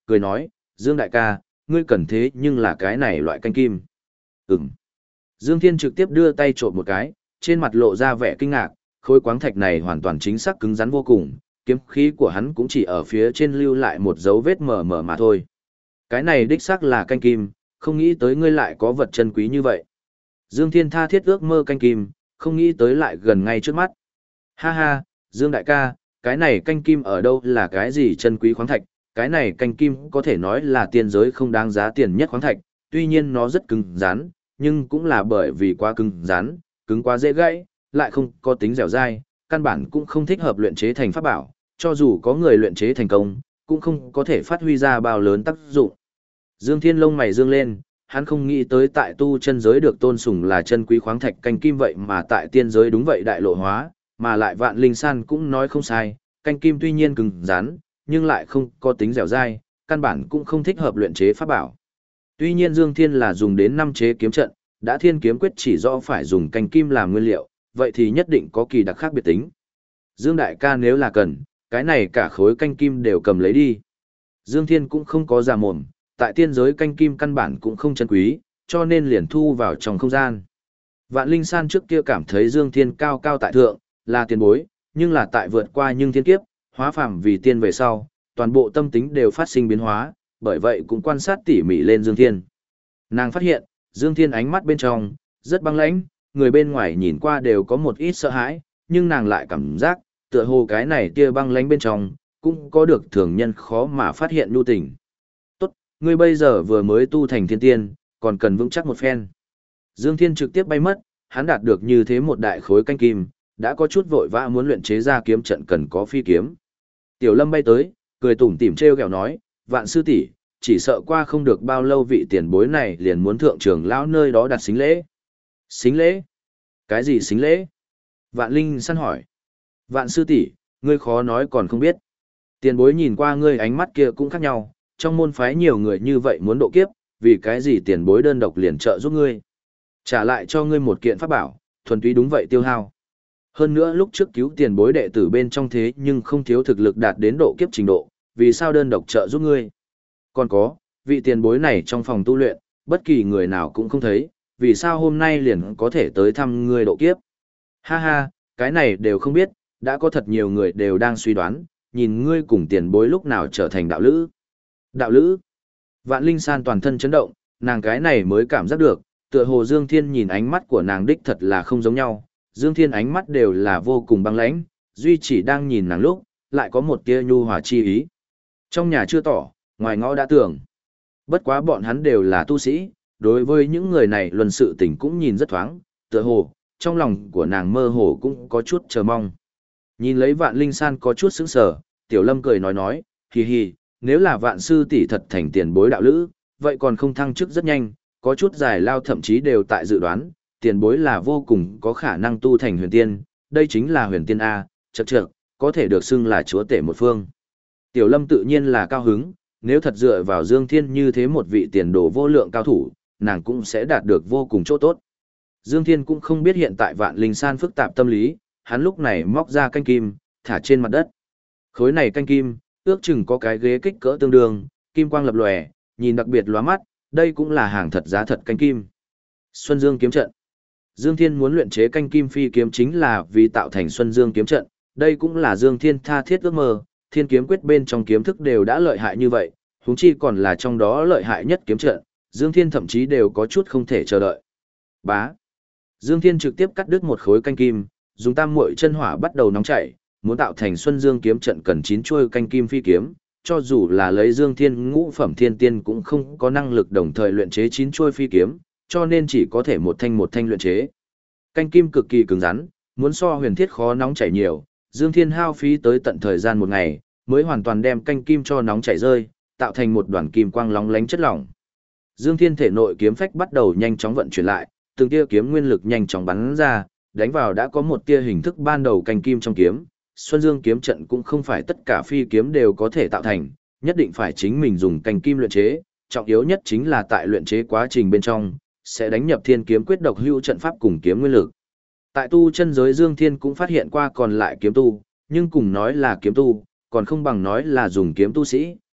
S1: cười nói, Dương đại ca, ngươi cần thế nhưng là cái này loại canh kim. Ừm. Dương Thiên trực tiếp đưa tay trộn một cái, trên mặt lộ ra vẻ kinh ngạc, khối quáng thạch này hoàn toàn chính xác cứng rắn vô cùng, kiếm khí của hắn cũng chỉ ở phía trên lưu lại một dấu vết mờ mờ mà thôi. Cái này đích xác là canh kim, không nghĩ tới ngươi lại có vật chân quý như vậy. Dương Thiên tha thiết ước mơ canh kim, không nghĩ tới lại gần ngay trước mắt. Ha ha, Dương đại ca, cái này canh kim ở đâu là cái gì chân quý khoáng thạch, cái này canh kim có thể nói là tiên giới không đáng giá tiền nhất khoáng thạch, tuy nhiên nó rất cứng rắn, nhưng cũng là bởi vì quá cứng rắn, cứng quá dễ gãy, lại không có tính dẻo dai, căn bản cũng không thích hợp luyện chế thành pháp bảo, cho dù có người luyện chế thành công, cũng không có thể phát huy ra bao lớn tác dụng. Dương Thiên lông mày dương lên, hắn không nghĩ tới tại tu chân giới được tôn sùng là chân quý khoáng thạch canh kim vậy mà tại tiên giới đúng vậy đại lộ hóa, mà lại Vạn Linh San cũng nói không sai, canh kim tuy nhiên cứng rắn, nhưng lại không có tính dẻo dai, căn bản cũng không thích hợp luyện chế pháp bảo. Tuy nhiên Dương Thiên là dùng đến 5 chế kiếm trận, đã Thiên kiếm quyết chỉ rõ phải dùng canh kim làm nguyên liệu, vậy thì nhất định có kỳ đặc khác biệt tính. Dương đại ca nếu là cần, cái này cả khối canh kim đều cầm lấy đi. Dương Thiên cũng không có giả mồm, tại tiên giới canh kim căn bản cũng không chân quý, cho nên liền thu vào trong không gian. Vạn Linh San trước kia cảm thấy Dương Thiên cao cao tại thượng, là tiền bối, nhưng là tại vượt qua nhưng thiên kiếp, hóa phàm vì tiên về sau, toàn bộ tâm tính đều phát sinh biến hóa, bởi vậy cũng quan sát tỉ mỉ lên Dương Thiên. Nàng phát hiện, Dương Thiên ánh mắt bên trong, rất băng lãnh, người bên ngoài nhìn qua đều có một ít sợ hãi, nhưng nàng lại cảm giác, tựa hồ cái này tia băng lãnh bên trong, cũng có được thường nhân khó mà phát hiện nhu tình. Tốt, ngươi bây giờ vừa mới tu thành thiên tiên, còn cần vững chắc một phen. Dương Thiên trực tiếp bay mất, hắn đạt được như thế một đại khối canh kim, đã có chút vội vã muốn luyện chế ra kiếm trận cần có phi kiếm. Tiểu Lâm bay tới, cười tủm tỉm trêu ghẹo nói, Vạn sư tỷ, chỉ sợ qua không được bao lâu vị tiền bối này liền muốn thượng trưởng lão nơi đó đặt xính lễ. Xính lễ? Cái gì xính lễ? Vạn Linh săn hỏi. Vạn sư tỷ, ngươi khó nói còn không biết. Tiền bối nhìn qua ngươi ánh mắt kia cũng khác nhau, trong môn phái nhiều người như vậy muốn độ kiếp, vì cái gì tiền bối đơn độc liền trợ giúp ngươi. Trả lại cho ngươi một kiện pháp bảo, thuần túy đúng vậy tiêu hao. Hơn nữa lúc trước cứu tiền bối đệ tử bên trong thế nhưng không thiếu thực lực đạt đến độ kiếp trình độ, vì sao đơn độc trợ giúp ngươi. Còn có, vị tiền bối này trong phòng tu luyện, bất kỳ người nào cũng không thấy, vì sao hôm nay liền có thể tới thăm ngươi độ kiếp. Ha ha, cái này đều không biết, đã có thật nhiều người đều đang suy đoán, nhìn ngươi cùng tiền bối lúc nào trở thành đạo lữ. Đạo lữ? Vạn Linh San toàn thân chấn động, nàng cái này mới cảm giác được, tựa hồ Dương Thiên nhìn ánh mắt của nàng đích thật là không giống nhau, Dương Thiên ánh mắt đều là vô cùng băng lãnh, duy chỉ đang nhìn nàng lúc, lại có một tia nhu hòa chi ý. Trong nhà chưa tỏ, ngoài ngõ đã tưởng. Bất quá bọn hắn đều là tu sĩ, đối với những người này luân sự tình cũng nhìn rất thoáng, tựa hồ, trong lòng của nàng mơ hồ cũng có chút chờ mong. Nhìn lấy Vạn Linh San có chút sững sờ, Tiểu Lâm cười nói, hì hì, nếu là Vạn sư tỷ thật thành tiền bối đạo lữ, vậy còn không thăng chức rất nhanh, có chút giải lao thậm chí đều tại dự đoán, tiền bối là vô cùng có khả năng tu thành huyền tiên, đây chính là huyền tiên A, chậc chậc, có thể được xưng là chúa tể một phương. Tiểu Lâm tự nhiên là cao hứng, nếu thật dựa vào Dương Thiên như thế một vị tiền đồ vô lượng cao thủ, nàng cũng sẽ đạt được vô cùng chỗ tốt. Dương Thiên cũng không biết hiện tại Vạn Linh San phức tạp tâm lý, hắn lúc này móc ra canh kim, thả trên mặt đất. Khối này canh kim, ước chừng có cái ghế kích cỡ tương đương, kim quang lập lòe, nhìn đặc biệt lóa mắt, đây cũng là hàng thật giá thật canh kim. Xuân Dương kiếm trận. Dương Thiên muốn luyện chế canh kim phi kiếm chính là vì tạo thành Xuân Dương kiếm trận, đây cũng là Dương Thiên tha thiết ước mơ, Thiên kiếm quyết bên trong kiếm thức đều đã lợi hại như vậy, huống chi còn là trong đó lợi hại nhất kiếm trận, Dương Thiên thậm chí đều có chút không thể chờ đợi. Bá. Dương Thiên trực tiếp cắt đứt một khối canh kim, dùng tam muội chân hỏa bắt đầu nóng chảy, muốn tạo thành Xuân Dương kiếm trận cần 9 chuôi canh kim phi kiếm, cho dù là lấy Dương Thiên ngũ phẩm thiên tiên cũng không có năng lực đồng thời luyện chế 9 chuôi phi kiếm, cho nên chỉ có thể một thanh luyện chế. Canh kim cực kỳ cứng rắn, muốn so huyền thiết khó nóng chảy nhiều, Dương Thiên hao phí tới tận thời gian một ngày, mới hoàn toàn đem canh kim cho nóng chảy rơi, tạo thành một đoàn kim quang lóng lánh chất lỏng. Dương Thiên thể nội kiếm phách bắt đầu nhanh chóng vận chuyển lại, từng tia kiếm nguyên lực nhanh chóng bắn ra, đánh vào đã có một tia hình thức ban đầu canh kim trong kiếm. Xuân Dương kiếm trận cũng không phải tất cả phi kiếm đều có thể tạo thành, nhất định phải chính mình dùng canh kim luyện chế, trọng yếu nhất chính là tại luyện chế quá trình bên trong, sẽ đánh nhập Thiên kiếm quyết độc hữu trận pháp cùng kiếm nguyên lực. Tại tu chân giới Dương Thiên cũng phát hiện qua còn lại kiếm tu, nhưng cùng nói là kiếm tu, còn không bằng nói là dùng kiếm tu sĩ,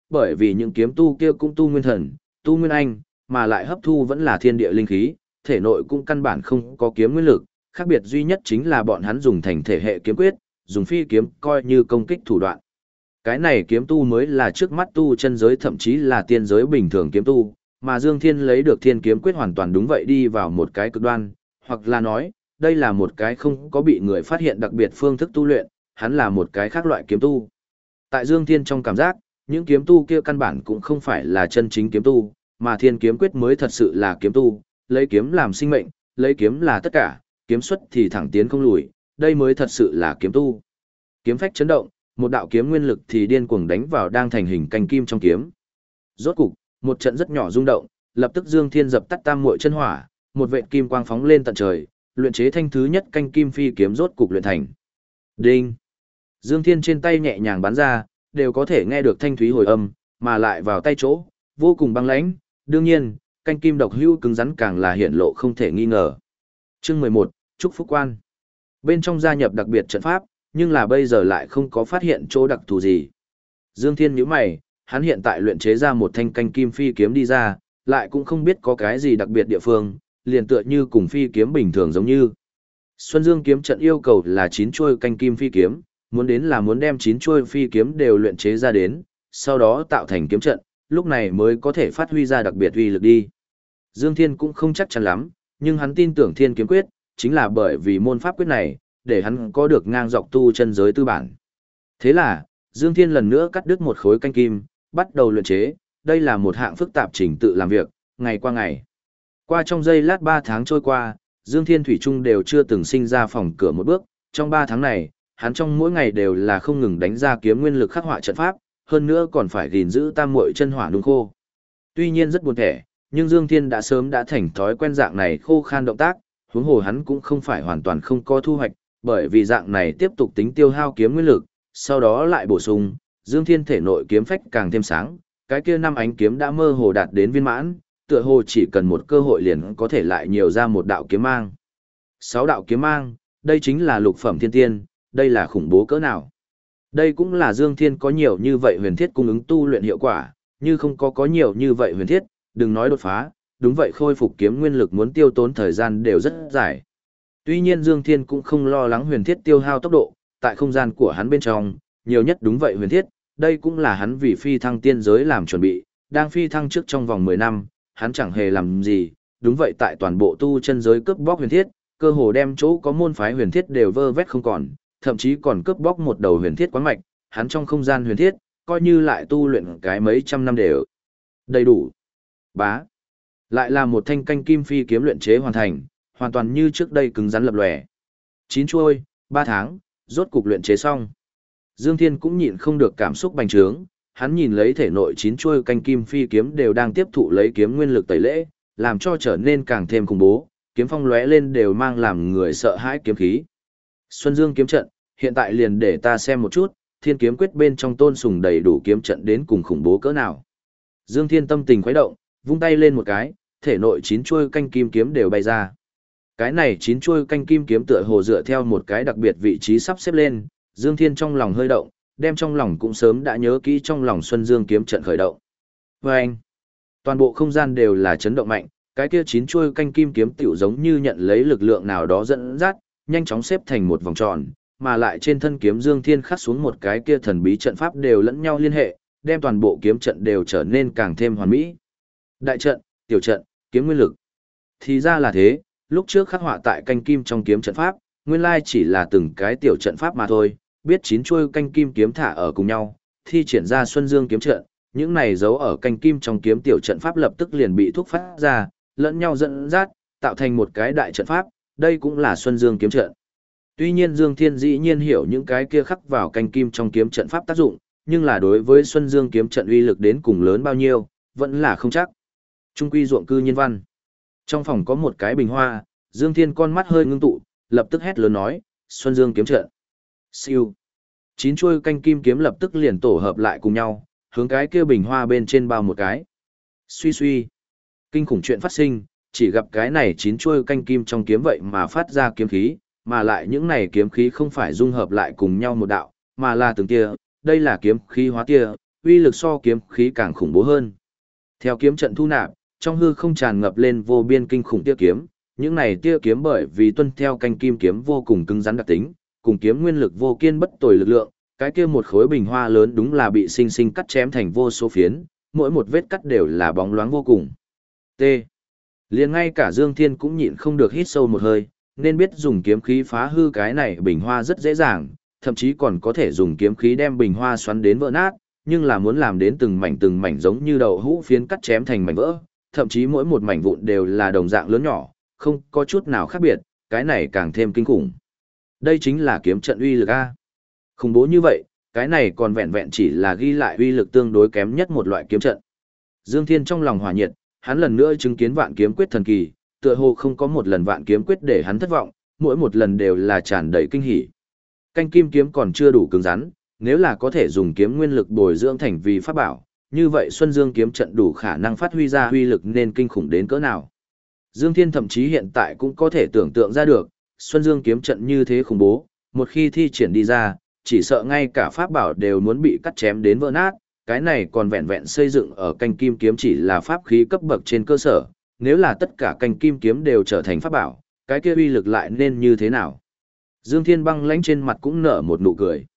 S1: bởi vì những kiếm tu kia cũng tu nguyên thần, tu nguyên anh, mà lại hấp thu vẫn là thiên địa linh khí, thể nội cũng căn bản không có kiếm nguyên lực, khác biệt duy nhất chính là bọn hắn dùng thành thể hệ kiếm quyết, dùng phi kiếm coi như công kích thủ đoạn. Cái này kiếm tu mới là trước mắt tu chân giới thậm chí là tiên giới bình thường kiếm tu, mà Dương Thiên lấy được thiên kiếm quyết hoàn toàn đúng vậy đi vào một cái cực đoan, hoặc là nói, đây là một cái không có bị người phát hiện đặc biệt phương thức tu luyện, hắn là một cái khác loại kiếm tu. Tại Dương Thiên trong cảm giác, những kiếm tu kia căn bản cũng không phải là chân chính kiếm tu, mà thiên kiếm quyết mới thật sự là kiếm tu, lấy kiếm làm sinh mệnh, lấy kiếm là tất cả, kiếm xuất thì thẳng tiến không lùi, đây mới thật sự là kiếm tu. Kiếm phách chấn động, một đạo kiếm nguyên lực thì điên cuồng đánh vào đang thành hình canh kim trong kiếm. Rốt cục, một trận rất nhỏ rung động, lập tức Dương Thiên dập tắt tam muội chân hỏa, một vệt kim quang phóng lên tận trời, luyện chế thanh thứ nhất canh kim phi kiếm rốt cục luyện thành. Đinh! Dương Thiên trên tay nhẹ nhàng bắn ra, đều có thể nghe được thanh thúy hồi âm, mà lại vào tay chỗ, vô cùng băng lãnh, đương nhiên, canh kim độc hữu cứng rắn càng là hiện lộ không thể nghi ngờ. Chương 11, Trúc Phúc Quan. Bên trong gia nhập đặc biệt trận pháp, nhưng là bây giờ lại không có phát hiện chỗ đặc thù gì. Dương Thiên nhíu mày, hắn hiện tại luyện chế ra một thanh canh kim phi kiếm đi ra, lại cũng không biết có cái gì đặc biệt địa phương, liền tựa như cùng phi kiếm bình thường giống như. Xuân Dương kiếm trận yêu cầu là 9 chuôi canh kim phi kiếm, muốn đến là muốn đem 9 chuôi phi kiếm đều luyện chế ra đến, sau đó tạo thành kiếm trận, lúc này mới có thể phát huy ra đặc biệt uy lực đi. Dương Thiên cũng không chắc chắn lắm, nhưng hắn tin tưởng Thiên kiếm quyết, chính là bởi vì môn pháp quyết này, để hắn có được ngang dọc tu chân giới tư bản. Thế là, Dương Thiên lần nữa cắt đứt một khối canh kim, bắt đầu luyện chế, đây là một hạng phức tạp trình tự làm việc, ngày qua ngày. Qua trong giây lát 3 tháng trôi qua, Dương Thiên Thủy Trung đều chưa từng sinh ra phòng cửa một bước, trong 3 tháng này, hắn trong mỗi ngày đều là không ngừng đánh ra kiếm nguyên lực khắc họa trận pháp, hơn nữa còn phải gìn giữ tam muội chân hỏa nung khô. Tuy nhiên rất buồn thẻ, nhưng Dương Thiên đã sớm đã thành thói quen dạng này khô khan động tác, huống hồ hắn cũng không phải hoàn toàn không có thu hoạch, bởi vì dạng này tiếp tục tính tiêu hao kiếm nguyên lực, sau đó lại bổ sung, Dương Thiên thể nội kiếm phách càng thêm sáng, cái kia 5 ánh kiếm đã mơ hồ đạt đến viên mãn, tựa hồ chỉ cần một cơ hội liền có thể lại nhiều ra một đạo kiếm mang. 6 đạo kiếm mang, đây chính là lục phẩm thiên tiên, đây là khủng bố cỡ nào. Đây cũng là Dương Thiên có nhiều như vậy huyền thiết cung ứng tu luyện hiệu quả, như không có nhiều như vậy huyền thiết, đừng nói đột phá, đúng vậy khôi phục kiếm nguyên lực muốn tiêu tốn thời gian đều rất dài. Tuy nhiên Dương Thiên cũng không lo lắng huyền thiết tiêu hao tốc độ, tại không gian của hắn bên trong, nhiều nhất đúng vậy huyền thiết, đây cũng là hắn vì phi thăng tiên giới làm chuẩn bị, đang phi thăng trước trong vòng 10 năm, hắn chẳng hề làm gì, đúng vậy tại toàn bộ tu chân giới cướp bóc huyền thiết, cơ hồ đem chỗ có môn phái huyền thiết đều vơ vét không còn, thậm chí còn cướp bóc một đầu huyền thiết quán mạch, hắn trong không gian huyền thiết, coi như lại tu luyện cái mấy trăm năm đều đầy đủ. Bá. Lại là một thanh canh kim phi kiếm luyện chế hoàn thành, hoàn toàn như trước đây cứng rắn lập lòe. 9 chuôi, 3 tháng, rốt cục luyện chế xong. Dương Thiên cũng nhịn không được cảm xúc bành trướng, hắn nhìn lấy thể nội 9 chuôi canh kim phi kiếm đều đang tiếp thụ lấy kiếm nguyên lực tẩy lễ, làm cho trở nên càng thêm khủng bố, kiếm phong lóe lên đều mang làm người sợ hãi kiếm khí. Xuân Dương kiếm trận, hiện tại liền để ta xem một chút, Thiên kiếm quyết bên trong Tôn Sùng đầy đủ kiếm trận đến cùng khủng bố cỡ nào. Dương Thiên tâm tình khuấy động, vung tay lên một cái, thể nội 9 chuôi canh kim kiếm đều bay ra. Cái này 9 chuôi canh kim kiếm tựa hồ dựa theo một cái đặc biệt vị trí sắp xếp lên, Dương Thiên trong lòng hơi động, đem trong lòng cũng sớm đã nhớ kỹ trong lòng Xuân Dương kiếm trận khởi động. Vâng! Toàn bộ không gian đều là chấn động mạnh, cái kia 9 chuôi canh kim kiếm tiểu giống như nhận lấy lực lượng nào đó dẫn dắt, nhanh chóng xếp thành một vòng tròn, mà lại trên thân kiếm Dương Thiên khắc xuống một cái kia thần bí trận pháp đều lẫn nhau liên hệ, đem toàn bộ kiếm trận đều trở nên càng thêm hoàn mỹ. Đại trận, tiểu trận, kiếm nguyên lực. Thì ra là thế, lúc trước khắc họa tại canh kim trong kiếm trận pháp, nguyên lai chỉ là từng cái tiểu trận pháp mà thôi, biết 9 chuôi canh kim kiếm thả ở cùng nhau, thi triển ra Xuân Dương kiếm trận, những này giấu ở canh kim trong kiếm tiểu trận pháp lập tức liền bị thúc phát ra, lẫn nhau dẫn dắt, tạo thành một cái đại trận pháp, đây cũng là Xuân Dương kiếm trận. Tuy nhiên Dương Thiên dĩ nhiên hiểu những cái kia khắc vào canh kim trong kiếm trận pháp tác dụng, nhưng là đối với Xuân Dương kiếm trận uy lực đến cùng lớn bao nhiêu, vẫn là không chắc. Trung quy ruộng cư nhân văn. Trong phòng có một cái bình hoa, Dương Thiên con mắt hơi ngưng tụ, lập tức hét lớn nói, Xuân Dương kiếm trận. Siêu. 9 chuôi canh kim kiếm lập tức liền tổ hợp lại cùng nhau, hướng cái kia bình hoa bên trên bao một cái. Suy suy. Kinh khủng chuyện phát sinh, chỉ gặp cái này 9 chuôi canh kim trong kiếm vậy mà phát ra kiếm khí, mà lại những này kiếm khí không phải dung hợp lại cùng nhau một đạo, mà là từng tia, đây là kiếm khí hóa tia, uy lực so kiếm khí càng khủng bố hơn. Theo kiếm trận thu nạp, trong hư không tràn ngập lên vô biên kinh khủng tia kiếm, những này tia kiếm bởi vì tuân theo canh kim kiếm vô cùng cứng rắn đặc tính, cùng kiếm nguyên lực vô kiên bất tồi lực lượng, cái kia một khối bình hoa lớn đúng là bị sinh sinh cắt chém thành vô số phiến, mỗi một vết cắt đều là bóng loáng vô cùng. T. Liền ngay cả Dương Thiên cũng nhịn không được hít sâu một hơi, nên biết dùng kiếm khí phá hư cái này bình hoa rất dễ dàng, thậm chí còn có thể dùng kiếm khí đem bình hoa xoắn đến vỡ nát, nhưng là muốn làm đến từng mảnh giống như đậu hũ phiến cắt chém thành mảnh vỡ, thậm chí mỗi một mảnh vụn đều là đồng dạng lớn nhỏ, không có chút nào khác biệt, cái này càng thêm kinh khủng. Đây chính là kiếm trận uy lực A. Khủng bố như vậy, cái này còn vẹn vẹn chỉ là ghi lại uy lực tương đối kém nhất một loại kiếm trận. Dương Thiên trong lòng hỏa nhiệt, hắn lần nữa chứng kiến vạn kiếm quyết thần kỳ, tựa hồ không có một lần vạn kiếm quyết để hắn thất vọng, mỗi một lần đều là tràn đầy kinh hỉ. Canh kim kiếm còn chưa đủ cứng rắn, nếu là có thể dùng kiếm nguyên lực bồi dưỡng thành vì pháp bảo, như vậy Xuân Dương kiếm trận đủ khả năng phát huy ra uy lực nên kinh khủng đến cỡ nào. Dương Thiên thậm chí hiện tại cũng có thể tưởng tượng ra được, Xuân Dương kiếm trận như thế khủng bố, một khi thi triển đi ra, chỉ sợ ngay cả pháp bảo đều muốn bị cắt chém đến vỡ nát, cái này còn vẹn vẹn xây dựng ở canh kim kiếm chỉ là pháp khí cấp bậc trên cơ sở, nếu là tất cả canh kim kiếm đều trở thành pháp bảo, cái kia uy lực lại nên như thế nào? Dương Thiên băng lãnh trên mặt cũng nở một nụ cười.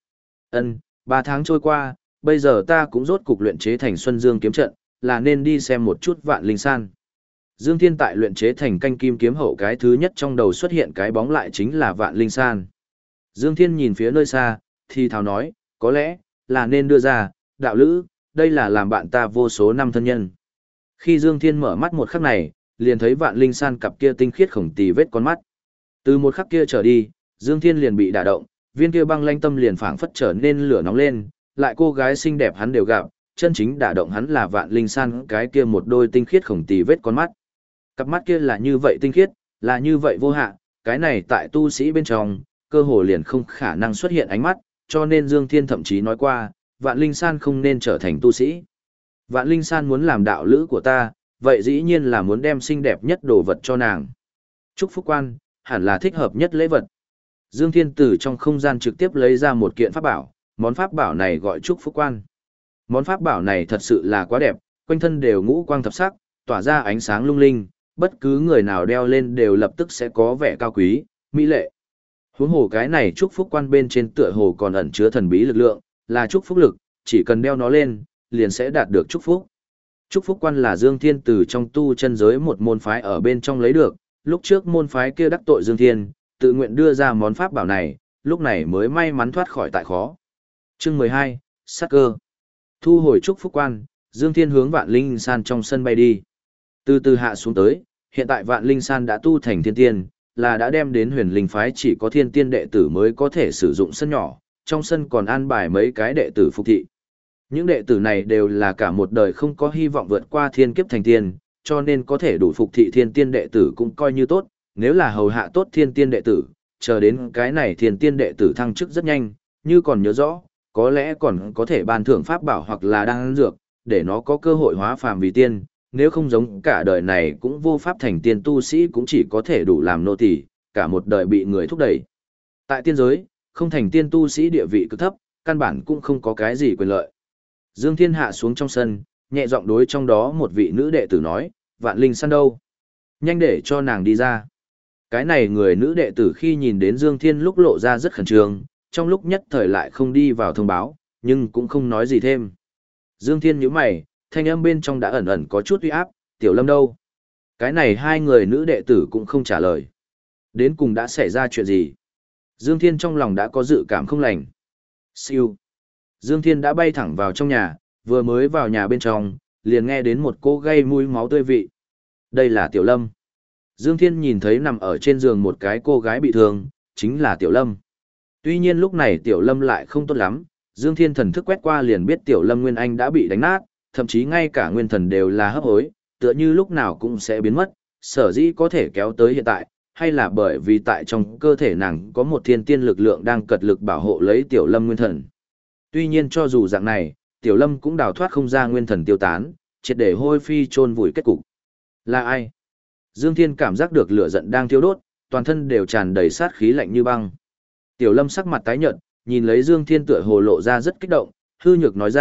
S1: 3 tháng trôi qua, bây giờ ta cũng rốt cục luyện chế thành Xuân Dương kiếm trận, là nên đi xem một chút Vạn Linh San. Dương Thiên tại luyện chế thành canh kim kiếm hậu cái thứ nhất trong đầu xuất hiện cái bóng lại chính là Vạn Linh San. Dương Thiên nhìn phía nơi xa, thì thào nói, có lẽ là nên đưa ra, đạo lữ, đây là làm bạn ta vô số năm thân nhân. Khi Dương Thiên mở mắt một khắc này, liền thấy Vạn Linh San cặp kia tinh khiết khổng tì vết con mắt. Từ một khắc kia trở đi, Dương Thiên liền bị đả động, viên kia băng lanh tâm liền phảng phất trở nên lửa nóng lên, lại cô gái xinh đẹp hắn đều gặp, chân chính đả động hắn là Vạn Linh San cái kia một đôi tinh khiết khổng tì vết con mắt. Cặp mắt kia là như vậy tinh khiết, là như vậy vô hạn, cái này tại tu sĩ bên trong, cơ hồ liền không khả năng xuất hiện ánh mắt, cho nên Dương Thiên thậm chí nói qua, Vạn Linh San không nên trở thành tu sĩ. Vạn Linh San muốn làm đạo lữ của ta, vậy dĩ nhiên là muốn đem xinh đẹp nhất đồ vật cho nàng. Chúc phúc quan, hẳn là thích hợp nhất lễ vật. Dương Thiên từ trong không gian trực tiếp lấy ra một kiện pháp bảo, món pháp bảo này gọi chúc phúc quan. Món pháp bảo này thật sự là quá đẹp, quanh thân đều ngũ quang thập sắc, tỏa ra ánh sáng lung linh, bất cứ người nào đeo lên đều lập tức sẽ có vẻ cao quý, mỹ lệ. Huống hồ cái này chúc phúc quan bên trên tựa hồ còn ẩn chứa thần bí lực lượng, là chúc phúc lực, chỉ cần đeo nó lên, liền sẽ đạt được chúc phúc. Chúc phúc quan là Dương Thiên từ trong tu chân giới một môn phái ở bên trong lấy được, lúc trước môn phái kia đắc tội Dương Thiên, tự nguyện đưa ra món pháp bảo này, lúc này mới may mắn thoát khỏi tại khó. Chương 12, sát cơ. Thu hồi chúc phúc quan, Dương Thiên hướng Vạn Linh San trong sân bay đi. Từ từ hạ xuống tới, hiện tại Vạn Linh San đã tu thành thiên tiên, là đã đem đến huyền linh phái chỉ có thiên tiên đệ tử mới có thể sử dụng sân nhỏ, trong sân còn an bài mấy cái đệ tử phục thị. Những đệ tử này đều là cả một đời không có hy vọng vượt qua thiên kiếp thành tiên, cho nên có thể đủ phục thị thiên tiên đệ tử cũng coi như tốt, nếu là hầu hạ tốt thiên tiên đệ tử, chờ đến cái này thiên tiên đệ tử thăng chức rất nhanh, như còn nhớ rõ, có lẽ còn có thể ban thưởng pháp bảo hoặc là đan dược, để nó có cơ hội hóa phàm vì tiên, nếu không giống cả đời này cũng vô pháp thành tiên tu sĩ cũng chỉ có thể đủ làm nô tỳ, cả một đời bị người thúc đẩy. Tại tiên giới, không thành tiên tu sĩ địa vị cực thấp, căn bản cũng không có cái gì quyền lợi. Dương Thiên hạ xuống trong sân, nhẹ giọng đối trong đó một vị nữ đệ tử nói, Vạn Linh San đâu? Nhanh để cho nàng đi ra. Cái này người nữ đệ tử khi nhìn đến Dương Thiên lúc lộ ra rất khẩn trương, trong lúc nhất thời lại không đi vào thông báo, nhưng cũng không nói gì thêm. Dương Thiên nhíu mày, thanh âm bên trong đã ẩn ẩn có chút uy áp, Tiểu Lâm đâu? Cái này hai người nữ đệ tử cũng không trả lời. Đến cùng đã xảy ra chuyện gì? Dương Thiên trong lòng đã có dự cảm không lành. Siêu. Dương Thiên đã bay thẳng vào trong nhà, vừa mới vào nhà bên trong, liền nghe đến một cô gây mùi máu tươi vị. Đây là Tiểu Lâm. Dương Thiên nhìn thấy nằm ở trên giường một cái cô gái bị thương, chính là Tiểu Lâm. Tuy nhiên lúc này Tiểu Lâm lại không tốt lắm, Dương Thiên thần thức quét qua liền biết Tiểu Lâm Nguyên Anh đã bị đánh nát, thậm chí ngay cả nguyên thần đều là hấp hối, tựa như lúc nào cũng sẽ biến mất, sở dĩ có thể kéo tới hiện tại, hay là bởi vì tại trong cơ thể nàng có một thiên tiên lực lượng đang cật lực bảo hộ lấy Tiểu Lâm nguyên thần. Tuy nhiên cho dù dạng này, Tiểu Lâm cũng đào thoát không ra nguyên thần tiêu tán, triệt để hôi phi chôn vùi kết cục. Là ai? Dương Thiên cảm giác được lửa giận đang thiêu đốt, toàn thân đều tràn đầy sát khí lạnh như băng. Tiểu Lâm sắc mặt tái nhợt, nhìn lấy Dương Thiên tựa hồ lộ ra rất kích động, hư nhược nói ra,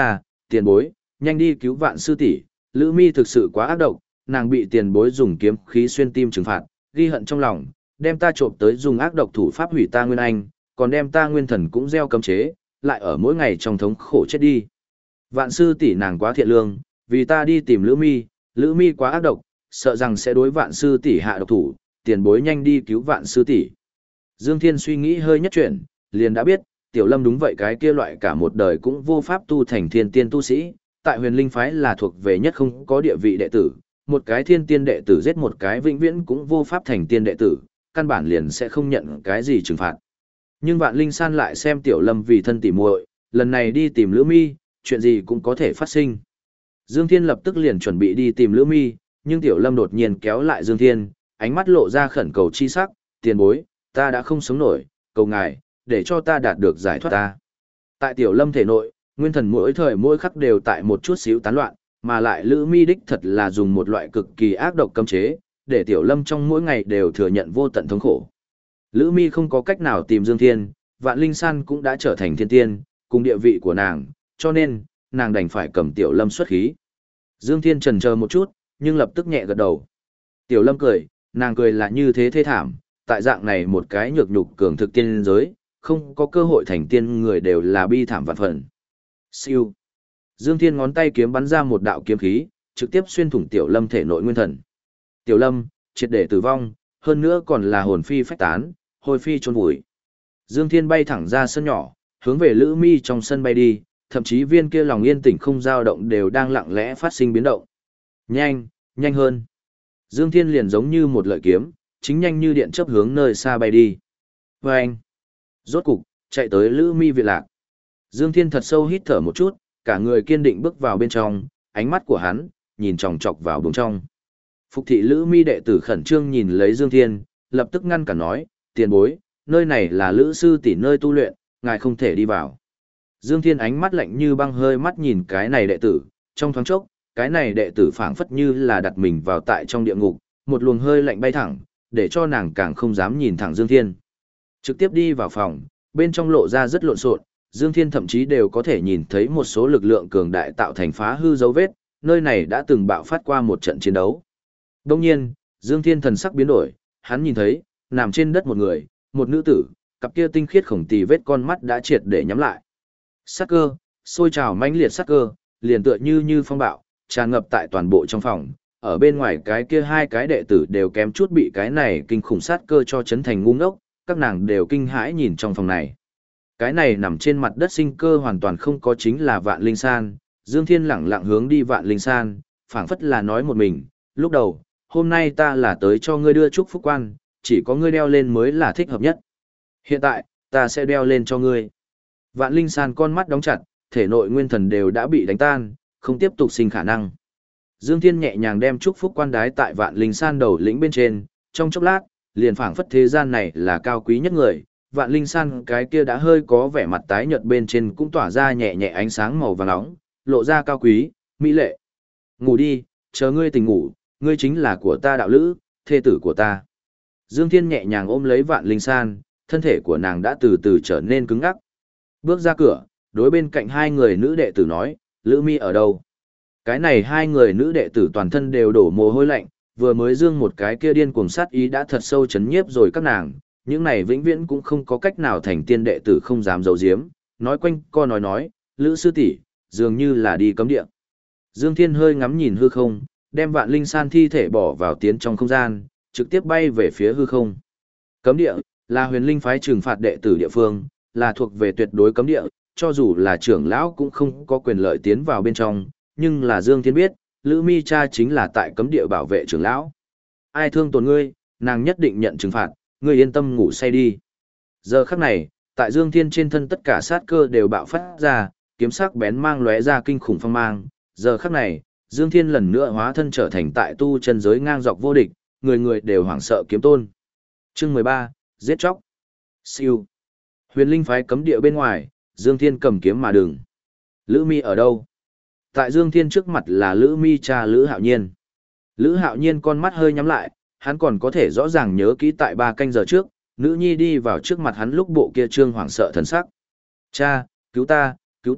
S1: tiền bối, nhanh đi cứu Vạn sư tỷ, Lữ Mi thực sự quá ác độc, nàng bị tiền bối dùng kiếm khí xuyên tim trừng phạt, ghi hận trong lòng, đem ta trộm tới dùng ác độc thủ pháp hủy ta nguyên anh, còn đem ta nguyên thần cũng gieo cấm chế, lại ở mỗi ngày trong thống khổ chết đi. Vạn sư tỷ nàng quá thiện lương, vì ta đi tìm Lữ Mi quá ác độc, sợ rằng sẽ đối Vạn sư tỷ hạ độc thủ, tiền bối nhanh đi cứu Vạn sư tỷ. Dương Thiên suy nghĩ hơi nhất chuyển, liền đã biết, Tiểu Lâm đúng vậy, cái kia loại cả một đời cũng vô pháp tu thành thiên tiên tu sĩ, tại Huyền Linh phái là thuộc về nhất không có địa vị đệ tử, một cái thiên tiên đệ tử giết một cái vĩnh viễn cũng vô pháp thành tiên đệ tử, căn bản liền sẽ không nhận cái gì trừng phạt. Nhưng Vạn Linh San lại xem Tiểu Lâm vì thân tỉ muội, lần này đi tìm Lữ Mi, chuyện gì cũng có thể phát sinh. Dương Thiên lập tức liền chuẩn bị đi tìm Lữ Mi, nhưng Tiểu Lâm đột nhiên kéo lại Dương Thiên, ánh mắt lộ ra khẩn cầu chi sắc, tiền bối, ta đã không sống nổi, cầu ngài, để cho ta đạt được giải thoát ta. Tại Tiểu Lâm thể nội, nguyên thần mỗi thời mỗi khắc đều tại một chút xíu tán loạn, mà lại Lữ Mi đích thật là dùng một loại cực kỳ ác độc cấm chế, để Tiểu Lâm trong mỗi ngày đều thừa nhận vô tận thống khổ. Lữ Mi không có cách nào tìm Dương Thiên, Vạn Linh San cũng đã trở thành thiên tiên, cùng địa vị của nàng, cho nên, nàng đành phải cầm Tiểu Lâm xuất khí. Dương Thiên chần chờ một chút, nhưng lập tức nhẹ gật đầu. Tiểu Lâm cười, nàng cười là như thế thê thảm, tại dạng này một cái nhược nhục cường thực tiên giới, không có cơ hội thành tiên người đều là bi thảm vạn phần. Siêu. Dương Thiên ngón tay kiếm bắn ra một đạo kiếm khí, trực tiếp xuyên thủng Tiểu Lâm thể nội nguyên thần. Tiểu Lâm, triệt để tử vong, hơn nữa còn là hồn phi phách tán, hôi phi chôn vùi. Dương Thiên bay thẳng ra sân nhỏ, hướng về Lữ Mi trong sân bay đi, thậm chí viên kia lòng yên tĩnh không dao động đều đang lặng lẽ phát sinh biến động. Nhanh, nhanh hơn. Dương Thiên liền giống như một lợi kiếm, chính nhanh như điện chớp hướng nơi xa bay đi. Và anh, rốt cục, chạy tới Lữ Mi viện lạc. Dương Thiên thật sâu hít thở một chút, cả người kiên định bước vào bên trong, ánh mắt của hắn, nhìn chòng chọc vào bên trong. Phục thị Lữ Mi đệ tử khẩn trương nhìn lấy Dương Thiên, lập tức ngăn cản nói, tiền bối, nơi này là Lữ sư tỷ nơi tu luyện, ngài không thể đi vào. Dương Thiên ánh mắt lạnh như băng hơi mắt nhìn cái này đệ tử, trong thoáng chốc, cái này đệ tử phảng phất như là đặt mình vào tại trong địa ngục, một luồng hơi lạnh bay thẳng, để cho nàng càng không dám nhìn thẳng Dương Thiên. Trực tiếp đi vào phòng, bên trong lộ ra rất lộn xộn, Dương Thiên thậm chí đều có thể nhìn thấy một số lực lượng cường đại tạo thành phá hư dấu vết, nơi này đã từng bạo phát qua một trận chiến đấu. Đông nhiên, Dương Thiên thần sắc biến đổi, hắn nhìn thấy, nằm trên đất một người, một nữ tử, cặp kia tinh khiết khổng tỳ vết con mắt đã triệt để nhắm lại. Sát cơ, sôi trào mãnh liệt sát cơ, liền tựa như phong bạo, tràn ngập tại toàn bộ trong phòng. Ở bên ngoài cái kia hai cái đệ tử đều kém chút bị cái này kinh khủng sát cơ cho chấn thành ngu ngốc, các nàng đều kinh hãi nhìn trong phòng này. Cái này nằm trên mặt đất sinh cơ hoàn toàn không có chính là Vạn Linh San, Dương Thiên lẳng lặng hướng đi Vạn Linh San, phảng phất là nói một mình, lúc đầu, hôm nay ta là tới cho ngươi đưa chúc phúc quan, chỉ có ngươi đeo lên mới là thích hợp nhất. Hiện tại, ta sẽ đeo lên cho ngươi. Vạn Linh San con mắt đóng chặt, thể nội nguyên thần đều đã bị đánh tan, không tiếp tục sinh khả năng. Dương Thiên nhẹ nhàng đem chúc phúc quan đái tại Vạn Linh San đầu lĩnh bên trên, trong chốc lát, liền phảng phất thế gian này là cao quý nhất người. Vạn Linh San cái kia đã hơi có vẻ mặt tái nhợt bên trên cũng tỏa ra nhẹ nhẹ ánh sáng màu vàng nóng, lộ ra cao quý, mỹ lệ. Ngủ đi, chờ ngươi tỉnh ngủ, ngươi chính là của ta đạo lữ, thê tử của ta. Dương Thiên nhẹ nhàng ôm lấy Vạn Linh San, thân thể của nàng đã từ từ trở nên cứng ngắc. Bước ra cửa, đối bên cạnh hai người nữ đệ tử nói, Lữ Mi ở đâu? Cái này hai người nữ đệ tử toàn thân đều đổ mồ hôi lạnh, vừa mới dương một cái kia điên cuồng sát ý đã thật sâu chấn nhiếp rồi các nàng, những này vĩnh viễn cũng không có cách nào thành tiên đệ tử không dám giấu giếm, nói quanh co nói, Lữ sư tỷ, dường như là đi cấm địa. Dương Thiên hơi ngắm nhìn hư không, đem Vạn Linh San thi thể bỏ vào tiến trong không gian, trực tiếp bay về phía hư không. Cấm địa là Huyền Linh phái trừng phạt đệ tử địa phương, là thuộc về tuyệt đối cấm địa, cho dù là trưởng lão cũng không có quyền lợi tiến vào bên trong, nhưng là Dương Thiên biết, Lữ Mi cha chính là tại cấm địa bảo vệ trưởng lão. Ai thương tổn ngươi, nàng nhất định nhận trừng phạt, ngươi yên tâm ngủ say đi. Giờ khắc này, tại Dương Thiên trên thân tất cả sát cơ đều bạo phát ra, kiếm sắc bén mang lóe ra kinh khủng phong mang. Giờ khắc này, Dương Thiên lần nữa hóa thân trở thành tại tu chân giới ngang dọc vô địch, người người đều hoảng sợ kiếm tôn. Chương 13, giết chóc. Siêu. Huyền Linh phái cấm địa bên ngoài, Dương Thiên cầm kiếm mà đừng. Lữ Mi ở đâu? Tại Dương Thiên trước mặt là Lữ Mi cha Lữ Hạo Nhiên. Lữ Hạo Nhiên con mắt hơi nhắm lại, hắn còn có thể rõ ràng nhớ kỹ tại 3 canh giờ trước, nữ nhi đi vào trước mặt hắn lúc bộ kia trương hoảng sợ thần sắc. Cha, cứu ta,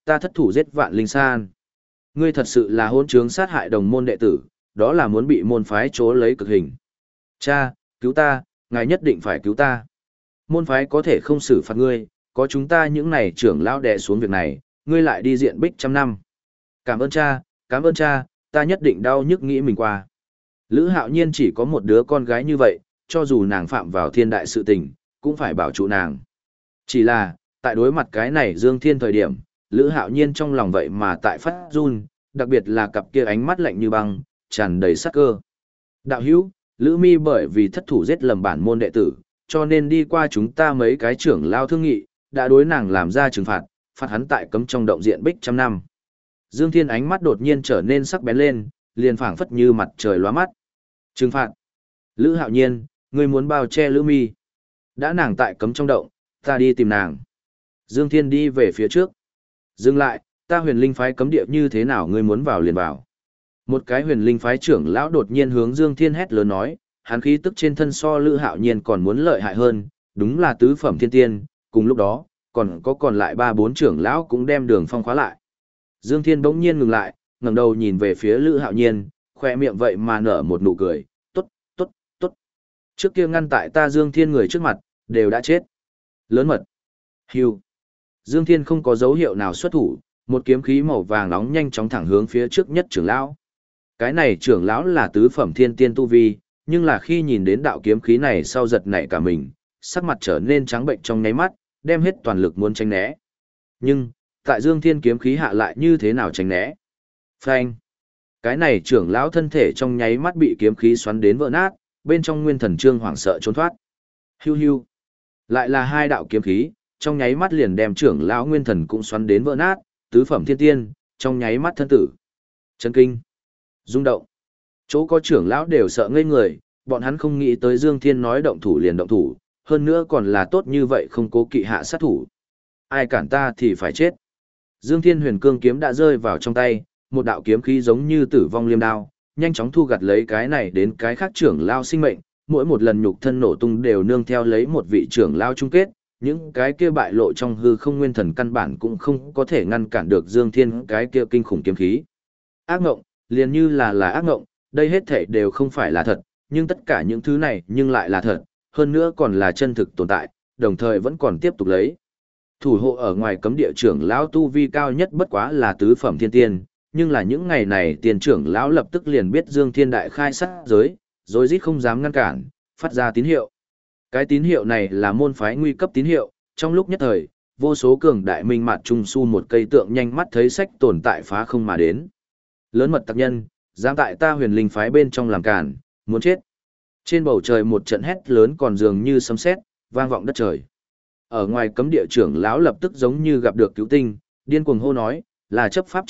S1: ta thất thủ giết Vạn Linh San. Ngươi thật sự là hỗn trướng sát hại đồng môn đệ tử, đó là muốn bị môn phái trố lấy cực hình. Cha, cứu ta, ngài nhất định phải cứu ta. Môn phái có thể không xử phạt ngươi, có chúng ta những này trưởng lão đè xuống việc này, ngươi lại đi diện bích trăm năm. Cảm ơn cha, ta nhất định đau nhức nghĩ mình qua. Lữ Hạo Nhiên chỉ có một đứa con gái như vậy, cho dù nàng phạm vào thiên đại sự tình, cũng phải bảo trụ nàng. Chỉ là, tại đối mặt cái này Dương Thiên thời điểm, Lữ Hạo Nhiên trong lòng vậy mà tại phát run, đặc biệt là cặp kia ánh mắt lạnh như băng, tràn đầy sát cơ. Đạo hữu, Lữ Mi bởi vì thất thủ giết lầm bản môn đệ tử, cho nên đi qua chúng ta mấy cái trưởng lao thương nghị, đã đối nàng làm ra trừng phạt, phạt hắn tại cấm trong động diện bích trăm năm. Dương Thiên ánh mắt đột nhiên trở nên sắc bén lên, liền phảng phất như mặt trời lóa mắt. Trừng phạt. Lữ Hạo Nhiên, ngươi muốn bao che Lữ Mi. Đã nàng tại cấm trong động, ta đi tìm nàng. Dương Thiên đi về phía trước. Dừng lại, ta huyền linh phái cấm địa như thế nào ngươi muốn vào liền vào. Một cái huyền linh phái trưởng lão đột nhiên hướng Dương Thiên hét lớn nói, hắn khí tức trên thân so Lữ Hạo Nhiên còn muốn lợi hại hơn, đúng là tứ phẩm thiên tiên, cùng lúc đó, còn lại 3-4 trưởng lão cũng đem đường phong khóa lại. Dương Thiên bỗng nhiên ngừng lại, ngẩng đầu nhìn về phía Lữ Hạo Nhiên, khoe miệng vậy mà nở một nụ cười, tốt, tốt, tốt. Trước kia ngăn tại ta Dương Thiên người trước mặt, đều đã chết. Lớn mật. Hưu. Dương Thiên không có dấu hiệu nào xuất thủ, một kiếm khí màu vàng nóng nhanh chóng thẳng hướng phía trước nhất trưởng lão. Cái này trưởng lão là tứ phẩm thiên tiên tu vi, nhưng là khi nhìn đến đạo kiếm khí này sau giật nảy cả mình, sắc mặt trở nên trắng bệnh trong nháy mắt, đem hết toàn lực muốn tránh né. Nhưng, tại Dương Thiên kiếm khí hạ lại như thế nào tránh né? Phanh! Cái này trưởng lão thân thể trong nháy mắt bị kiếm khí xoắn đến vỡ nát, bên trong nguyên thần trương hoảng sợ trốn thoát. Hiu hiu! Lại là hai đạo kiếm khí, trong nháy mắt liền đem trưởng lão nguyên thần cũng xoắn đến vỡ nát, tứ phẩm thiên tiên, trong nháy mắt thân tử. Chấn kinh! Rung động! Chỗ có trưởng lão đều sợ ngây người, bọn hắn không nghĩ tới Dương Thiên nói động thủ liền động thủ, hơn nữa còn là tốt như vậy không cố kỵ hạ sát thủ. Ai cản ta thì phải chết. Dương Thiên huyền cương kiếm đã rơi vào trong tay, một đạo kiếm khí giống như tử vong liêm đao, nhanh chóng thu gặt lấy cái này đến cái khác trưởng lao sinh mệnh, mỗi một lần nhục thân nổ tung đều nương theo lấy một vị trưởng lao chung kết, những cái kia bại lộ trong hư không nguyên thần căn bản cũng không có thể ngăn cản được Dương Thiên cái kia kinh khủng kiếm khí. Ác ngộng, liền như là ác ngộng, đây hết thảy đều không phải là thật, nhưng tất cả những thứ này nhưng lại là thật, hơn nữa còn là chân thực tồn tại, đồng thời vẫn còn tiếp tục lấy. Thủ hộ ở ngoài cấm địa trưởng lão tu vi cao nhất bất quá là tứ phẩm thiên tiên, nhưng là những ngày này tiền trưởng lão lập tức liền biết Dương Thiên đại khai sát giới, rồi rít không dám ngăn cản, phát ra tín hiệu. Cái tín hiệu này là môn phái nguy cấp tín hiệu, trong lúc nhất thời, vô số cường đại minh mạt trung su một cây tượng nhanh mắt thấy sách tồn tại phá không mà đến. Lớn mật tặc nhân, dám tại ta huyền linh phái bên trong làm cản, muốn chết. Trên bầu trời một trận hét lớn còn dường như sấm sét, vang vọng đất trời. Ở ngoài cấm địa trưởng lão lập tức giống như gặp được cứu tinh, điên cuồng hô nói, là chấp pháp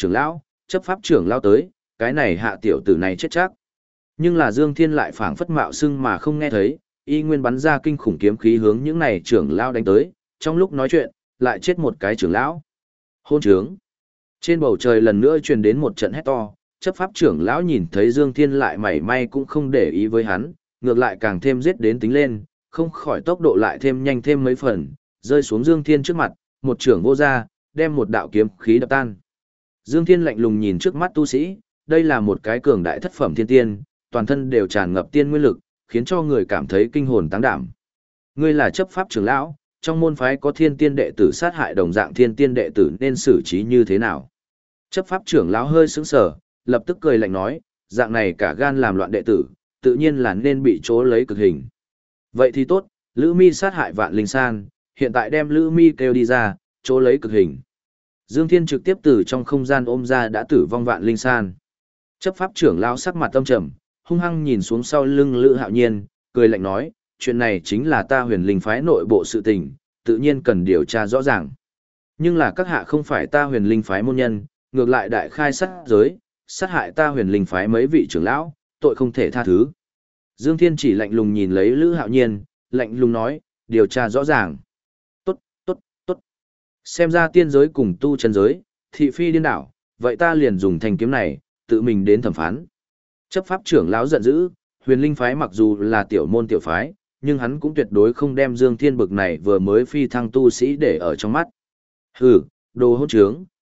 S1: trưởng lão tới, cái này hạ tiểu tử này chết chắc. Nhưng là Dương Thiên lại phảng phất mạo xưng mà không nghe thấy, y nguyên bắn ra kinh khủng kiếm khí hướng những này trưởng lão đánh tới, trong lúc nói chuyện, lại chết một cái trưởng lão. Hôn trướng. Trên bầu trời lần nữa truyền đến một trận hét to, chấp pháp trưởng lão nhìn thấy Dương Thiên lại mảy may cũng không để ý với hắn, ngược lại càng thêm giết đến tính lên, không khỏi tốc độ lại thêm nhanh thêm mấy phần, rơi xuống Dương Thiên trước mặt, một trưởng vô ra, đem một đạo kiếm khí đập tan. Dương Thiên lạnh lùng nhìn trước mắt tu sĩ, đây là một cái cường đại thất phẩm thiên tiên, toàn thân đều tràn ngập tiên nguyên lực, khiến cho người cảm thấy kinh hồn táng đảm. Ngươi là chấp pháp trưởng lão, trong môn phái có thiên tiên đệ tử sát hại đồng dạng thiên tiên đệ tử nên xử trí như thế nào? Chấp pháp trưởng lão hơi sững sờ, lập tức cười lạnh nói, dạng này cả gan làm loạn đệ tử, tự nhiên là nên bị chỗ lấy cực hình. Vậy thì tốt, Lữ Mi sát hại Vạn Linh San, hiện tại đem Lữ Mi kêu đi ra, chỗ lấy cực hình. Dương Thiên trực tiếp từ trong không gian ôm ra đã tử vong Vạn Linh San. Chấp pháp trưởng lão sắc mặt âm trầm, hung hăng nhìn xuống sau lưng Lữ Hạo Nhiên, cười lạnh nói, chuyện này chính là ta huyền linh phái nội bộ sự tình, tự nhiên cần điều tra rõ ràng. Nhưng là các hạ không phải ta huyền linh phái môn nhân, ngược lại đại khai sát giới, sát hại ta huyền linh phái mấy vị trưởng lão, tội không thể tha thứ. Dương Thiên chỉ lạnh lùng nhìn lấy Lữ Hạo Nhiên, lạnh lùng nói, điều tra rõ ràng. Tốt, tốt, tốt. Xem ra tiên giới cùng tu chân giới, thị phi điên đảo, vậy ta liền dùng thanh kiếm này, tự mình đến thẩm phán. Chấp pháp trưởng lão giận dữ, huyền linh phái mặc dù là tiểu môn tiểu phái, nhưng hắn cũng tuyệt đối không đem Dương Thiên bực này vừa mới phi thăng tu sĩ để ở trong mắt. Hừ, đồ hỗn trướng,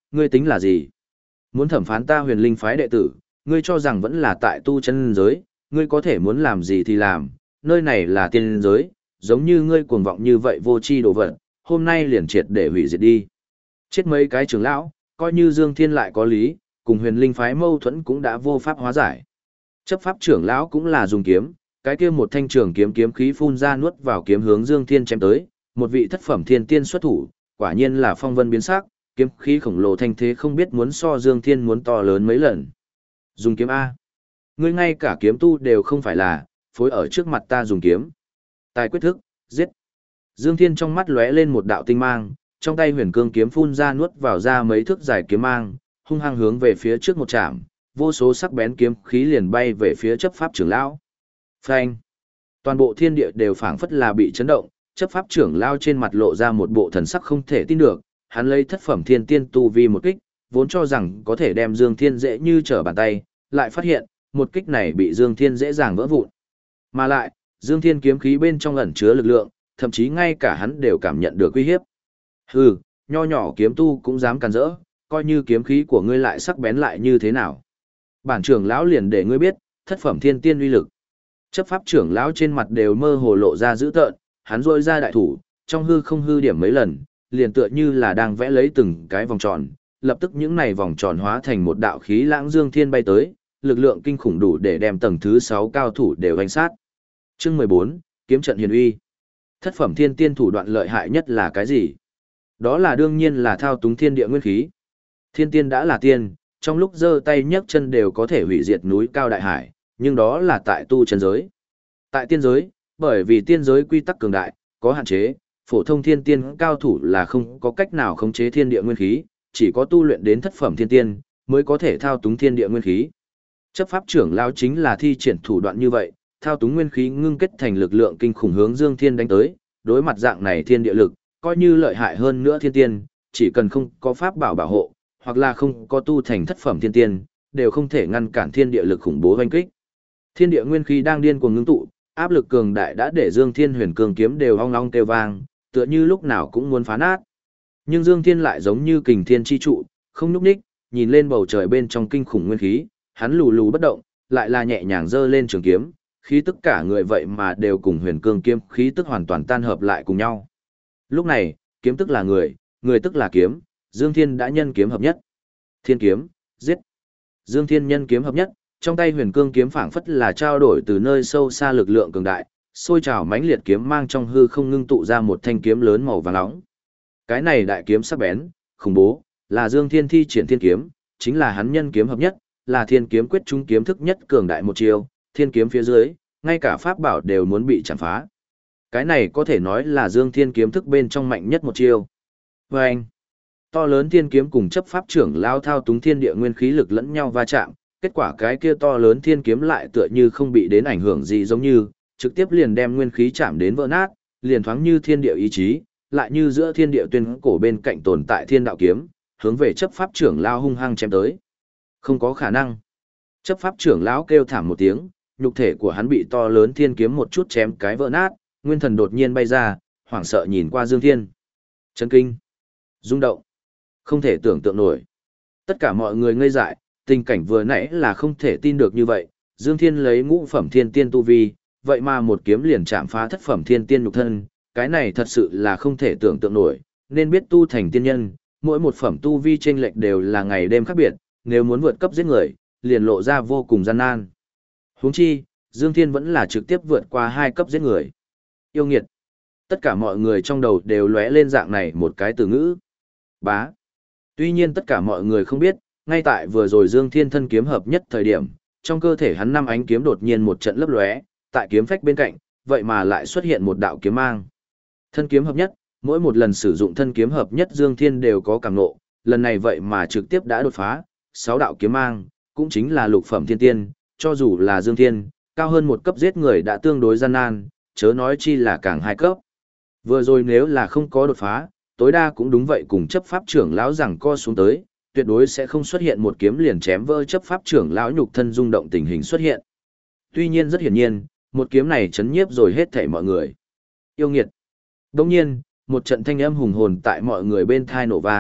S1: ngươi tính là gì? Muốn thẩm phán ta huyền linh phái đệ tử, ngươi cho rằng vẫn là tại tu chân giới, ngươi có thể muốn làm gì thì làm, nơi này là tiên giới, giống như ngươi cuồng vọng như vậy vô tri đồ vật, hôm nay liền triệt để hủy diệt đi. Chết mấy cái trưởng lão, coi như Dương Thiên lại có lý, cùng huyền linh phái mâu thuẫn cũng đã vô pháp hóa giải. Chấp pháp trưởng lão cũng là dùng kiếm, cái kia một thanh trường kiếm kiếm khí phun ra nuốt vào kiếm hướng Dương Thiên chém tới, một vị thất phẩm thiên tiên xuất thủ, quả nhiên là phong vân biến sắc, kiếm khí khổng lồ thanh thế không biết muốn so Dương Thiên muốn to lớn mấy lần. Dùng kiếm A. Ngươi ngay cả kiếm tu đều không phải là, phối ở trước mặt ta dùng kiếm. Tài quyết thức, giết. Dương Thiên trong mắt lóe lên một đạo tinh mang, trong tay huyền cương kiếm phun ra nuốt vào ra mấy thước dài kiếm mang, hung hăng hướng về phía trước một chạm, vô số sắc bén kiếm khí liền bay về phía chấp pháp trưởng lão. Phanh! Toàn bộ thiên địa đều phảng phất là bị chấn động, chấp pháp trưởng lão trên mặt lộ ra một bộ thần sắc không thể tin được, hắn lấy thất phẩm thiên tiên tu vi một kích, vốn cho rằng có thể đem Dương Thiên dễ như trở bàn tay, lại phát hiện, một kích này bị Dương Thiên dễ dàng vỡ vụn. Mà lại, Dương Thiên kiếm khí bên trong ẩn chứa lực lượng, thậm chí ngay cả hắn đều cảm nhận được uy hiếp. Hừ, nho nhỏ kiếm tu cũng dám càn rỡ, coi như kiếm khí của ngươi lại sắc bén lại như thế nào. Bản trưởng lão liền để ngươi biết, thất phẩm thiên tiên uy lực. Chấp pháp trưởng lão trên mặt đều mơ hồ lộ ra dữ tợn, hắn rôi ra đại thủ, trong hư không hư điểm mấy lần, liền tựa như là đang vẽ lấy từng cái vòng tròn, lập tức những này vòng tròn hóa thành một đạo khí lãng Dương Thiên bay tới, lực lượng kinh khủng đủ để đem tầng thứ 6 cao thủ đều đánh sát. Chương 14, kiếm trận hiền uy. Thất phẩm thiên tiên thủ đoạn lợi hại nhất là cái gì? Đó là đương nhiên là thao túng thiên địa nguyên khí. Thiên tiên đã là tiên, trong lúc giơ tay nhấc chân đều có thể hủy diệt núi cao đại hải, nhưng đó là tại tu chân giới. Tại tiên giới, bởi vì tiên giới quy tắc cường đại, có hạn chế, phổ thông thiên tiên cao thủ là không có cách nào khống chế thiên địa nguyên khí, chỉ có tu luyện đến thất phẩm thiên tiên mới có thể thao túng thiên địa nguyên khí. Chấp pháp trưởng lão chính là thi triển thủ đoạn như vậy, thao túng nguyên khí ngưng kết thành lực lượng kinh khủng hướng Dương Thiên đánh tới, đối mặt dạng này thiên địa lực, coi như lợi hại hơn nữa thiên tiên, chỉ cần không có pháp bảo bảo hộ, hoặc là không có tu thành thất phẩm thiên tiên, đều không thể ngăn cản thiên địa lực khủng bố vây kích. Thiên địa nguyên khí đang điên cuồng ngưng tụ, áp lực cường đại đã để Dương Thiên huyền cường kiếm đều ong ong kêu vang, tựa như lúc nào cũng muốn phá nát. Nhưng Dương Thiên lại giống như kình thiên chi trụ, không nhúc nhích, nhìn lên bầu trời bên trong kinh khủng nguyên khí, hắn lù lù bất động, lại là nhẹ nhàng giơ lên trường kiếm, khí tức cả người vậy mà đều cùng huyền cương kiếm khí tức hoàn toàn tan hợp lại cùng nhau. Lúc này, kiếm tức là người, người tức là kiếm, Dương Thiên đã nhân kiếm hợp nhất. Thiên kiếm, giết. Dương Thiên nhân kiếm hợp nhất, trong tay huyền cương kiếm phảng phất là trao đổi từ nơi sâu xa lực lượng cường đại, sôi trào mãnh liệt kiếm mang trong hư không ngưng tụ ra một thanh kiếm lớn màu vàng nóng. Cái này đại kiếm sắc bén, khủng bố, là Dương Thiên thi triển thiên kiếm, chính là hắn nhân kiếm hợp nhất, là thiên kiếm quyết trung kiếm thức nhất cường đại một chiêu, thiên kiếm phía dưới, ngay cả pháp bảo đều muốn bị chạm phá. Cái này có thể nói là Dương Thiên kiếm thức bên trong mạnh nhất một chiêu. Và anh, to lớn thiên kiếm cùng chấp pháp trưởng lao thao túng thiên địa nguyên khí lực lẫn nhau va chạm, kết quả cái kia to lớn thiên kiếm lại tựa như không bị đến ảnh hưởng gì giống như, trực tiếp liền đem nguyên khí chạm đến vỡ nát, liền thoáng như thiên địa ý chí, lại như giữa thiên địa tuyên cổ bên cạnh tồn tại thiên đạo kiếm, hướng về chấp pháp trưởng lao hung hăng chém tới. Không có khả năng. Chấp pháp trưởng lão kêu thảm một tiếng, nhục thể của hắn bị to lớn thiên kiếm một chút chém cái vỡ nát, nguyên thần đột nhiên bay ra, hoảng sợ nhìn qua Dương Thiên. Chấn kinh, rung động, không thể tưởng tượng nổi. Tất cả mọi người ngây dại, tình cảnh vừa nãy là không thể tin được như vậy, Dương Thiên lấy ngũ phẩm thiên tiên tu vi, vậy mà một kiếm liền chạm phá thất phẩm thiên tiên nhục thân, cái này thật sự là không thể tưởng tượng nổi, nên biết tu thành tiên nhân, mỗi một phẩm tu vi chênh lệch đều là ngày đêm khác biệt, nếu muốn vượt cấp giết người, liền lộ ra vô cùng gian nan. Huống chi, Dương Thiên vẫn là trực tiếp vượt qua 2 cấp giết người. Yêu nghiệt. Tất cả mọi người trong đầu đều lóe lên dạng này một cái từ ngữ. Bá. Tuy nhiên tất cả mọi người không biết, ngay tại vừa rồi Dương Thiên thân kiếm hợp nhất thời điểm, trong cơ thể hắn 5 ánh kiếm đột nhiên một trận lấp lóe, tại kiếm phách bên cạnh, vậy mà lại xuất hiện một đạo kiếm mang. Thân kiếm hợp nhất, mỗi một lần sử dụng thân kiếm hợp nhất Dương Thiên đều có cảm ngộ, lần này vậy mà trực tiếp đã đột phá, 6 đạo kiếm mang, cũng chính là lục phẩm thiên tiên, cho dù là Dương Thiên, cao hơn một cấp giết người đã tương đối gian nan, chớ nói chi là càng 2 cấp. Vừa rồi nếu là không có đột phá, tối đa cũng đúng vậy cùng chấp pháp trưởng lão rằng co xuống tới, tuyệt đối sẽ không xuất hiện một kiếm liền chém vỡ chấp pháp trưởng lão nhục thân rung động tình hình xuất hiện. Tuy nhiên rất hiển nhiên, một kiếm này chấn nhiếp rồi hết thảy mọi người. Yêu nghiệt. Đồng nhiên, một trận thanh âm hùng hồn tại mọi người bên thai nổ vang,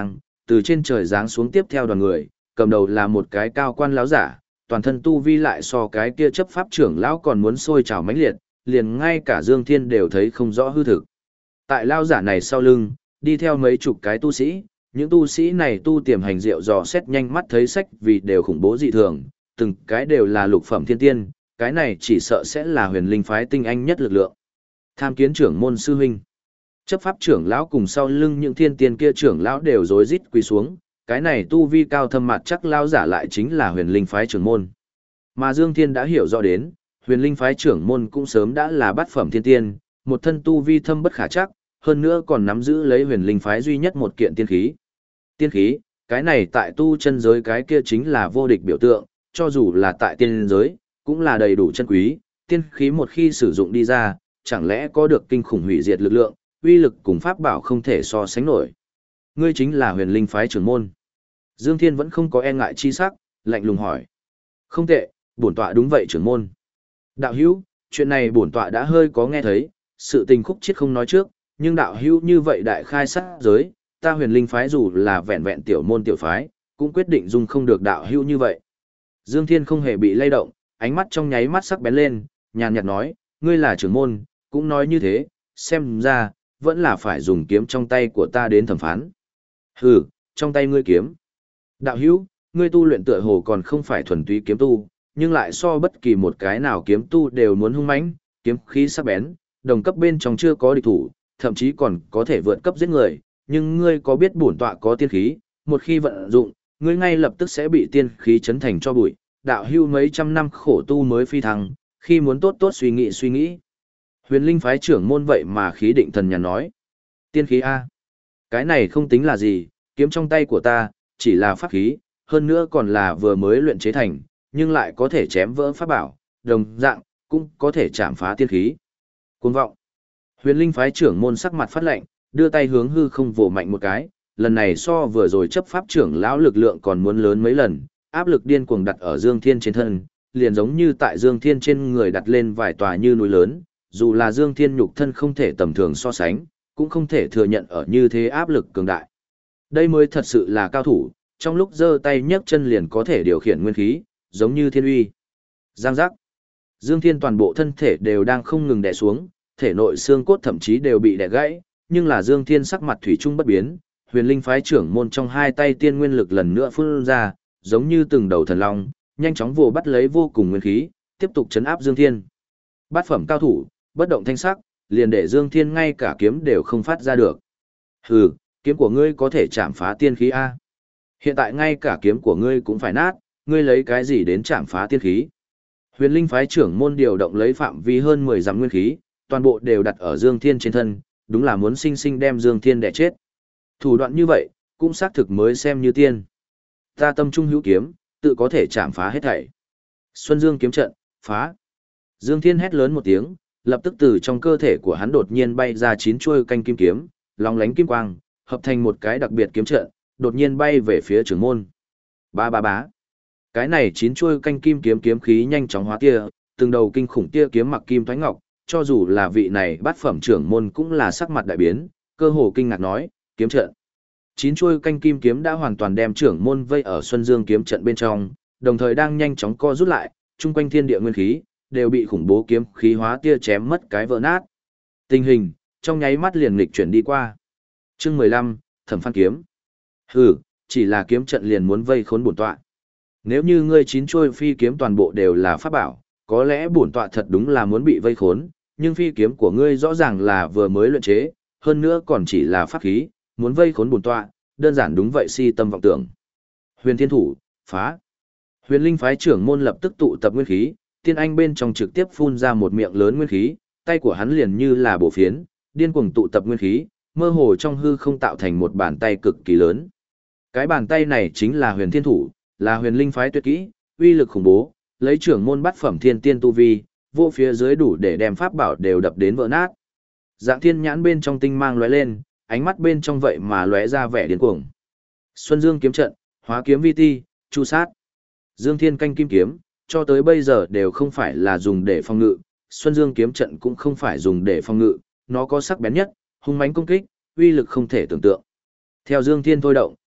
S1: từ trên trời giáng xuống tiếp theo đoàn người, cầm đầu là một cái cao quan lão giả, toàn thân tu vi lại so cái kia chấp pháp trưởng lão còn muốn sôi trào mãnh liệt, liền ngay cả Dương Thiên đều thấy không rõ hư thực. Tại lão giả này sau lưng, đi theo mấy chục cái tu sĩ, những tu sĩ này tu tiềm hành diệu dò xét nhanh mắt thấy sách vì đều khủng bố dị thường, từng cái đều là lục phẩm thiên tiên, cái này chỉ sợ sẽ là huyền linh phái tinh anh nhất lực lượng. Tham kiến trưởng môn sư huynh. Chấp pháp trưởng lão cùng sau lưng những thiên tiên kia trưởng lão đều rối rít quỳ xuống, cái này tu vi cao thâm mặt chắc lão giả lại chính là huyền linh phái trưởng môn. Mà Dương Thiên đã hiểu rõ đến, huyền linh phái trưởng môn cũng sớm đã là bát phẩm thiên tiên, một thân tu vi thâm bất khả chắc, hơn nữa còn nắm giữ lấy huyền linh phái duy nhất một kiện tiên khí. Tiên khí, cái này tại tu chân giới cái kia chính là vô địch biểu tượng, cho dù là tại tiên giới, cũng là đầy đủ chân quý, tiên khí một khi sử dụng đi ra, chẳng lẽ có được kinh khủng hủy diệt lực lượng, uy lực cùng pháp bảo không thể so sánh nổi. Ngươi chính là huyền linh phái trưởng môn. Dương Thiên vẫn không có e ngại chi sắc, lạnh lùng hỏi. Không tệ, bổn tọa đúng vậy trưởng môn. Đạo hữu, chuyện này bổn tọa đã hơi có nghe thấy, sự tình khúc chiết không nói trước, nhưng đạo hữu như vậy đại khai sát giới, ta huyền linh phái dù là vẹn vẹn tiểu môn tiểu phái, cũng quyết định dung không được đạo hữu như vậy. Dương Thiên không hề bị lay động, ánh mắt trong nháy mắt sắc bén lên, nhàn nhạt nói, ngươi là trưởng môn, cũng nói như thế, xem ra, vẫn là phải dùng kiếm trong tay của ta đến thẩm phán. Hừ, trong tay ngươi kiếm. Đạo hữu, ngươi tu luyện tựa hồ còn không phải thuần túy kiếm tu, nhưng lại so bất kỳ một cái nào kiếm tu đều muốn hung mãnh, kiếm khí sắc bén, đồng cấp bên trong chưa có địch thủ, thậm chí còn có thể vượt cấp giết người, nhưng ngươi có biết bổn tọa có tiên khí, một khi vận dụng, ngươi ngay lập tức sẽ bị tiên khí chấn thành cho bụi. Đạo hữu mấy trăm năm khổ tu mới phi thăng, khi muốn tốt tốt suy nghĩ. Huyền linh phái trưởng môn vậy mà khí định thần nhàn nói. Tiên khí A. Cái này không tính là gì, kiếm trong tay của ta, chỉ là pháp khí, hơn nữa còn là vừa mới luyện chế thành, nhưng lại có thể chém vỡ pháp bảo, đồng dạng, cũng có thể chạm phá tiên khí. Cuồng vọng. Huyền linh phái trưởng môn sắc mặt phát lạnh, đưa tay hướng hư không vồ mạnh một cái, lần này so vừa rồi chấp pháp trưởng lão lực lượng còn muốn lớn mấy lần, áp lực điên cuồng đặt ở Dương Thiên trên thân, liền giống như tại Dương Thiên trên người đặt lên vài tòa như núi lớn, dù là Dương Thiên nhục thân không thể tầm thường so sánh, cũng không thể thừa nhận ở như thế áp lực cường đại. Đây mới thật sự là cao thủ, trong lúc giơ tay nhấc chân liền có thể điều khiển nguyên khí, giống như thiên uy. Giang giác. Dương Thiên toàn bộ thân thể đều đang không ngừng đè xuống, thể nội xương cốt thậm chí đều bị đè gãy, nhưng là Dương Thiên sắc mặt thủy chung bất biến, huyền linh phái trưởng môn trong hai tay tiên nguyên lực lần nữa phun ra, giống như từng đầu thần long, nhanh chóng vồ bắt lấy vô cùng nguyên khí, tiếp tục chấn áp Dương Thiên. Bát phẩm cao thủ, bất động thanh sắc, liền để Dương Thiên ngay cả kiếm đều không phát ra được. Hừ, kiếm của ngươi có thể chạm phá tiên khí A. Hiện tại ngay cả kiếm của ngươi cũng phải nát, ngươi lấy cái gì đến chạm phá tiên khí? Huyền linh phái trưởng môn điều động lấy phạm vi hơn 10 dặm nguyên khí, toàn bộ đều đặt ở Dương Thiên trên thân, đúng là muốn sinh sinh đem Dương Thiên đè chết. Thủ đoạn như vậy, cũng xác thực mới xem như tiên. Ta tâm trung hữu kiếm, tự có thể chạm phá hết thảy. Xuân Dương kiếm trận, phá. Dương Thiên hét lớn một tiếng, lập tức từ trong cơ thể của hắn đột nhiên bay ra 9 chuôi canh kim kiếm, lóng lánh kim quang, hợp thành một cái đặc biệt kiếm trận, đột nhiên bay về phía trưởng môn. Ba ba bá. Cái này 9 chuôi canh kim kiếm kiếm khí nhanh chóng hóa tia, từng đầu kinh khủng tia kiếm mặc kim thoái ngọc, cho dù là vị này bát phẩm trưởng môn cũng là sắc mặt đại biến, cơ hồ kinh ngạc nói, kiếm trận. 9 chuôi canh kim kiếm đã hoàn toàn đem trưởng môn vây ở Xuân Dương kiếm trận bên trong, đồng thời đang nhanh chóng co rút lại, chung quanh thiên địa nguyên khí đều bị khủng bố kiếm khí hóa tia chém mất cái vỡ nát. Tình hình trong nháy mắt liền nghịch chuyển đi qua. Chương 15, Thẩm Phan kiếm. Hừ, chỉ là kiếm trận liền muốn vây khốn bổn tọa. Nếu như ngươi 9 chuôi phi kiếm toàn bộ đều là pháp bảo, có lẽ bổn tọa thật đúng là muốn bị vây khốn, nhưng phi kiếm của ngươi rõ ràng là vừa mới luyện chế, hơn nữa còn chỉ là pháp khí, muốn vây khốn bổn tọa, đơn giản đúng vậy si tâm vọng tưởng. Huyền Thiên Thủ, phá. Huyền Linh phái trưởng môn lập tức tụ tập nguyên khí, tiên anh bên trong trực tiếp phun ra một miệng lớn nguyên khí, tay của hắn liền như là bổ phiến, điên cuồng tụ tập nguyên khí, mơ hồ trong hư không tạo thành một bàn tay cực kỳ lớn. Cái bàn tay này chính là Huyền Thiên Thủ, là Huyền Linh phái tuyệt kỹ, uy lực khủng bố, lấy trưởng môn bát phẩm thiên tiên tu vi, vô phía dưới đủ để đem pháp bảo đều đập đến vỡ nát. Dạng thiên nhãn bên trong tinh mang lóe lên, ánh mắt bên trong vậy mà lóe ra vẻ điên cuồng. Xuân Dương kiếm trận, hóa kiếm vi ti, chu sát. Dương Thiên canh kim kiếm, cho tới bây giờ đều không phải là dùng để phòng ngự, Xuân Dương kiếm trận cũng không phải dùng để phòng ngự, nó có sắc bén nhất, hung mãnh công kích, uy lực không thể tưởng tượng. Theo Dương Thiên thôi động,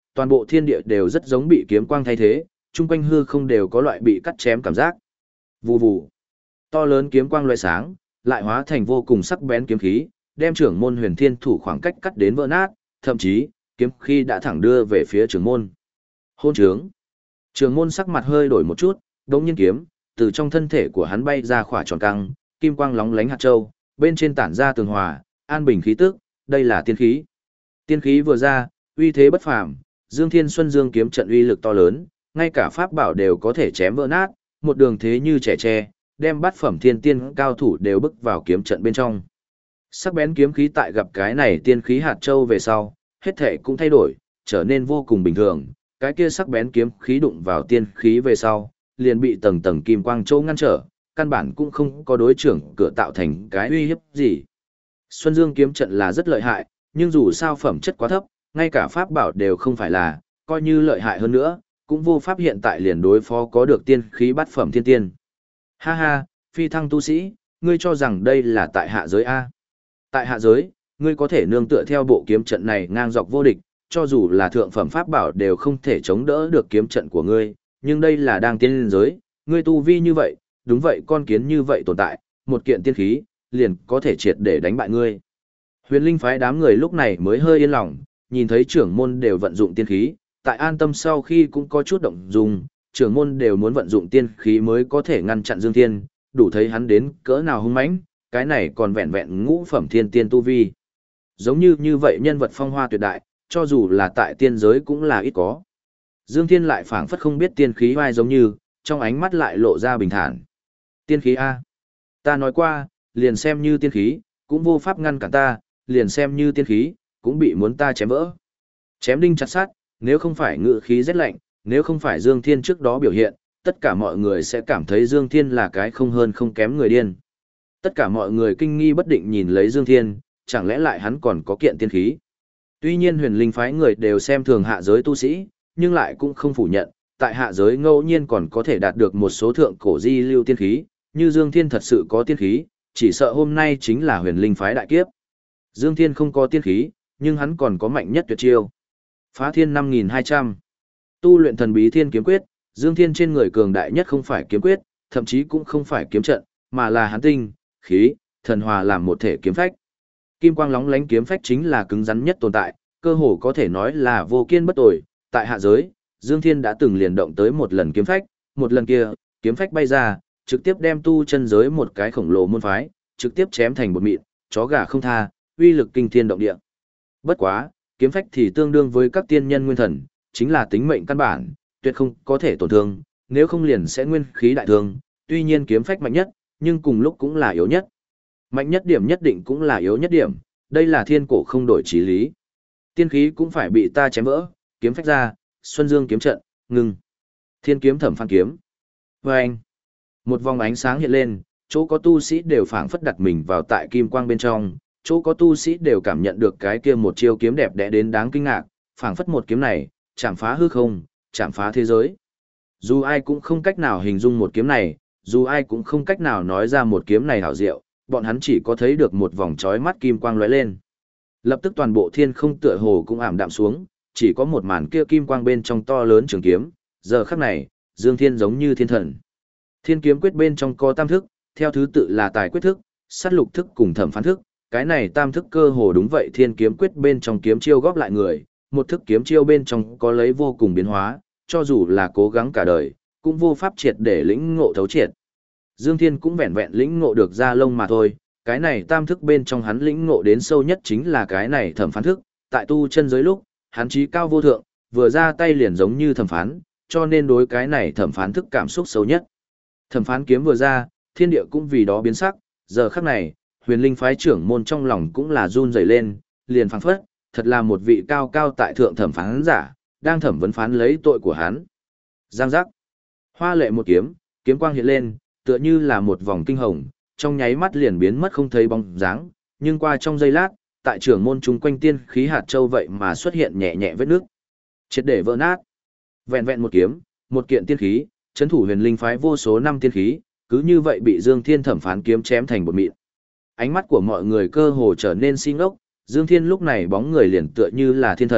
S1: toàn bộ thiên địa đều rất giống bị kiếm quang thay thế, chung quanh hư không đều có loại bị cắt chém cảm giác. Vù vù. To lớn kiếm quang loại sáng, lại hóa thành vô cùng sắc bén kiếm khí, đem trưởng môn Huyền Thiên thủ khoảng cách cắt đến vỡ nát, thậm chí, kiếm khí đã thẳng đưa về phía trưởng môn. Hôn trướng. Trưởng môn sắc mặt hơi đổi một chút, đống nhiên kiếm, từ trong thân thể của hắn bay ra khỏa tròn căng, kim quang lóng lánh hạt châu, bên trên tản ra tường hòa, an bình khí tức, đây là tiên khí. Tiên khí vừa ra, uy thế bất phàm, Dương Thiên Xuân Dương kiếm trận uy lực to lớn, ngay cả pháp bảo đều có thể chém vỡ nát, một đường thế như trẻ tre, đem bát phẩm thiên tiên cao thủ đều bức vào kiếm trận bên trong. Sắc bén kiếm khí tại gặp cái này tiên khí hạt châu về sau, hết thể cũng thay đổi, trở nên vô cùng bình thường, cái kia sắc bén kiếm khí đụng vào tiên khí về sau, liền bị tầng tầng kim quang châu ngăn trở, căn bản cũng không có đối trưởng cửa tạo thành cái uy hiếp gì. Xuân Dương kiếm trận là rất lợi hại, nhưng dù sao phẩm chất quá thấp, ngay cả pháp bảo đều không phải là, coi như lợi hại hơn nữa, cũng vô pháp hiện tại liền đối phó có được tiên khí bát phẩm thiên tiên. Ha ha, phi thăng tu sĩ, ngươi cho rằng đây là tại hạ giới A. Tại hạ giới, ngươi có thể nương tựa theo bộ kiếm trận này ngang dọc vô địch, cho dù là thượng phẩm pháp bảo đều không thể chống đỡ được kiếm trận của ngươi, nhưng đây là đang tiên giới, ngươi tu vi như vậy, đúng vậy con kiến như vậy tồn tại, một kiện tiên khí, liền có thể triệt để đánh bại ngươi. Huyền Linh phái đám người lúc này mới hơi yên lòng, nhìn thấy trưởng môn đều vận dụng tiên khí, tại an tâm sau khi cũng có chút động dung, trưởng môn đều muốn vận dụng tiên khí mới có thể ngăn chặn Dương Thiên, đủ thấy hắn đến cỡ nào hung mãnh, cái này còn vẹn vẹn ngũ phẩm thiên tiên tu vi. Giống như vậy nhân vật phong hoa tuyệt đại, cho dù là tại tiên giới cũng là ít có. Dương Thiên lại phảng phất không biết tiên khí vai giống như, trong ánh mắt lại lộ ra bình thản. Tiên khí A. Ta nói qua, liền xem như tiên khí, cũng vô pháp ngăn cản ta, liền xem như tiên khí, cũng bị muốn ta chém vỡ. Chém đinh chặt sát, nếu không phải ngự khí rét lạnh, nếu không phải Dương Thiên trước đó biểu hiện, tất cả mọi người sẽ cảm thấy Dương Thiên là cái không hơn không kém người điên. Tất cả mọi người kinh nghi bất định nhìn lấy Dương Thiên, chẳng lẽ lại hắn còn có kiện tiên khí. Tuy nhiên Huyền Linh phái người đều xem thường hạ giới tu sĩ, nhưng lại cũng không phủ nhận, tại hạ giới ngẫu nhiên còn có thể đạt được một số thượng cổ di lưu tiên khí, như Dương Thiên thật sự có tiên khí, chỉ sợ hôm nay chính là Huyền Linh phái đại kiếp. Dương Thiên không có tiên khí, nhưng hắn còn có mạnh nhất tuyệt chiêu. Phá Thiên 5200. Tu luyện thần bí thiên kiếm quyết, Dương Thiên trên người cường đại nhất không phải kiếm quyết, thậm chí cũng không phải kiếm trận, mà là hắn tinh, khí, thần hòa làm một thể kiếm phách. Kim quang lóng lánh kiếm phách chính là cứng rắn nhất tồn tại, cơ hồ có thể nói là vô kiên bất tồi. Tại hạ giới, Dương Thiên đã từng liền động tới một lần kiếm phách, một lần kia, kiếm phách bay ra, trực tiếp đem tu chân giới một cái khổng lồ môn phái, trực tiếp chém thành bột mịn, chó gà không tha, uy lực kinh thiên động địa. Bất quá, kiếm phách thì tương đương với các tiên nhân nguyên thần, chính là tính mệnh căn bản, tuyệt không có thể tổn thương, nếu không liền sẽ nguyên khí đại thương, tuy nhiên kiếm phách mạnh nhất, nhưng cùng lúc cũng là yếu nhất. Mạnh nhất điểm nhất định cũng là yếu nhất điểm, đây là thiên cổ không đổi chí lý. Tiên khí cũng phải bị ta chém vỡ, kiếm phách ra, Xuân Dương kiếm trận, ngừng. Thiên kiếm thẩm phan kiếm. Và anh, một vòng ánh sáng hiện lên, chỗ có tu sĩ đều phảng phất đặt mình vào tại kim quang bên trong, chỗ có tu sĩ đều cảm nhận được cái kia một chiêu kiếm đẹp đẽ đến đáng kinh ngạc, phảng phất một kiếm này, chạm phá hư không, chạm phá thế giới. Dù ai cũng không cách nào hình dung một kiếm này, dù ai cũng không cách nào nói ra một kiếm này hảo diệu, bọn hắn chỉ có thấy được một vòng chói mắt kim quang lóe lên. Lập tức toàn bộ thiên không tựa hồ cũng ảm đạm xuống, chỉ có một màn kia kim quang bên trong to lớn trường kiếm, giờ khắc này, Dương Thiên giống như thiên thần. Thiên kiếm quyết bên trong có tam thức, theo thứ tự là tài quyết thức, sát lục thức cùng thẩm phán thức, cái này tam thức cơ hồ đúng vậy thiên kiếm quyết bên trong kiếm chiêu góp lại người, một thức kiếm chiêu bên trong có lấy vô cùng biến hóa, cho dù là cố gắng cả đời, cũng vô pháp triệt để lĩnh ngộ thấu triệt. Dương Thiên cũng vẹn vẹn lĩnh ngộ được ra lông mà thôi, cái này tam thức bên trong hắn lĩnh ngộ đến sâu nhất chính là cái này thẩm phán thức, tại tu chân giới lúc, hắn trí cao vô thượng, vừa ra tay liền giống như thẩm phán, cho nên đối cái này thẩm phán thức cảm xúc sâu nhất. Thẩm phán kiếm vừa ra, thiên địa cũng vì đó biến sắc, giờ khắc này, Huyền Linh phái trưởng môn trong lòng cũng là run rẩy lên, liền phảng phất, thật là một vị cao cao tại thượng thẩm phán giả, đang thẩm vấn phán lấy tội của hắn. Giang giác. Hoa lệ một kiếm, kiếm quang hiện lên, tựa như là một vòng kinh hồng, trong nháy mắt liền biến mất không thấy bóng dáng, nhưng qua trong giây lát, tại trưởng môn chúng quanh tiên khí hạt châu vậy mà xuất hiện nhẹ nhẹ vết nước, triệt để vỡ nát. Vẹn vẹn một kiếm, một kiện tiên khí, trấn thủ Huyền Linh phái vô số năm tiên khí, cứ như vậy bị Dương Thiên thẩm phán kiếm chém thành bột mịn. Ánh mắt của mọi người cơ hồ trở nên si ngốc, Dương Thiên lúc này bóng người liền tựa như là thiên thần,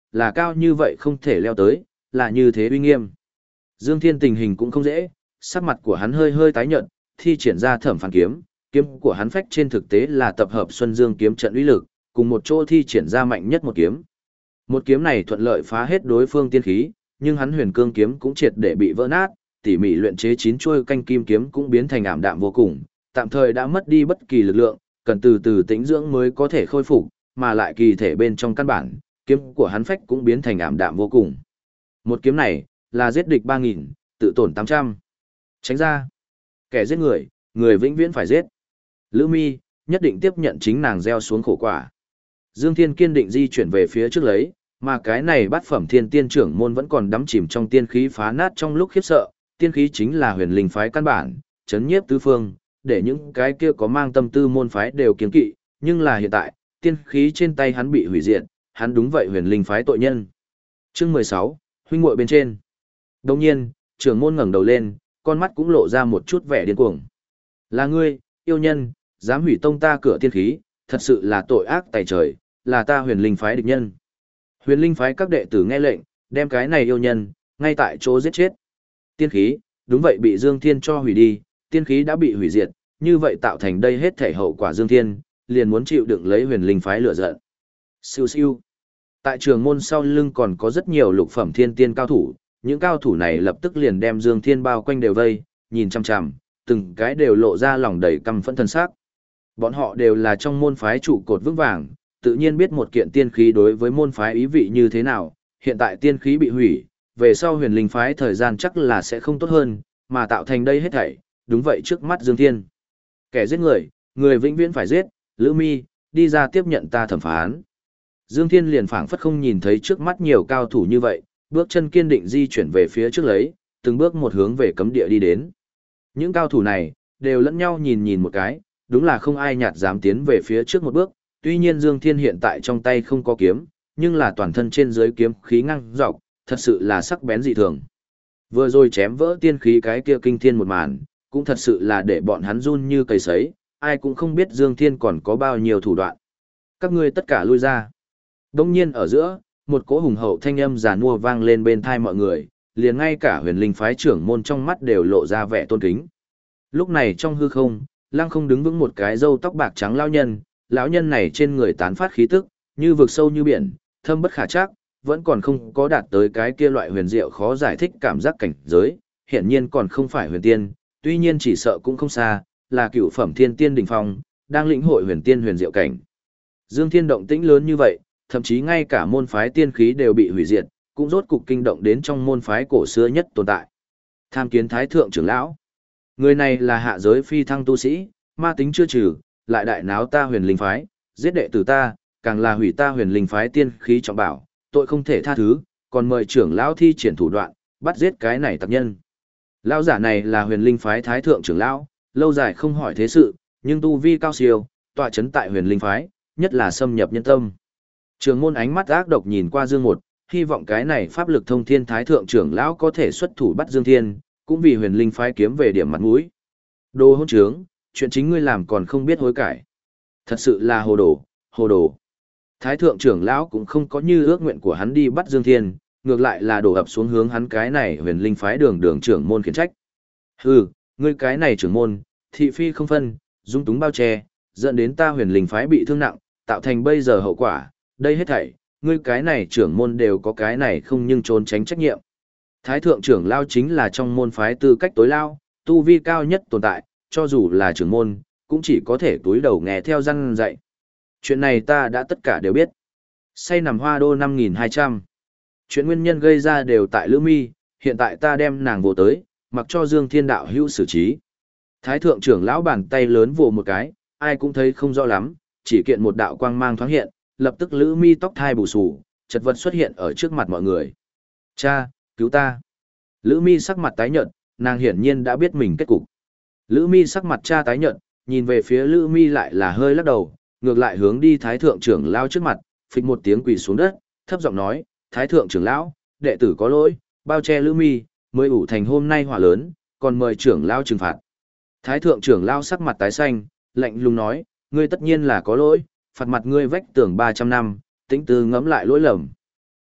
S1: là cao như vậy không thể leo tới, là như thế uy nghiêm. Dương Thiên tình hình cũng không dễ, sắc mặt của hắn hơi hơi tái nhợt, thi triển ra Thẩm Phán kiếm, kiếm của hắn phách trên thực tế là tập hợp Xuân Dương kiếm trận uy lực, cùng một chỗ thi triển ra mạnh nhất một kiếm. Một kiếm này thuận lợi phá hết đối phương tiên khí, nhưng hắn Huyền Cương kiếm cũng triệt để bị vỡ nát, tỉ mỉ luyện chế 9 chuôi canh kim kiếm cũng biến thành ảm đạm vô cùng, tạm thời đã mất đi bất kỳ lực lượng, cần từ từ tĩnh dưỡng mới có thể khôi phục, mà lại kỳ thể bên trong căn bản, kiếm của hắn phách cũng biến thành ảm đạm vô cùng. Một kiếm này, là giết địch 3.000, tự tổn 800. Tránh ra. Kẻ giết người, người vĩnh viễn phải giết. Lữ Mi, nhất định tiếp nhận chính nàng gieo xuống khổ quả. Dương Thiên kiên định di chuyển về phía trước lấy, mà cái này bát phẩm thiên tiên trưởng môn vẫn còn đắm chìm trong tiên khí phá nát trong lúc khiếp sợ. Tiên khí chính là huyền linh phái căn bản, chấn nhiếp tứ phương, để những cái kia có mang tâm tư môn phái đều kiêng kỵ, nhưng là hiện tại, tiên khí trên tay hắn bị hủy diệt, hắn đúng vậy huyền linh phái tội nhân. Chương 16, huynh muội bên trên. Đồng nhiên, trưởng môn ngẩng đầu lên, con mắt cũng lộ ra một chút vẻ điên cuồng. Là ngươi, yêu nhân, dám hủy tông ta cửa tiên khí, thật sự là tội ác tày trời, là ta huyền linh phái địch nhân. Huyền linh phái các đệ tử nghe lệnh, đem cái này yêu nhân, ngay tại chỗ giết chết. Tiên khí, đúng vậy bị Dương Thiên cho hủy đi, tiên khí đã bị hủy diệt, như vậy tạo thành đây hết thể hậu quả Dương Thiên, liền muốn chịu đựng lấy huyền linh phái lửa giận. Siêu siêu. Tại trường môn sau lưng còn có rất nhiều lục phẩm thiên tiên cao thủ, những cao thủ này lập tức liền đem Dương Thiên bao quanh đều vây, nhìn chằm chằm, từng cái đều lộ ra lòng đầy căm phẫn thân sắc. Bọn họ đều là trong môn phái trụ cột vững vàng, tự nhiên biết một kiện tiên khí đối với môn phái ý vị như thế nào, hiện tại tiên khí bị hủy, về sau huyền linh phái thời gian chắc là sẽ không tốt hơn, mà tạo thành đây hết thảy, đúng vậy trước mắt Dương Thiên. Kẻ giết người, người vĩnh viễn phải giết, Lữ Mi, đi ra tiếp nhận ta thẩm phán. Dương Thiên liền phảng phất không nhìn thấy trước mắt nhiều cao thủ như vậy, bước chân kiên định di chuyển về phía trước lấy, từng bước một hướng về cấm địa đi đến. Những cao thủ này, đều lẫn nhau nhìn nhìn một cái, đúng là không ai nhạt dám tiến về phía trước một bước, tuy nhiên Dương Thiên hiện tại trong tay không có kiếm, nhưng là toàn thân trên dưới kiếm khí ngang dọc, thật sự là sắc bén dị thường. Vừa rồi chém vỡ tiên khí cái kia kinh thiên một màn, cũng thật sự là để bọn hắn run như cầy sấy, ai cũng không biết Dương Thiên còn có bao nhiêu thủ đoạn. Các ngươi tất cả lui ra. Đông nhiên ở giữa, một cỗ hùng hậu thanh âm giàn mua vang lên bên thai mọi người, liền ngay cả huyền linh phái trưởng môn trong mắt đều lộ ra vẻ tôn kính. Lúc này trong hư không, lăng không đứng vững một cái râu tóc bạc trắng lão nhân này trên người tán phát khí tức, như vực sâu như biển, thâm bất khả trắc, vẫn còn không có đạt tới cái kia loại huyền diệu khó giải thích cảm giác cảnh giới, hiển nhiên còn không phải huyền tiên, tuy nhiên chỉ sợ cũng không xa, là cựu phẩm thiên tiên đỉnh phong, đang lĩnh hội huyền tiên huyền diệu cảnh. Dương Thiên động tĩnh lớn như vậy, thậm chí ngay cả môn phái tiên khí đều bị hủy diệt, cũng rốt cục kinh động đến trong môn phái cổ xưa nhất tồn tại. Tham kiến thái thượng trưởng lão. Người này là hạ giới phi thăng tu sĩ, ma tính chưa trừ, lại đại náo ta huyền linh phái, giết đệ tử ta, càng là hủy ta huyền linh phái tiên khí trọng bảo, tội không thể tha thứ, còn mời trưởng lão thi triển thủ đoạn, bắt giết cái này tặc nhân. Lão giả này là huyền linh phái thái thượng trưởng lão, lâu dài không hỏi thế sự, nhưng tu vi cao siêu, tọa chấn tại huyền linh phái, nhất là xâm nhập nhân tâm. Trường môn ánh mắt ác độc nhìn qua Dương Một, hy vọng cái này pháp lực thông thiên thái thượng trưởng lão có thể xuất thủ bắt Dương Thiên, cũng vì huyền linh phái kiếm về điểm mặt mũi. Đồ hỗn trướng, chuyện chính ngươi làm còn không biết hối cải. Thật sự là hồ đồ, hồ đồ. Thái thượng trưởng lão cũng không có như ước nguyện của hắn đi bắt Dương Thiên, ngược lại là đổ ập xuống hướng hắn cái này huyền linh phái đường trưởng môn khiển trách. Hừ, ngươi cái này trưởng môn, thị phi không phân, dung túng bao che, dẫn đến ta huyền linh phái bị thương nặng, tạo thành bây giờ hậu quả, đây hết thảy, ngươi cái này trưởng môn đều có cái này không nhưng trốn tránh trách nhiệm. Thái thượng trưởng lao chính là trong môn phái tư cách tối lao, tu vi cao nhất tồn tại, cho dù là trưởng môn, cũng chỉ có thể túi đầu nghe theo răn dạy. Chuyện này ta đã tất cả đều biết. Say nằm hoa đô 5.200. Chuyện nguyên nhân gây ra đều tại Lữ Mi, hiện tại ta đem nàng vô tới, mặc cho Dương Thiên đạo hữu xử trí. Thái thượng trưởng lão bàn tay lớn vồ một cái, ai cũng thấy không rõ lắm, chỉ kiện một đạo quang mang thoáng hiện, lập tức Lữ Mi tóc thai bù xù, chật vật xuất hiện ở trước mặt mọi người. Cha, cứu ta. Lữ Mi sắc mặt tái nhợt, nàng hiển nhiên đã biết mình kết cục. Lữ Mi sắc mặt cha tái nhợt, nhìn về phía Lữ Mi lại là hơi lắc đầu, ngược lại hướng đi Thái thượng trưởng lão trước mặt, phịch một tiếng quỳ xuống đất, thấp giọng nói, Thái thượng trưởng lão, đệ tử có lỗi, bao che Lữ Mi, mới ủ thành hôm nay họa lớn, còn mời trưởng lão trừng phạt. Thái thượng trưởng lão sắc mặt tái xanh, lạnh lùng nói, ngươi tất nhiên là có lỗi, phạt mặt ngươi vách tường 300 năm, tính tư ngẫm lại lỗi lầm.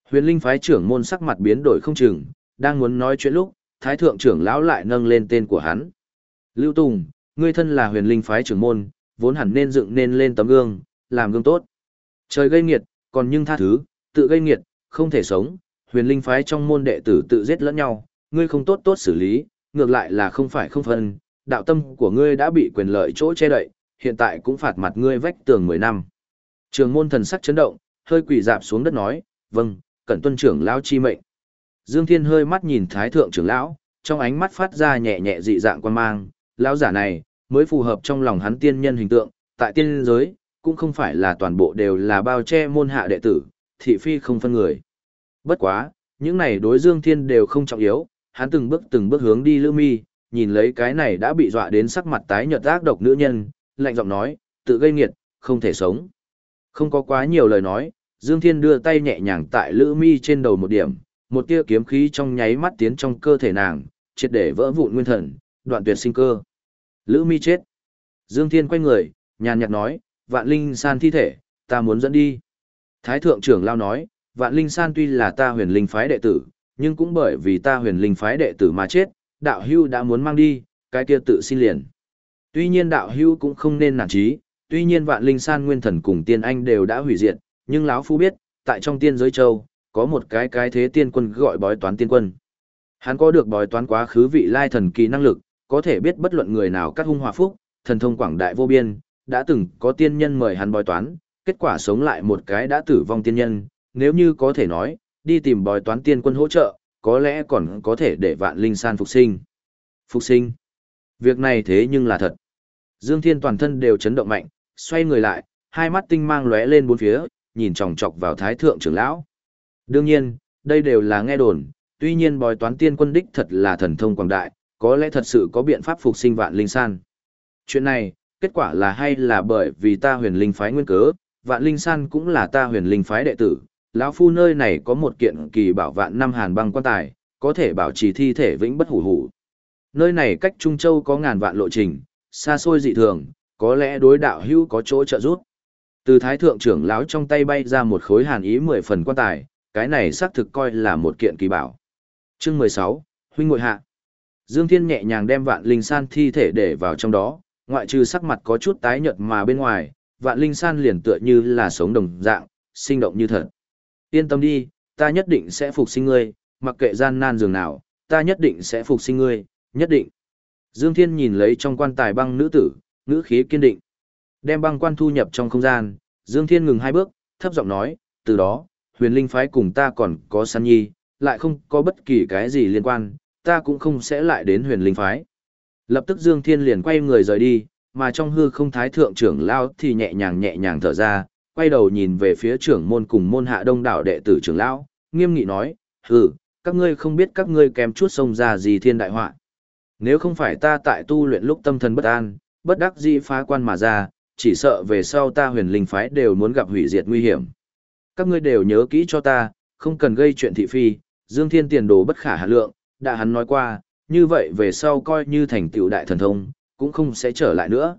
S1: Huyền Linh phái trưởng môn sắc mặt biến đổi không chừng, đang muốn nói chuyện lúc, Thái thượng trưởng lão lại nâng lên tên của hắn. Lưu Tùng, ngươi thân là Huyền Linh phái trưởng môn, vốn hẳn nên dựng nên lên tấm gương, làm gương tốt. Trời gây nghiệt, còn nhưng tha thứ, tự gây nghiệt, không thể sống. Huyền Linh phái trong môn đệ tử tự giết lẫn nhau, ngươi không tốt tốt xử lý, ngược lại là không phải không phân, đạo tâm của ngươi đã bị quyền lợi chỗ che đậy, hiện tại cũng phạt mặt ngươi vách tường 10 năm. Trường môn thần sắc chấn động, hơi quỳ dạp xuống đất nói, vâng, cẩn tuân trưởng lão chi mệnh. Dương Thiên hơi mắt nhìn Thái thượng trưởng lão, trong ánh mắt phát ra nhẹ nhẹ dị dạng quan mang, lão giả này mới phù hợp trong lòng hắn tiên nhân hình tượng, tại tiên giới cũng không phải là toàn bộ đều là bao che môn hạ đệ tử, thị phi không phân người. Bất quá, những này đối Dương Thiên đều không trọng yếu, hắn từng bước hướng đi Lữ Mi, nhìn lấy cái này đã bị dọa đến sắc mặt tái nhợt ác độc nữ nhân, lạnh giọng nói, tự gây nghiệt, không thể sống. Không có quá nhiều lời nói, Dương Thiên đưa tay nhẹ nhàng tại Lữ Mi trên đầu một điểm, một tia kiếm khí trong nháy mắt tiến trong cơ thể nàng, triệt để vỡ vụn nguyên thần, đoạn tuyệt sinh cơ. Lữ Mi chết. Dương Thiên quay người, nhàn nhạt nói, Vạn Linh San thi thể, ta muốn dẫn đi. Thái thượng trưởng lao nói, Vạn Linh San tuy là ta Huyền Linh phái đệ tử, nhưng cũng bởi vì ta Huyền Linh phái đệ tử mà chết, đạo hưu đã muốn mang đi, cái kia tự xin liền. Tuy nhiên đạo hưu cũng không nên nản chí, tuy nhiên Vạn Linh San nguyên thần cùng tiên anh đều đã hủy diệt, nhưng lão phu biết, tại trong tiên giới châu, có một cái thế tiên quân gọi bói toán tiên quân. Hắn có được bói toán quá khứ vị lai thần kỳ năng lực, có thể biết bất luận người nào cắt hung hòa phúc, thần thông quảng đại vô biên, đã từng có tiên nhân mời hắn bói toán, kết quả sống lại một cái đã tử vong tiên nhân, nếu như có thể nói, đi tìm bói toán tiên quân hỗ trợ, có lẽ còn có thể để Vạn Linh San phục sinh. Phục sinh? Việc này thế nhưng là thật. Dương Thiên toàn thân đều chấn động mạnh, xoay người lại, hai mắt tinh mang lóe lên bốn phía, nhìn chòng chọc vào Thái thượng trưởng lão. Đương nhiên, đây đều là nghe đồn, tuy nhiên bói toán tiên quân đích thật là thần thông quảng đại, có lẽ thật sự có biện pháp phục sinh Vạn Linh San. Chuyện này, kết quả là hay là bởi vì ta Huyền Linh phái nguyên cớ, Vạn Linh San cũng là ta Huyền Linh phái đệ tử, lão phu nơi này có một kiện kỳ bảo vạn năm hàn băng quan tài, có thể bảo trì thi thể vĩnh bất hủ hủ. Nơi này cách Trung Châu có ngàn vạn lộ trình, xa xôi dị thường, có lẽ đối đạo hữu có chỗ trợ giúp. Từ Thái thượng trưởng lão trong tay bay ra một khối hàn ý 10 phần quan tài, cái này xác thực coi là một kiện kỳ bảo. Chương 16, huynh muội hạ. Dương Thiên nhẹ nhàng đem Vạn Linh San thi thể để vào trong đó, ngoại trừ sắc mặt có chút tái nhợt mà bên ngoài, Vạn Linh San liền tựa như là sống đồng dạng, sinh động như thật. Yên tâm đi, ta nhất định sẽ phục sinh ngươi, mặc kệ gian nan dường nào, ta nhất định sẽ phục sinh ngươi, nhất định. Dương Thiên nhìn lấy trong quan tài băng nữ tử, ngữ khí kiên định. Đem băng quan thu nhập trong không gian, Dương Thiên ngừng hai bước, thấp giọng nói, từ đó, Huyền Linh phái cùng ta còn có San Nhi, lại không có bất kỳ cái gì liên quan, ta cũng không sẽ lại đến Huyền Linh phái. Lập tức Dương Thiên liền quay người rời đi, mà trong hư không Thái thượng trưởng lão thì nhẹ nhàng thở ra, quay đầu nhìn về phía trưởng môn cùng môn hạ đông đảo đệ tử trưởng lão, nghiêm nghị nói, các ngươi không biết các ngươi kém chút xông ra gì thiên đại họa. Nếu không phải ta tại tu luyện lúc tâm thần bất an, bất đắc dĩ phá quan mà ra, chỉ sợ về sau ta Huyền Linh phái đều muốn gặp hủy diệt nguy hiểm. Các ngươi đều nhớ kỹ cho ta, không cần gây chuyện thị phi, Dương Thiên tiền đồ bất khả hạn lượng, đã hắn nói qua, như vậy về sau coi như thành tựu đại thần thông, cũng không sẽ trở lại nữa.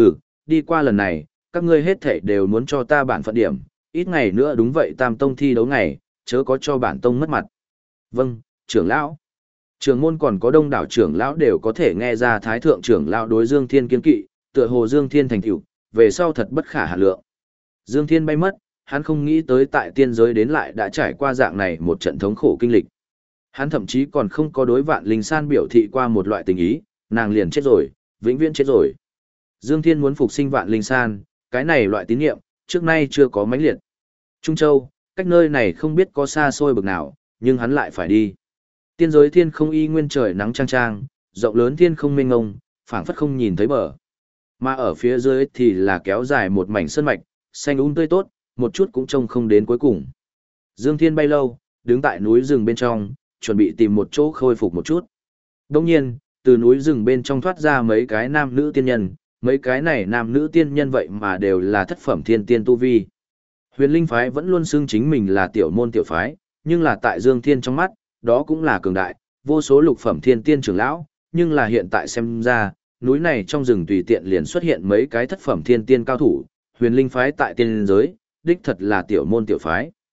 S1: Đi qua lần này, các ngươi hết thảy đều muốn cho ta bản phận điểm, ít ngày nữa đúng vậy Tam Tông thi đấu ngày, chớ có cho bản tông mất mặt. Vâng, trưởng lão. Trưởng môn còn có đông đảo trưởng lão đều có thể nghe ra Thái thượng trưởng lão đối Dương Thiên kiên kỵ, tựa hồ Dương Thiên thành tựu, về sau thật bất khả hạn lượng. Dương Thiên bay mất, hắn không nghĩ tới tại tiên giới đến lại đã trải qua dạng này một trận thống khổ kinh lịch. Hắn thậm chí còn không có đối Vạn Linh San biểu thị qua một loại tình ý, nàng liền chết rồi, vĩnh viễn chết rồi. Dương Thiên muốn phục sinh Vạn Linh San, cái này loại tín nhiệm, trước nay chưa có mãnh liệt. Trung Châu, cách nơi này không biết có xa xôi bực nào, nhưng hắn lại phải đi. Tiên giới thiên không y nguyên trời nắng trang trang, rộng lớn thiên không mênh ngông, phảng phất không nhìn thấy bờ. Mà ở phía dưới thì là kéo dài một mảnh sơn mạch, xanh tươi tốt, một chút cũng trông không đến cuối cùng. Dương Thiên bay lâu, đứng tại núi rừng bên trong, chuẩn bị tìm một chỗ khôi phục một chút. Đồng nhiên, từ núi rừng bên trong thoát ra mấy cái nam nữ tiên nhân, mấy cái này nam nữ tiên nhân vậy mà đều là thất phẩm thiên tiên tu vi. Huyền Linh phái vẫn luôn xưng chính mình là tiểu môn tiểu phái, nhưng là tại Dương Thiên trong mắt, đó cũng là cường đại, vô số lục phẩm thiên tiên trưởng lão, nhưng là hiện tại xem ra, núi này trong rừng tùy tiện liền xuất hiện mấy cái thất phẩm thiên tiên cao thủ, Huyền Linh phái tại tiên giới, đích thật là tiểu môn tiểu phái.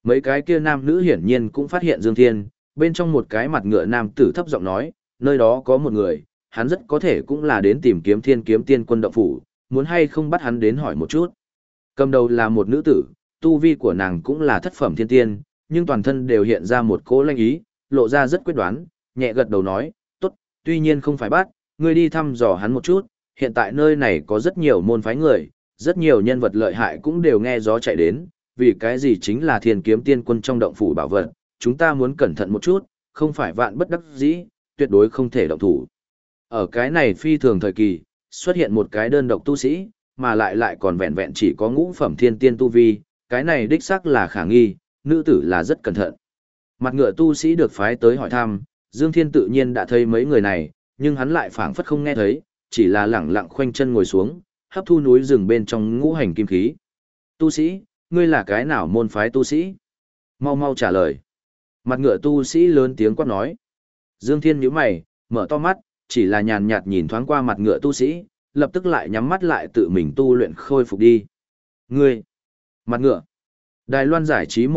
S1: Mấy cái kia nam nữ hiển nhiên cũng phát hiện Dương Thiên, bên trong một cái mặt ngựa nam tử thấp giọng nói, nơi đó có một người, hắn rất có thể cũng là đến tìm kiếm Thiên Kiếm Tiên Quân động phủ, muốn hay không bắt hắn đến hỏi một chút. Cầm đầu là một nữ tử, tu vi của nàng cũng là thất phẩm thiên tiên, nhưng toàn thân đều hiện ra một cỗ lanh ý, lộ ra rất quyết đoán, nhẹ gật đầu nói, tốt, tuy nhiên không phải bắt, ngươi đi thăm dò hắn một chút, hiện tại nơi này có rất nhiều môn phái người, rất nhiều nhân vật lợi hại cũng đều nghe gió chạy đến, vì cái gì chính là Thiên Kiếm Tiên Quân trong động phủ bảo vật, chúng ta muốn cẩn thận một chút, không phải vạn bất đắc dĩ, tuyệt đối không thể động thủ. Ở cái này phi thường thời kỳ, xuất hiện một cái đơn độc tu sĩ, mà lại còn vẹn vẹn chỉ có ngũ phẩm thiên tiên tu vi, cái này đích xác là khả nghi, nữ tử là rất cẩn thận. Mặt ngựa tu sĩ được phái tới hỏi thăm, Dương Thiên tự nhiên đã thấy mấy người này, nhưng hắn lại phảng phất không nghe thấy, chỉ là lẳng lặng khoanh chân ngồi xuống, hấp thu núi rừng bên trong ngũ hành kim khí. Tu sĩ, ngươi là cái nào môn phái tu sĩ? Mau mau trả lời. Mặt ngựa tu sĩ lớn tiếng quát nói. Dương Thiên nhíu mày, mở to mắt, chỉ là nhàn nhạt nhìn thoáng qua mặt ngựa tu sĩ, lập tức lại nhắm mắt lại tự mình tu luyện khôi phục đi. Ngươi, mặt ngựa. Đài Loan giải trí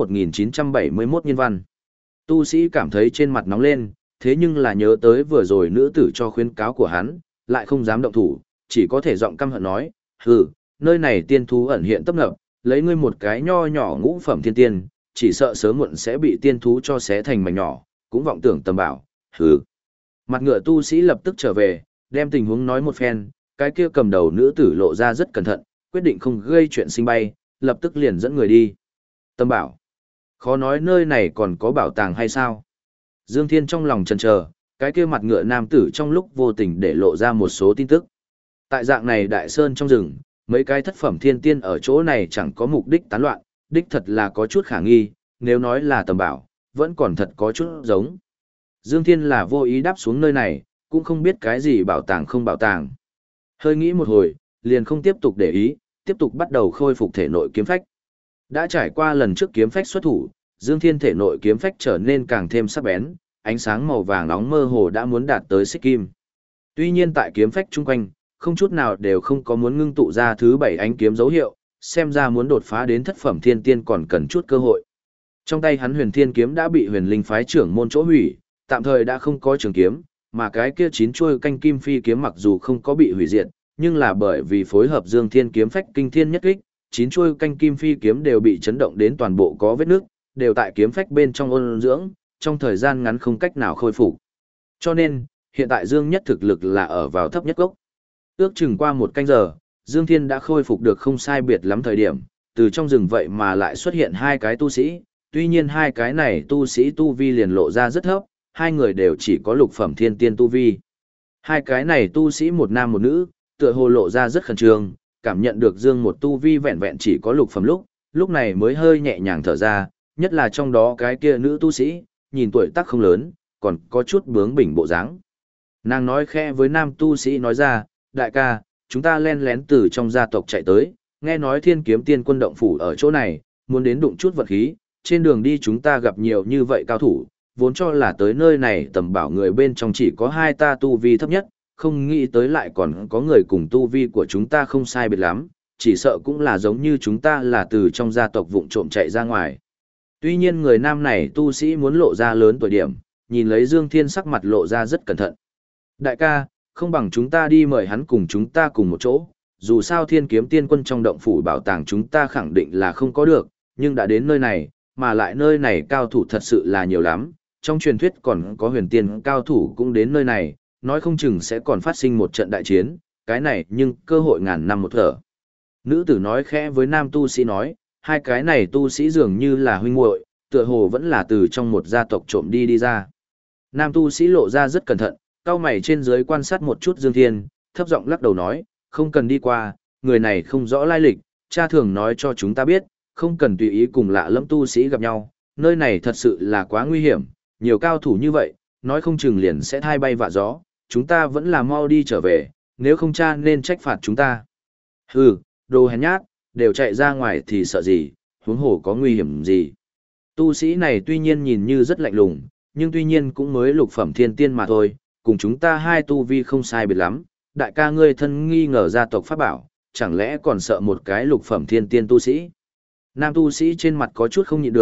S1: 1971 nhân văn. Tu sĩ cảm thấy trên mặt nóng lên, thế nhưng là nhớ tới vừa rồi nữ tử cho khuyến cáo của hắn, lại không dám động thủ, chỉ có thể giọng căm hận nói, hừ, nơi này tiên thú ẩn hiện tấp nập, lấy ngươi một cái nho nhỏ ngũ phẩm thiên tiên, chỉ sợ sớm muộn sẽ bị tiên thú cho xé thành mảnh nhỏ, cũng vọng tưởng tầm bảo, hừ. Mặt ngựa tu sĩ lập tức trở về, đem tình huống nói một phen, cái kia cầm đầu nữ tử lộ ra rất cẩn thận, quyết định không gây chuyện sinh bay, lập tức liền dẫn người đi. Tâm bảo, khó nói nơi này còn có bảo tàng hay sao? Dương Thiên trong lòng chần chờ, cái kia mặt ngựa nam tử trong lúc vô tình để lộ ra một số tin tức. Tại dạng này đại sơn trong rừng, mấy cái thất phẩm thiên tiên ở chỗ này chẳng có mục đích tán loạn, đích thật là có chút khả nghi, nếu nói là tầm bảo, vẫn còn thật có chút giống. Dương Thiên là vô ý đáp xuống nơi này, cũng không biết cái gì bảo tàng không bảo tàng. Hơi nghĩ một hồi, liền không tiếp tục để ý, tiếp tục bắt đầu khôi phục thể nội kiếm phách. Đã trải qua lần trước kiếm phách xuất thủ, Dương Thiên thể nội kiếm phách trở nên càng thêm sắc bén, ánh sáng màu vàng nóng mơ hồ đã muốn đạt tới xích kim. Tuy nhiên tại kiếm phách chung quanh, không chút nào đều không có muốn ngưng tụ ra thứ 7 ánh kiếm dấu hiệu, xem ra muốn đột phá đến thất phẩm thiên tiên còn cần chút cơ hội. Trong tay hắn huyền thiên kiếm đã bị huyền linh phái trưởng môn chỗ hủy, tạm thời đã không có trường kiếm, mà cái kia 9 chuôi canh kim phi kiếm mặc dù không có bị hủy diệt, nhưng là bởi vì phối hợp Dương Thiên kiếm phách kinh thiên nhất kích, 9 chuôi canh kim phi kiếm đều bị chấn động đến toàn bộ có vết nước, đều tại kiếm phách bên trong ôn dưỡng, trong thời gian ngắn không cách nào khôi phục. Cho nên, hiện tại Dương Nhất thực lực là ở vào thấp nhất gốc. Ước chừng qua một canh giờ, Dương Thiên đã khôi phục được không sai biệt lắm thời điểm, từ trong rừng vậy mà lại xuất hiện hai cái tu sĩ, tuy nhiên hai cái này tu sĩ tu vi liền lộ ra rất thấp, hai người đều chỉ có lục phẩm thiên tiên tu vi. Hai cái này tu sĩ một nam một nữ, tựa hồ lộ ra rất khẩn trương, cảm nhận được Dương một tu vi vẹn vẹn chỉ có lục phẩm lúc này mới hơi nhẹ nhàng thở ra, nhất là trong đó cái kia nữ tu sĩ, nhìn tuổi tác không lớn, còn có chút bướng bỉnh bộ dáng. Nàng nói khẽ với nam tu sĩ nói ra, đại ca, chúng ta len lén từ trong gia tộc chạy tới, nghe nói Thiên Kiếm Tiên Quân động phủ ở chỗ này, muốn đến đụng chút vật khí, trên đường đi chúng ta gặp nhiều như vậy cao thủ, vốn cho là tới nơi này tầm bảo người bên trong chỉ có hai ta tu vi thấp nhất, không nghĩ tới lại còn có người cùng tu vi của chúng ta không sai biệt lắm, chỉ sợ cũng là giống như chúng ta là từ trong gia tộc vụng trộm chạy ra ngoài. Tuy nhiên người nam này tu sĩ muốn lộ ra lớn tuổi điểm, nhìn lấy Dương Thiên sắc mặt lộ ra rất cẩn thận. Đại ca, không bằng chúng ta đi mời hắn cùng chúng ta cùng một chỗ, dù sao Thiên Kiếm Tiên Quân trong động phủ bảo tàng chúng ta khẳng định là không có được, nhưng đã đến nơi này, mà lại nơi này cao thủ thật sự là nhiều lắm, trong truyền thuyết còn có huyền tiên cao thủ cũng đến nơi này, nói không chừng sẽ còn phát sinh một trận đại chiến, cái này nhưng cơ hội ngàn năm một thở. Nữ tử nói khẽ với nam tu sĩ nói, hai cái này tu sĩ dường như là huynh muội, tựa hồ vẫn là từ trong một gia tộc trộm đi ra. Nam tu sĩ lộ ra rất cẩn thận, cau mày trên dưới quan sát một chút Dương Thiên, thấp giọng lắc đầu nói, không cần đi qua, người này không rõ lai lịch, cha thường nói cho chúng ta biết, không cần tùy ý cùng lạ lẫm tu sĩ gặp nhau, nơi này thật sự là quá nguy hiểm, nhiều cao thủ như vậy, nói không chừng liền sẽ thay bay vạ gió, chúng ta vẫn là mau đi trở về, nếu không cha nên trách phạt chúng ta. Hừ, đồ hèn nhát, đều chạy ra ngoài thì sợ gì, huống hồ có nguy hiểm gì. Tu sĩ này tuy nhiên nhìn như rất lạnh lùng, nhưng tuy nhiên cũng mới lục phẩm thiên tiên mà thôi, cùng chúng ta hai tu vi không sai biệt lắm, đại ca ngươi thân nghi ngờ gia tộc pháp bảo, chẳng lẽ còn sợ một cái lục phẩm thiên tiên tu sĩ. Nam tu sĩ trên mặt có chút không nhịn được,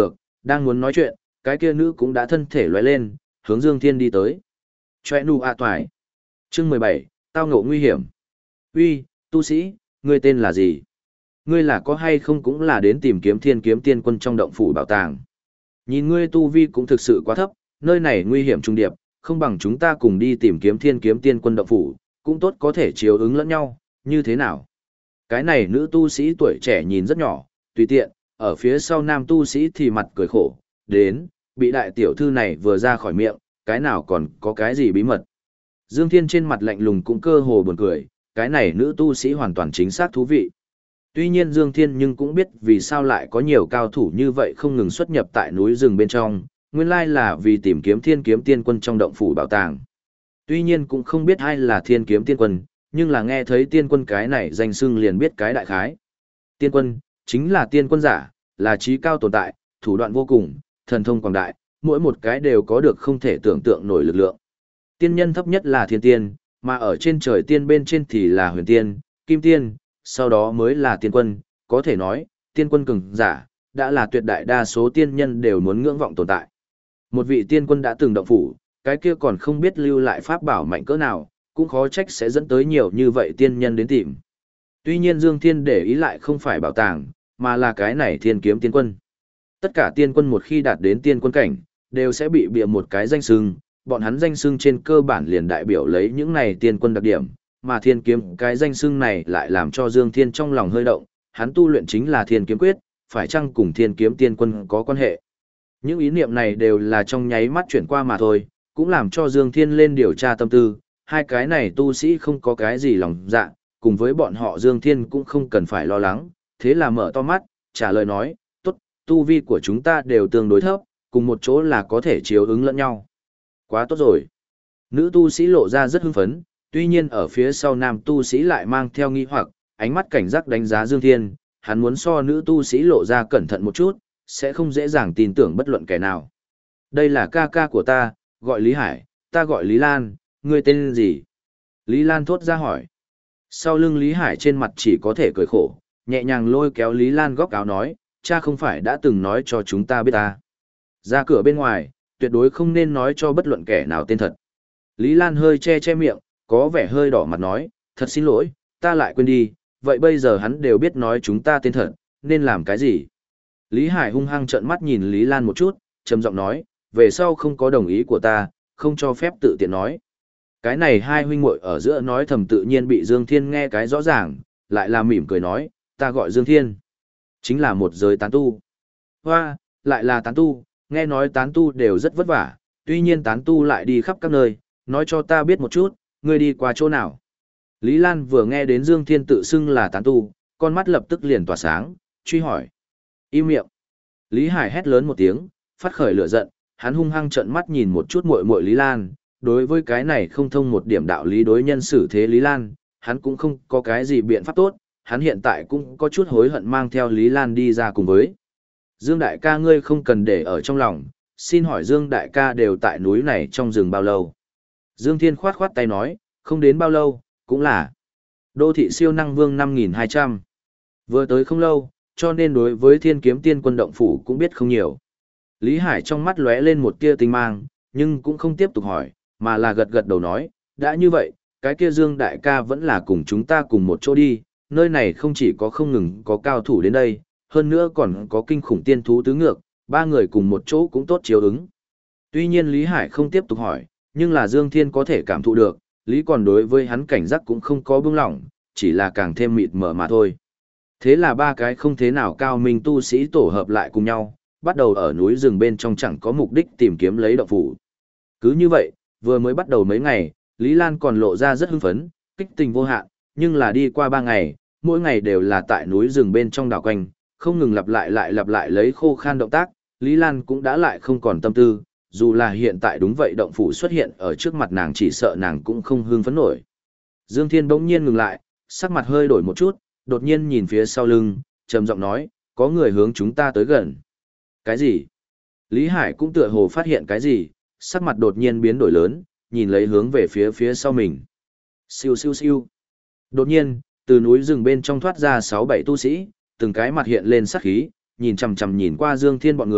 S1: Đang muốn nói chuyện, cái kia nữ cũng đã thân thể lóe lên, hướng Dương Thiên đi tới. Choe nu a toài. Chương 17, tao ngộ nguy hiểm. Uy, tu sĩ, ngươi tên là gì? Ngươi là có hay không cũng là đến tìm kiếm Thiên Kiếm Tiên Quân trong động phủ bảo tàng. Nhìn ngươi tu vi cũng thực sự quá thấp, nơi này nguy hiểm trung điệp, không bằng chúng ta cùng đi tìm kiếm Thiên Kiếm Tiên Quân động phủ, cũng tốt có thể chiếu ứng lẫn nhau, như thế nào? Cái này nữ tu sĩ tuổi trẻ nhìn rất nhỏ, tùy tiện, ở phía sau nam tu sĩ thì mặt cười khổ, đến, bị đại tiểu thư này vừa ra khỏi miệng, cái nào còn có cái gì bí mật. Dương Thiên trên mặt lạnh lùng cũng cơ hồ buồn cười, cái này nữ tu sĩ hoàn toàn chính xác thú vị. Tuy nhiên Dương Thiên nhưng cũng biết vì sao lại có nhiều cao thủ như vậy không ngừng xuất nhập tại núi rừng bên trong, nguyên lai là vì tìm kiếm Thiên Kiếm Tiên Quân trong động phủ bảo tàng. Tuy nhiên cũng không biết ai là Thiên Kiếm Tiên Quân, nhưng là nghe thấy Tiên Quân cái này danh xưng liền biết cái đại khái. Tiên Quân, chính là tiên quân giả, là trí cao tồn tại, thủ đoạn vô cùng, thần thông quảng đại, mỗi một cái đều có được không thể tưởng tượng nổi lực lượng. Tiên nhân thấp nhất là thiên tiên, mà ở trên trời tiên bên trên thì là huyền tiên, kim tiên, sau đó mới là tiên quân, có thể nói, tiên quân cường giả, đã là tuyệt đại đa số tiên nhân đều muốn ngưỡng vọng tồn tại. Một vị tiên quân đã từng động phủ, cái kia còn không biết lưu lại pháp bảo mạnh cỡ nào, cũng khó trách sẽ dẫn tới nhiều như vậy tiên nhân đến tìm. Tuy nhiên Dương Thiên để ý lại không phải bảo tàng, mà là cái này Thiên Kiếm Tiên Quân. Tất cả tiên quân một khi đạt đến tiên quân cảnh, đều sẽ bị bịa một cái danh xưng, bọn hắn danh xưng trên cơ bản liền đại biểu lấy những này tiên quân đặc điểm, mà Thiên Kiếm cái danh xưng này lại làm cho Dương Thiên trong lòng hơi động, hắn tu luyện chính là Thiên Kiếm Quyết, phải chăng cùng Thiên Kiếm Tiên Quân có quan hệ. Những ý niệm này đều là trong nháy mắt chuyển qua mà thôi, cũng làm cho Dương Thiên lên điều tra tâm tư, hai cái này tu sĩ không có cái gì lòng dạ, cùng với bọn họ Dương Thiên cũng không cần phải lo lắng, thế là mở to mắt, trả lời nói, tốt, tu vi của chúng ta đều tương đối thấp, cùng một chỗ là có thể chiếu ứng lẫn nhau. Quá tốt rồi. Nữ tu sĩ lộ ra rất hưng phấn, tuy nhiên ở phía sau nam tu sĩ lại mang theo nghi hoặc, ánh mắt cảnh giác đánh giá Dương Thiên, hắn muốn so nữ tu sĩ lộ ra cẩn thận một chút, sẽ không dễ dàng tin tưởng bất luận kẻ nào. Đây là ca ca của ta, gọi Lý Hải, ta gọi Lý Lan, ngươi tên gì? Lý Lan thốt ra hỏi. Sau lưng Lý Hải trên mặt chỉ có thể cười khổ, nhẹ nhàng lôi kéo Lý Lan góc áo nói, cha không phải đã từng nói cho chúng ta biết ta. Ra cửa bên ngoài, tuyệt đối không nên nói cho bất luận kẻ nào tên thật. Lý Lan hơi che che miệng, có vẻ hơi đỏ mặt nói, thật xin lỗi, ta lại quên đi, vậy bây giờ hắn đều biết nói chúng ta tên thật, nên làm cái gì? Lý Hải hung hăng trợn mắt nhìn Lý Lan một chút, trầm giọng nói, về sau không có đồng ý của ta, không cho phép tự tiện nói. Cái này hai huynh muội ở giữa nói thầm tự nhiên bị Dương Thiên nghe cái rõ ràng, lại là mỉm cười nói, ta gọi Dương Thiên. Chính là một giới tán tu. Hoa, lại là tán tu, nghe nói tán tu đều rất vất vả, tuy nhiên tán tu lại đi khắp các nơi, nói cho ta biết một chút, ngươi đi qua chỗ nào. Lý Lan vừa nghe đến Dương Thiên tự xưng là tán tu, con mắt lập tức liền tỏa sáng, truy hỏi. Im miệng. Lý Hải hét lớn một tiếng, phát khởi lửa giận, hắn hung hăng trợn mắt nhìn một chút muội muội Lý Lan, đối với cái này không thông một điểm đạo lý đối nhân xử thế Lý Lan, hắn cũng không có cái gì biện pháp tốt, hắn hiện tại cũng có chút hối hận mang theo Lý Lan đi ra cùng với. Dương đại ca ngươi không cần để ở trong lòng, xin hỏi Dương đại ca đều tại núi này trong rừng bao lâu? Dương Thiên khoát khoát tay nói, không đến bao lâu, cũng là đô thị siêu năng vương 5200. Vừa tới không lâu, cho nên đối với Thiên Kiếm Tiên Quân động phủ cũng biết không nhiều. Lý Hải trong mắt lóe lên một tia tinh mang, nhưng cũng không tiếp tục hỏi, mà là gật gật đầu nói, đã như vậy, cái kia Dương đại ca vẫn là cùng chúng ta cùng một chỗ đi, nơi này không chỉ có không ngừng có cao thủ đến đây, hơn nữa còn có kinh khủng tiên thú tứ ngược, ba người cùng một chỗ cũng tốt chiếu ứng. Tuy nhiên Lý Hải không tiếp tục hỏi, nhưng là Dương Thiên có thể cảm thụ được, Lý còn đối với hắn cảnh giác cũng không có buông lỏng, chỉ là càng thêm mịt mờ mà thôi. Thế là ba cái không thế nào cao minh tu sĩ tổ hợp lại cùng nhau, bắt đầu ở núi rừng bên trong chẳng có mục đích tìm kiếm lấy động phủ. Cứ như vậy, vừa mới bắt đầu mấy ngày, Lý Lan còn lộ ra rất hưng phấn, kích tình vô hạn, nhưng là đi qua 3 ngày, mỗi ngày đều là tại núi rừng bên trong đảo quanh, không ngừng lặp lại lấy khô khan động tác, Lý Lan cũng đã lại không còn tâm tư, dù là hiện tại đúng vậy động phủ xuất hiện ở trước mặt nàng chỉ sợ nàng cũng không hưng phấn nổi. Dương Thiên bỗng nhiên ngừng lại, sắc mặt hơi đổi một chút, đột nhiên nhìn phía sau lưng, trầm giọng nói, có người hướng chúng ta tới gần. Cái gì? Lý Hải cũng tựa hồ phát hiện cái gì, sắc mặt đột nhiên biến đổi lớn, nhìn lấy hướng về phía sau mình. Siêu siêu siêu. Đột nhiên, từ núi rừng bên trong thoát ra 6-7 tu sĩ, từng cái mặt hiện lên sắc khí, nhìn chằm chằm nhìn qua Dương Thiên bọn người,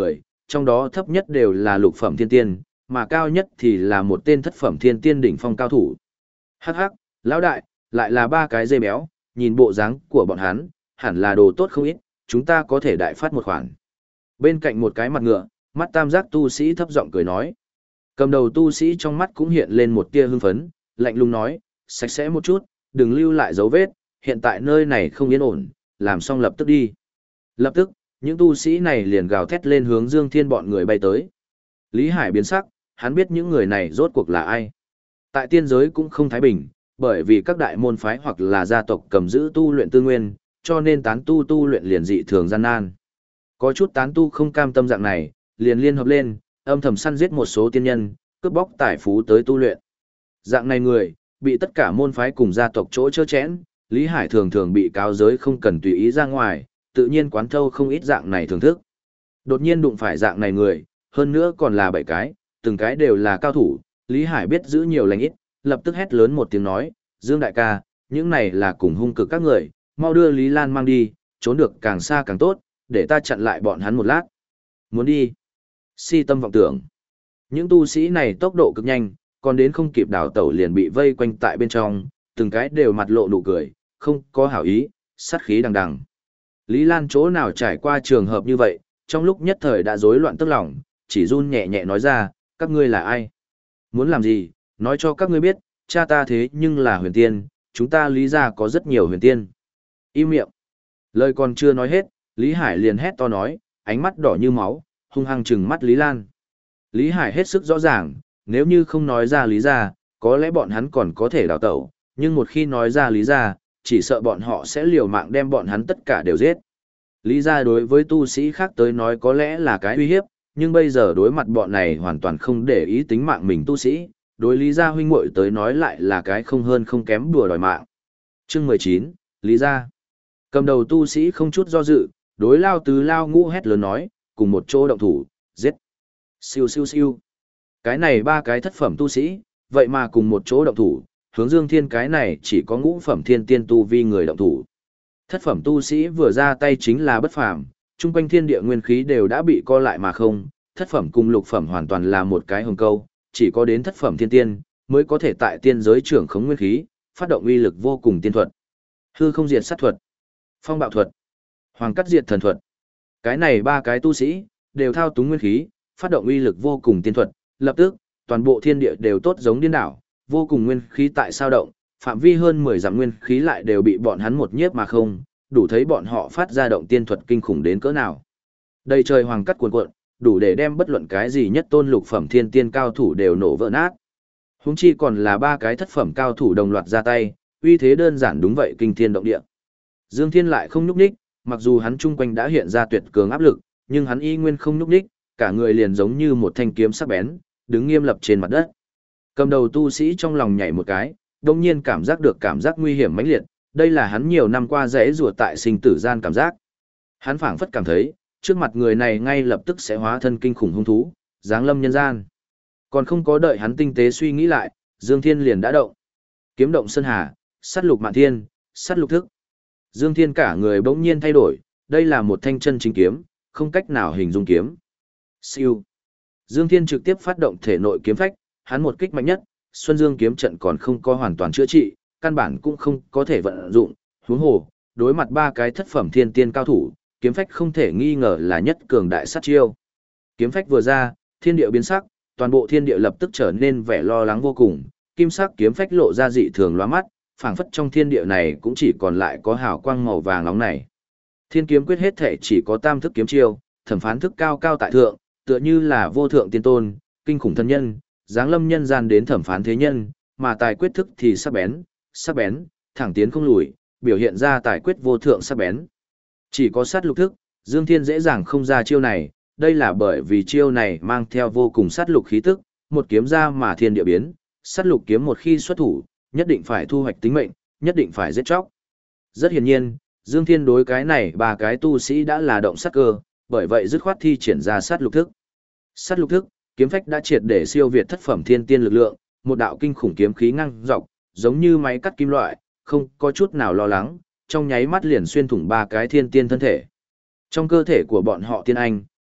S1: trong đó thấp nhất đều là lục phẩm thiên tiên, mà cao nhất thì là một tên thất phẩm thiên tiên đỉnh phong cao thủ. Hắc hắc, lão đại, lại là ba cái dê béo, nhìn bộ dáng của bọn hắn, hẳn là đồ tốt không ít, chúng ta có thể đại phát một khoản. Bên cạnh một cái mặt ngựa, mắt tam giác tu sĩ thấp giọng cười nói. Cầm đầu tu sĩ trong mắt cũng hiện lên một tia hưng phấn, lạnh lùng nói, sạch sẽ một chút, đừng lưu lại dấu vết, hiện tại nơi này không yên ổn, làm xong lập tức đi. Lập tức, những tu sĩ này liền gào thét lên hướng Dương Thiên bọn người bay tới. Lý Hải biến sắc, hắn biết những người này rốt cuộc là ai. Tại tiên giới cũng không thái bình, bởi vì các đại môn phái hoặc là gia tộc cầm giữ tu luyện tư nguyên, cho nên tán tu tu luyện liền dị thường gian nan. Có chút tán tu không cam tâm dạng này, liền liên hợp lên, âm thầm săn giết một số tiên nhân, cướp bóc tài phú tới tu luyện. Dạng này người, bị tất cả môn phái cùng gia tộc chỗ chơ chẽn, Lý Hải thường thường bị cáo giới không cần tùy ý ra ngoài, tự nhiên quán thâu không ít dạng này thưởng thức. Đột nhiên đụng phải dạng này người, hơn nữa còn là 7 cái, từng cái đều là cao thủ, Lý Hải biết giữ nhiều lành ít, lập tức hét lớn một tiếng nói, Dương đại ca, những này là cùng hung cực các người, mau đưa Lý Lan mang đi, trốn được càng xa càng tốt, để ta chặn lại bọn hắn một lát. Muốn đi? Si tâm vọng tưởng. Những tu sĩ này tốc độ cực nhanh, còn đến không kịp đảo tẩu liền bị vây quanh tại bên trong, từng cái đều mặt lộ nụ cười, không có hảo ý, sát khí đằng đằng. Lý Lan chỗ nào trải qua trường hợp như vậy, trong lúc nhất thời đã rối loạn tức lòng, chỉ run nhẹ nhẹ nói ra, các ngươi là ai? Muốn làm gì? Nói cho các ngươi biết, cha ta thế nhưng là huyền tiên, chúng ta Lý gia có rất nhiều huyền tiên. Im miệng. Lời còn chưa nói hết, Lý Hải liền hét to nói, ánh mắt đỏ như máu, hung hăng trừng mắt Lý Lan. Lý Hải hết sức rõ ràng, nếu như không nói ra Lý gia, có lẽ bọn hắn còn có thể đào tẩu, nhưng một khi nói ra Lý gia, chỉ sợ bọn họ sẽ liều mạng đem bọn hắn tất cả đều giết. Lý gia đối với tu sĩ khác tới nói có lẽ là cái uy hiếp, nhưng bây giờ đối mặt bọn này hoàn toàn không để ý tính mạng mình tu sĩ, đối Lý gia huynh muội tới nói lại là cái không hơn không kém đùa đòi mạng. Chương 19, Lý gia. Cầm đầu tu sĩ không chút do dự, đối Lao Tứ Lao Ngũ hét lớn nói, cùng một chỗ động thủ, giết. Siêu siêu siêu. Cái này ba cái thất phẩm tu sĩ, vậy mà cùng một chỗ động thủ, hướng Dương Thiên cái này chỉ có ngũ phẩm thiên tiên tu vi người động thủ. Thất phẩm tu sĩ vừa ra tay chính là bất phàm, chung quanh thiên địa nguyên khí đều đã bị co lại mà không, thất phẩm cùng lục phẩm hoàn toàn là một cái hồng câu, chỉ có đến thất phẩm thiên tiên mới có thể tại tiên giới trưởng khống nguyên khí, phát động uy lực vô cùng tiên thuật. Hư không diệt sát thuật, phong bạo thuật, hoàng cắt diệt thần thuật. Cái này ba cái tu sĩ đều thao túng nguyên khí, phát động uy lực vô cùng tiên thuật, lập tức toàn bộ thiên địa đều tốt giống điên đảo, vô cùng nguyên khí tại sao động, phạm vi hơn 10 dặm nguyên khí lại đều bị bọn hắn một nhiếp mà không, đủ thấy bọn họ phát ra động tiên thuật kinh khủng đến cỡ nào. Đầy trời hoàng cắt cuồn cuộn, đủ để đem bất luận cái gì nhất tôn lục phẩm thiên tiên cao thủ đều nổ vỡ nát. Huống chi còn là ba cái thất phẩm cao thủ đồng loạt ra tay, uy thế đơn giản đúng vậy kinh thiên động địa. Dương Thiên lại không nhúc nhích, mặc dù hắn chung quanh đã hiện ra tuyệt cường áp lực, nhưng hắn y nguyên không nhúc nhích, cả người liền giống như một thanh kiếm sắc bén, đứng nghiêm lập trên mặt đất. Cầm đầu tu sĩ trong lòng nhảy một cái, đồng nhiên cảm giác được cảm giác nguy hiểm mãnh liệt, đây là hắn nhiều năm qua rẽ rùa tại sinh tử gian cảm giác. Hắn phảng phất cảm thấy, trước mặt người này ngay lập tức sẽ hóa thân kinh khủng hung thú, giáng lâm nhân gian. Còn không có đợi hắn tinh tế suy nghĩ lại, Dương Thiên liền đã động. Kiếm động sơn hà, sát lục mạn thiên, sát lục thức. Dương Thiên cả người bỗng nhiên thay đổi, đây là một thanh chân chính kiếm, không cách nào hình dung kiếm. Siêu. Dương Thiên trực tiếp phát động thể nội kiếm phách, hắn một kích mạnh nhất, Xuân Dương kiếm trận còn không có hoàn toàn chữa trị, căn bản cũng không có thể vận dụng, huống hồ, đối mặt ba cái thất phẩm thiên tiên cao thủ, kiếm phách không thể nghi ngờ là nhất cường đại sát chiêu. Kiếm phách vừa ra, thiên địa biến sắc, toàn bộ thiên địa lập tức trở nên vẻ lo lắng vô cùng, kim sắc kiếm phách lộ ra dị thường lóa mắt, phảng phất trong thiên địa này cũng chỉ còn lại có hào quang màu vàng nóng này. Thiên kiếm quyết hết thể chỉ có tam thức kiếm chiêu, thẩm phán thức cao cao tại thượng, tựa như là vô thượng tiên tôn, kinh khủng thân nhân, giáng lâm nhân gian đến thẩm phán thế nhân, mà tài quyết thức thì sắc bén, thẳng tiến không lùi, biểu hiện ra tài quyết vô thượng sắc bén. Chỉ có sát lục thức, Dương Thiên dễ dàng không ra chiêu này, đây là bởi vì chiêu này mang theo vô cùng sát lục khí tức, một kiếm ra mà thiên địa biến, sát lục kiếm một khi xuất thủ, nhất định phải thu hoạch tính mệnh, nhất định phải giết chóc. Rất hiển nhiên, Dương Thiên đối cái này ba cái tu sĩ đã là động sát cơ, bởi vậy dứt khoát thi triển ra sát lục thức. Sát lục thức, kiếm phách đã triệt để siêu việt thất phẩm thiên tiên lực lượng, một đạo kinh khủng kiếm khí ngang dọc, giống như máy cắt kim loại, không có chút nào lo lắng, trong nháy mắt liền xuyên thủng ba cái thiên tiên thân thể. Trong cơ thể của bọn họ tiên anh,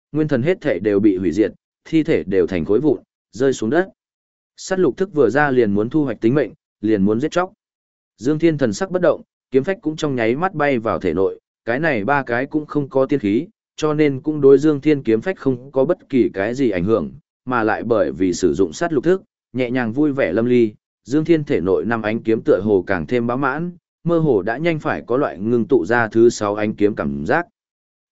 S1: nguyên thần hết thể đều bị hủy diệt, thi thể đều thành khối vụn, rơi xuống đất. Sát lục thức vừa ra liền muốn thu hoạch tính mệnh, liền muốn giết chóc. Dương Thiên thần sắc bất động, kiếm phách cũng trong nháy mắt bay vào thể nội, cái này ba cái cũng không có tiên khí, cho nên cũng đối Dương Thiên kiếm phách không có bất kỳ cái gì ảnh hưởng, mà lại bởi vì sử dụng sát lục thức, nhẹ nhàng vui vẻ lâm ly, Dương Thiên thể nội năm ánh kiếm tựa hồ càng thêm bá mãn, mơ hồ đã nhanh phải có loại ngưng tụ ra thứ 6 ánh kiếm cảm giác. T.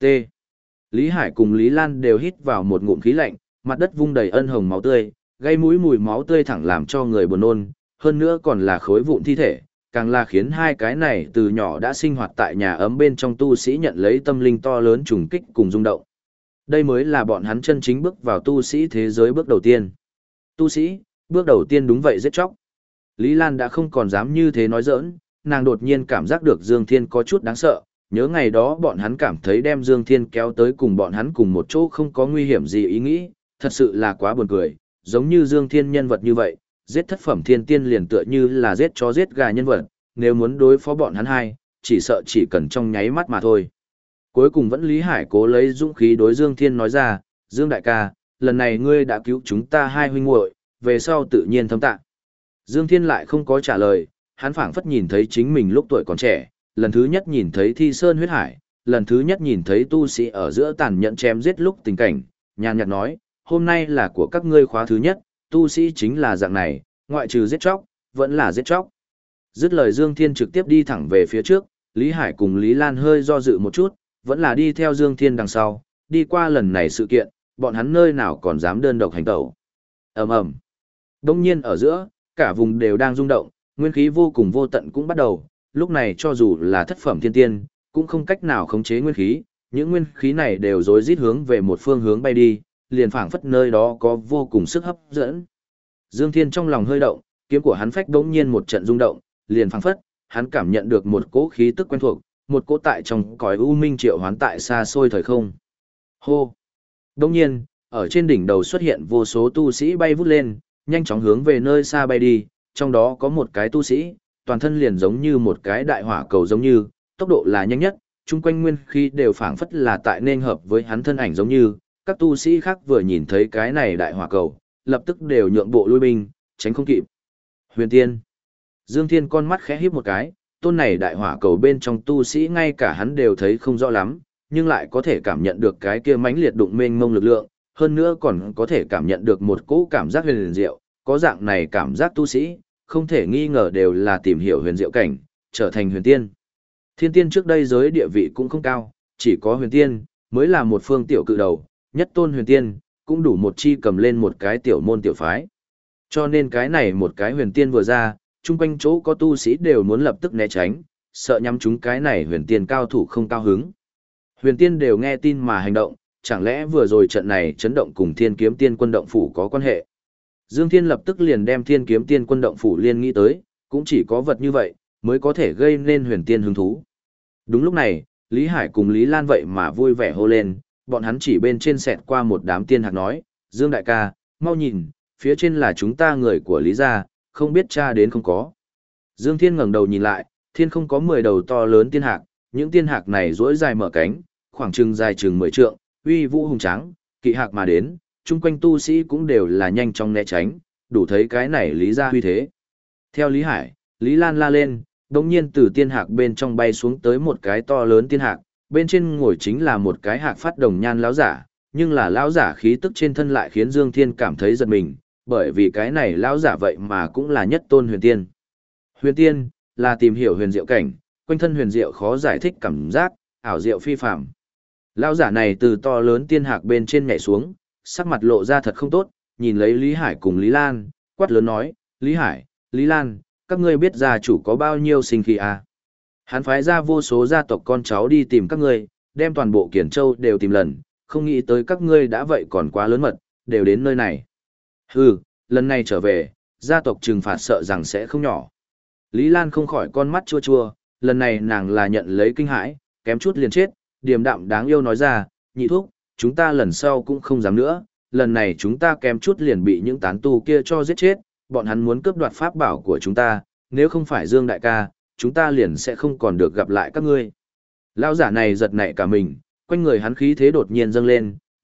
S1: Lý Hải cùng Lý Lan đều hít vào một ngụm khí lạnh, mặt đất vung đầy ân hồng máu tươi, gây mũi mùi máu tươi thẳng làm cho người buồn nôn, hơn nữa còn là khối vụn thi thể, càng là khiến hai cái này từ nhỏ đã sinh hoạt tại nhà ấm bên trong tu sĩ nhận lấy tâm linh to lớn trùng kích cùng rung động. Đây mới là bọn hắn chân chính bước vào tu sĩ thế giới bước đầu tiên. Tu sĩ, bước đầu tiên đúng vậy giết chóc. Lý Lan đã không còn dám như thế nói giỡn, nàng đột nhiên cảm giác được Dương Thiên có chút đáng sợ, nhớ ngày đó bọn hắn cảm thấy đem Dương Thiên kéo tới cùng bọn hắn cùng một chỗ không có nguy hiểm gì ý nghĩ, thật sự là quá buồn cười, giống như Dương Thiên nhân vật như vậy, giết thất phẩm thiên tiên liền tựa như là giết chó giết gà nhân vật, nếu muốn đối phó bọn hắn hai, chỉ sợ chỉ cần trong nháy mắt mà thôi. Cuối cùng vẫn Lý Hải cố lấy dũng khí đối Dương Thiên nói ra, Dương đại ca, lần này ngươi đã cứu chúng ta hai huynh muội, về sau tự nhiên thâm tạ. Dương Thiên lại không có trả lời, hắn phảng phất nhìn thấy chính mình lúc tuổi còn trẻ, lần thứ nhất nhìn thấy thi sơn huyết hải, lần thứ nhất nhìn thấy tu sĩ ở giữa tàn nhẫn chém giết lúc tình cảnh, nhàn nhạt nói, hôm nay là của các ngươi khóa thứ nhất, tu sĩ chính là dạng này, ngoại trừ giết chóc, vẫn là giết chóc. Dứt lời Dương Thiên trực tiếp đi thẳng về phía trước, Lý Hải cùng Lý Lan hơi do dự một chút, vẫn là đi theo Dương Thiên đằng sau, đi qua lần này sự kiện, bọn hắn nơi nào còn dám đơn độc hành tẩu. Ầm ầm. Đông nhiên ở giữa, cả vùng đều đang rung động, nguyên khí vô cùng vô tận cũng bắt đầu, lúc này cho dù là thất phẩm thiên tiên, cũng không cách nào khống chế nguyên khí, những nguyên khí này đều rối rít hướng về một phương hướng bay đi, liền phảng phất nơi đó có vô cùng sức hấp dẫn. Dương Thiên trong lòng hơi động, kiếm của hắn phách đống nhiên một trận rung động, liền phảng phất, hắn cảm nhận được một cỗ khí tức quen thuộc, một cỗ tại trong cõi u minh triệu hoán tại xa xôi thời không. Hô! Đống nhiên, ở trên đỉnh đầu xuất hiện vô số tu sĩ bay vút lên, nhanh chóng hướng về nơi xa bay đi, trong đó có một cái tu sĩ, toàn thân liền giống như một cái đại hỏa cầu giống như, tốc độ là nhanh nhất, chung quanh nguyên khí đều phảng phất là tại nên hợp với hắn thân ảnh giống như, các tu sĩ khác vừa nhìn thấy cái này đại hỏa cầu, lập tức đều nhượng bộ lui binh, tránh không kịp. Huyền Tiên. Dương Thiên con mắt khẽ híp một cái, tôn này đại hỏa cầu bên trong tu sĩ ngay cả hắn đều thấy không rõ lắm, nhưng lại có thể cảm nhận được cái kia mãnh liệt đụng mênh mông lực lượng, hơn nữa còn có thể cảm nhận được một cỗ cảm giác huyền diệu, có dạng này cảm giác tu sĩ, không thể nghi ngờ đều là tìm hiểu huyền diệu cảnh, trở thành huyền tiên. Thiên tiên trước đây giới địa vị cũng không cao, chỉ có huyền tiên, mới là một phương tiểu cự đầu, nhất tôn huyền tiên, cũng đủ một chi cầm lên một cái tiểu môn tiểu phái. Cho nên cái này một cái huyền tiên vừa ra, chung quanh chỗ có tu sĩ đều muốn lập tức né tránh, sợ nhắm chúng cái này huyền tiên cao thủ không cao hứng. Huyền tiên đều nghe tin mà hành động, chẳng lẽ vừa rồi trận này chấn động cùng thiên kiếm tiên quân động phủ có quan hệ. Dương Thiên lập tức liền đem thiên kiếm tiên quân động phủ liên nghĩ tới, cũng chỉ có vật như vậy, mới có thể gây nên huyền tiên hứng thú. Đúng lúc này, Lý Hải cùng Lý Lan vậy mà vui vẻ hô lên, bọn hắn chỉ bên trên xẹt qua một đám tiên hạc nói, Dương đại ca, mau nhìn, phía trên là chúng ta người của Lý gia, không biết cha đến không có. Dương Thiên ngẩng đầu nhìn lại, thiên không có 10 đầu to lớn tiên hạc, những tiên hạc này duỗi dài mở cánh, khoảng chừng dài chừng 10 trượng, uy vũ hùng tráng, kỵ hạc mà đến, chung quanh tu sĩ cũng đều là nhanh chóng né tránh, đủ thấy cái này Lý gia huy thế. Theo Lý Hải, Lý Lan la lên, đồng nhiên từ tiên hạc bên trong bay xuống tới một cái to lớn tiên hạc, bên trên ngồi chính là một cái hạc phát đồng nhan lão giả, nhưng là lão giả khí tức trên thân lại khiến Dương Thiên cảm thấy giật mình, bởi vì cái này lão giả vậy mà cũng là nhất tôn huyền tiên. Huyền tiên là tìm hiểu huyền diệu cảnh, quanh thân huyền diệu khó giải thích cảm giác, ảo diệu phi phàm. Lão giả này từ to lớn tiên hạc bên trên nhảy xuống, sắc mặt lộ ra thật không tốt, nhìn lấy Lý Hải cùng Lý Lan, quát lớn nói, Lý Hải, Lý Lan, các ngươi biết gia chủ có bao nhiêu sinh khí à? Hắn phái ra vô số gia tộc con cháu đi tìm các ngươi, đem toàn bộ Kiển Châu đều tìm lần, không nghĩ tới các ngươi đã vậy còn quá lớn mật, đều đến nơi này. Hừ, lần này trở về, gia tộc trừng phạt sợ rằng sẽ không nhỏ. Lý Lan không khỏi con mắt chua chua, lần này nàng là nhận lấy kinh hãi, kém chút liền chết, điềm đạm đáng yêu nói ra, nhị thúc, chúng ta lần sau cũng không dám nữa, lần này chúng ta kém chút liền bị những tán tu kia cho giết chết, bọn hắn muốn cướp đoạt pháp bảo của chúng ta, nếu không phải Dương đại ca, chúng ta liền sẽ không còn được gặp lại các ngươi. Lão giả này giật nảy cả mình, quanh người hắn khí thế đột nhiên dâng lên,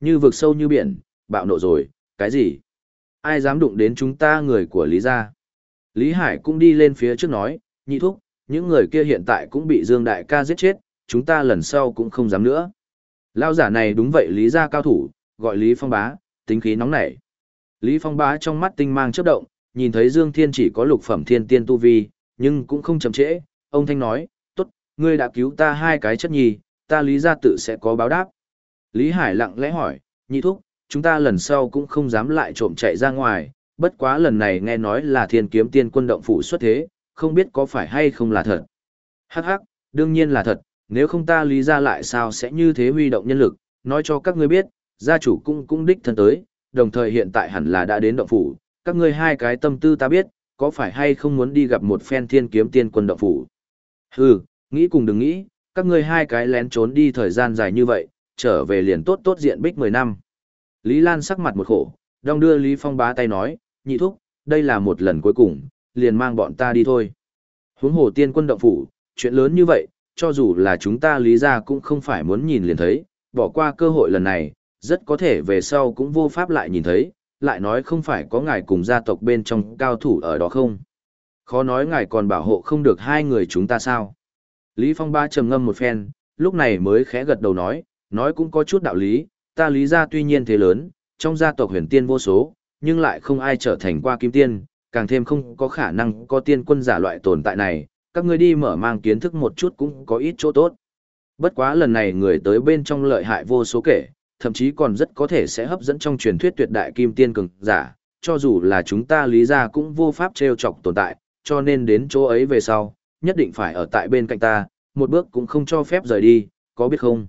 S1: Như vực sâu như biển, bạo nộ rồi, cái gì? Ai dám đụng đến chúng ta người của Lý gia? Lý Hải cũng đi lên phía trước nói, nhị thúc, những người kia hiện tại cũng bị Dương Đại ca giết chết, chúng ta lần sau cũng không dám nữa. Lao giả này đúng vậy Lý gia cao thủ, gọi Lý Phong Bá, tính khí nóng nảy. Lý Phong Bá trong mắt tinh mang chớp động, nhìn thấy Dương Thiên chỉ có lục phẩm thiên tiên tu vi, nhưng cũng không chậm trễ, ông thanh nói, tốt, ngươi đã cứu ta hai cái chất nhi, ta Lý gia tự sẽ có báo đáp. Lý Hải lặng lẽ hỏi, nhị thúc, chúng ta lần sau cũng không dám lại trộm chạy ra ngoài, bất quá lần này nghe nói là Thiên Kiếm Tiên Quân động phủ xuất thế, không biết có phải hay không là thật. Hắc hắc, đương nhiên là thật, nếu không ta Lý gia lại sao sẽ như thế huy động nhân lực, nói cho các ngươi biết, gia chủ cũng đích thân tới, đồng thời hiện tại hẳn là đã đến động phủ, các ngươi hai cái tâm tư ta biết, có phải hay không muốn đi gặp một phen Thiên Kiếm Tiên Quân động phủ. Hừ, nghĩ cùng đừng nghĩ, các ngươi hai cái lén trốn đi thời gian dài như vậy, trở về liền tốt tốt diện bích 10 năm. Lý Lan sắc mặt một khổ, đong đưa Lý Phong Bá tay nói, nhị thúc, đây là một lần cuối cùng, liền mang bọn ta đi thôi. Huống hồ tiên quân động phủ, chuyện lớn như vậy, cho dù là chúng ta Lý gia cũng không phải muốn nhìn liền thấy, bỏ qua cơ hội lần này, rất có thể về sau cũng vô pháp lại nhìn thấy, lại nói không phải có ngài cùng gia tộc bên trong cao thủ ở đó không. Khó nói ngài còn bảo hộ không được hai người chúng ta sao. Lý Phong Bá trầm ngâm một phen, lúc này mới khẽ gật đầu nói cũng có chút đạo lý, ta Lý gia tuy nhiên thế lớn, trong gia tộc huyền tiên vô số, nhưng lại không ai trở thành qua kim tiên, càng thêm không có khả năng có tiên quân giả loại tồn tại này, các ngươi đi mở mang kiến thức một chút cũng có ít chỗ tốt. Bất quá lần này người tới bên trong lợi hại vô số kể, thậm chí còn rất có thể sẽ hấp dẫn trong truyền thuyết tuyệt đại kim tiên cường giả, cho dù là chúng ta Lý gia cũng vô pháp trêu chọc tồn tại, cho nên đến chỗ ấy về sau, nhất định phải ở tại bên cạnh ta, một bước cũng không cho phép rời đi, có biết không?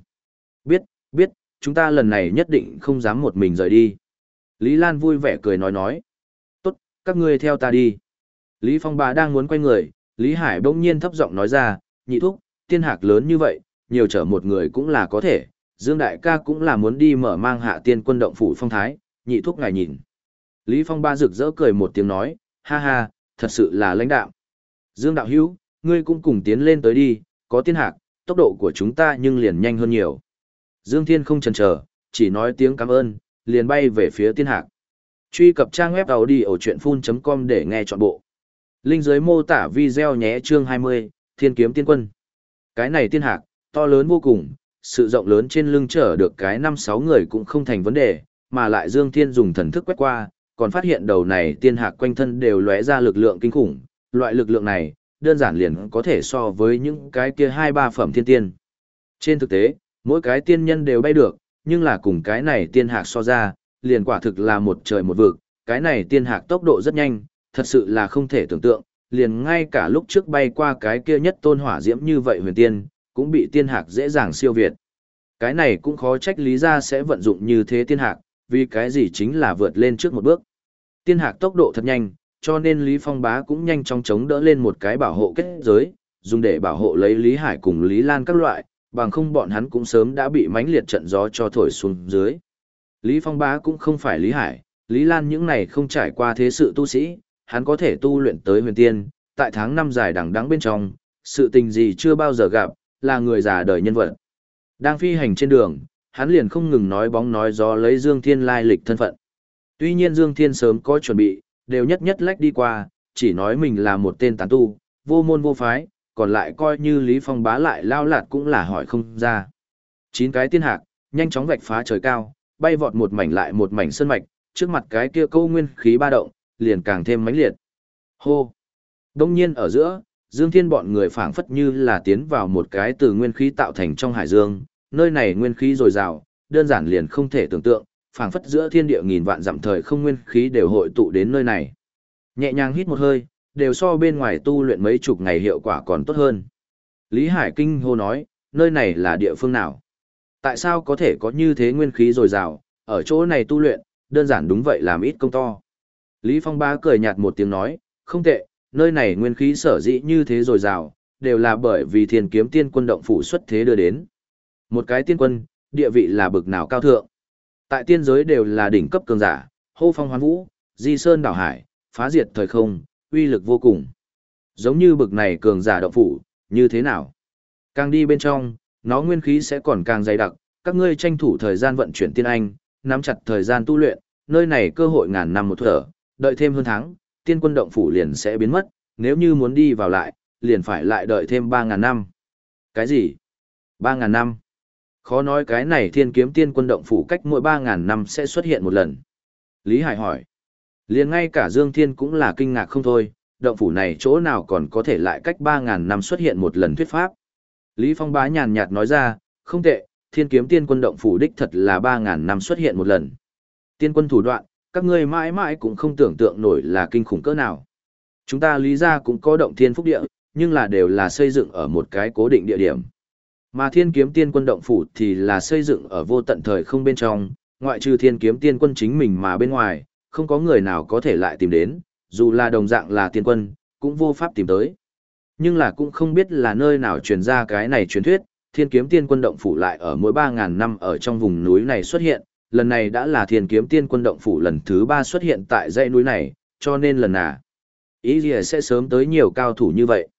S1: Biết, chúng ta lần này nhất định không dám một mình rời đi. Lý Lan vui vẻ cười nói. Tốt, các ngươi theo ta đi. Lý Phong Bá đang muốn quay người, Lý Hải bỗng nhiên thấp giọng nói ra, nhị thúc, tiên hạc lớn như vậy, nhiều chở một người cũng là có thể, Dương Đại ca cũng là muốn đi mở mang hạ tiên quân động phủ phong thái, nhị thúc ngài nhìn. Lý Phong Bá rực rỡ cười một tiếng nói, ha ha, thật sự là lãnh đạo. Dương Đạo Hữu, ngươi cũng cùng tiến lên tới đi, có tiên hạc, tốc độ của chúng ta nhưng liền nhanh hơn nhiều. Dương Thiên không chần chờ, chỉ nói tiếng cảm ơn, liền bay về phía tiên hạc. Truy cập trang web audiochuyenphun.com để nghe trọn bộ. Link dưới mô tả video nhé chương 20, Thiên Kiếm Tiên Quân. Cái này tiên hạc, to lớn vô cùng, sự rộng lớn trên lưng chở được cái 5-6 người cũng không thành vấn đề, mà lại Dương Thiên dùng thần thức quét qua, còn phát hiện đầu này tiên hạc quanh thân đều lóe ra lực lượng kinh khủng, loại lực lượng này, đơn giản liền có thể so với những cái kia 2-3 phẩm thiên tiên. Trên thực tế, mỗi cái tiên nhân đều bay được, nhưng là cùng cái này tiên hạc so ra, liền quả thực là một trời một vực, cái này tiên hạc tốc độ rất nhanh, thật sự là không thể tưởng tượng, liền ngay cả lúc trước bay qua cái kia nhất tôn hỏa diễm như vậy huyền tiên, cũng bị tiên hạc dễ dàng siêu việt. Cái này cũng khó trách Lý gia sẽ vận dụng như thế tiên hạc, vì cái gì chính là vượt lên trước một bước. Tiên hạc tốc độ thật nhanh, cho nên Lý Phong Bá cũng nhanh chóng chống đỡ lên một cái bảo hộ kết giới, dùng để bảo hộ lấy Lý Hải cùng Lý Lan các loại, bằng không bọn hắn cũng sớm đã bị mãnh liệt trận gió cho thổi xuống dưới. Lý Phong Bá cũng không phải Lý Hải, Lý Lan những này không trải qua thế sự tu sĩ, hắn có thể tu luyện tới huyền tiên, tại tháng năm dài đằng đẵng bên trong, sự tình gì chưa bao giờ gặp, là người già đời nhân vật. Đang phi hành trên đường, hắn liền không ngừng nói bóng nói gió lấy Dương Thiên lai lịch thân phận. Tuy nhiên Dương Thiên sớm có chuẩn bị, đều nhất lách đi qua, chỉ nói mình là một tên tán tu, vô môn vô phái, còn lại coi như Lý Phong Bá lại lao lạt cũng là hỏi không ra. 9 cái tiên hạc, nhanh chóng vạch phá trời cao, bay vọt một mảnh lại một mảnh sơn mạch, trước mặt cái kia câu nguyên khí ba động, liền càng thêm mãnh liệt. Hô! Đông nhiên ở giữa, Dương Thiên bọn người phảng phất như là tiến vào một cái từ nguyên khí tạo thành trong hải dương, nơi này nguyên khí dồi dào, đơn giản liền không thể tưởng tượng, phảng phất giữa thiên địa nghìn vạn dặm thời không nguyên khí đều hội tụ đến nơi này. Nhẹ nhàng hít một hơi, đều so bên ngoài tu luyện mấy chục ngày hiệu quả còn tốt hơn. Lý Hải kinh hô nói, nơi này là địa phương nào? Tại sao có thể có như thế nguyên khí dồi dào, ở chỗ này tu luyện, đơn giản đúng vậy làm ít công to. Lý Phong Bá cười nhạt một tiếng nói, không tệ, nơi này nguyên khí sở dĩ như thế dồi dào, đều là bởi vì Thiên Kiếm Tiên Quân động phủ xuất thế đưa đến. Một cái tiên quân, địa vị là bực nào cao thượng. Tại tiên giới đều là đỉnh cấp cường giả, hô phong hoán vũ, di sơn đảo hải, phá diệt thời không, uy lực vô cùng. Giống như bực này cường giả động phủ, như thế nào? Càng đi bên trong, nó nguyên khí sẽ còn càng dày đặc, các ngươi tranh thủ thời gian vận chuyển tiên anh, nắm chặt thời gian tu luyện, nơi này cơ hội ngàn năm một thở, đợi thêm hơn tháng, tiên quân động phủ liền sẽ biến mất, nếu như muốn đi vào lại, liền phải lại đợi thêm 3.000 năm. Cái gì? 3.000 năm? Khó nói cái này thiên kiếm tiên quân động phủ cách mỗi 3.000 năm sẽ xuất hiện một lần. Lý Hải hỏi. Liền ngay cả Dương Thiên cũng là kinh ngạc không thôi, động phủ này chỗ nào còn có thể lại cách 3.000 năm xuất hiện một lần thuyết pháp. Lý Phong bá nhàn nhạt nói ra, không tệ, thiên kiếm tiên quân động phủ đích thật là 3.000 năm xuất hiện một lần. Tiên quân thủ đoạn, các ngươi mãi mãi cũng không tưởng tượng nổi là kinh khủng cỡ nào. Chúng ta Lý gia cũng có động thiên phúc địa, nhưng là đều là xây dựng ở một cái cố định địa điểm. Mà thiên kiếm tiên quân động phủ thì là xây dựng ở vô tận thời không bên trong, ngoại trừ thiên kiếm tiên quân chính mình mà bên ngoài, không có người nào có thể lại tìm đến, dù là đồng dạng là tiên quân, cũng vô pháp tìm tới. Nhưng là cũng không biết là nơi nào truyền ra cái này truyền thuyết, thiên kiếm tiên quân động phủ lại ở mỗi 3.000 năm ở trong vùng núi này xuất hiện, lần này đã là thiên kiếm tiên quân động phủ lần thứ 3 xuất hiện tại dãy núi này, cho nên lần nào ý gì sẽ sớm tới nhiều cao thủ như vậy.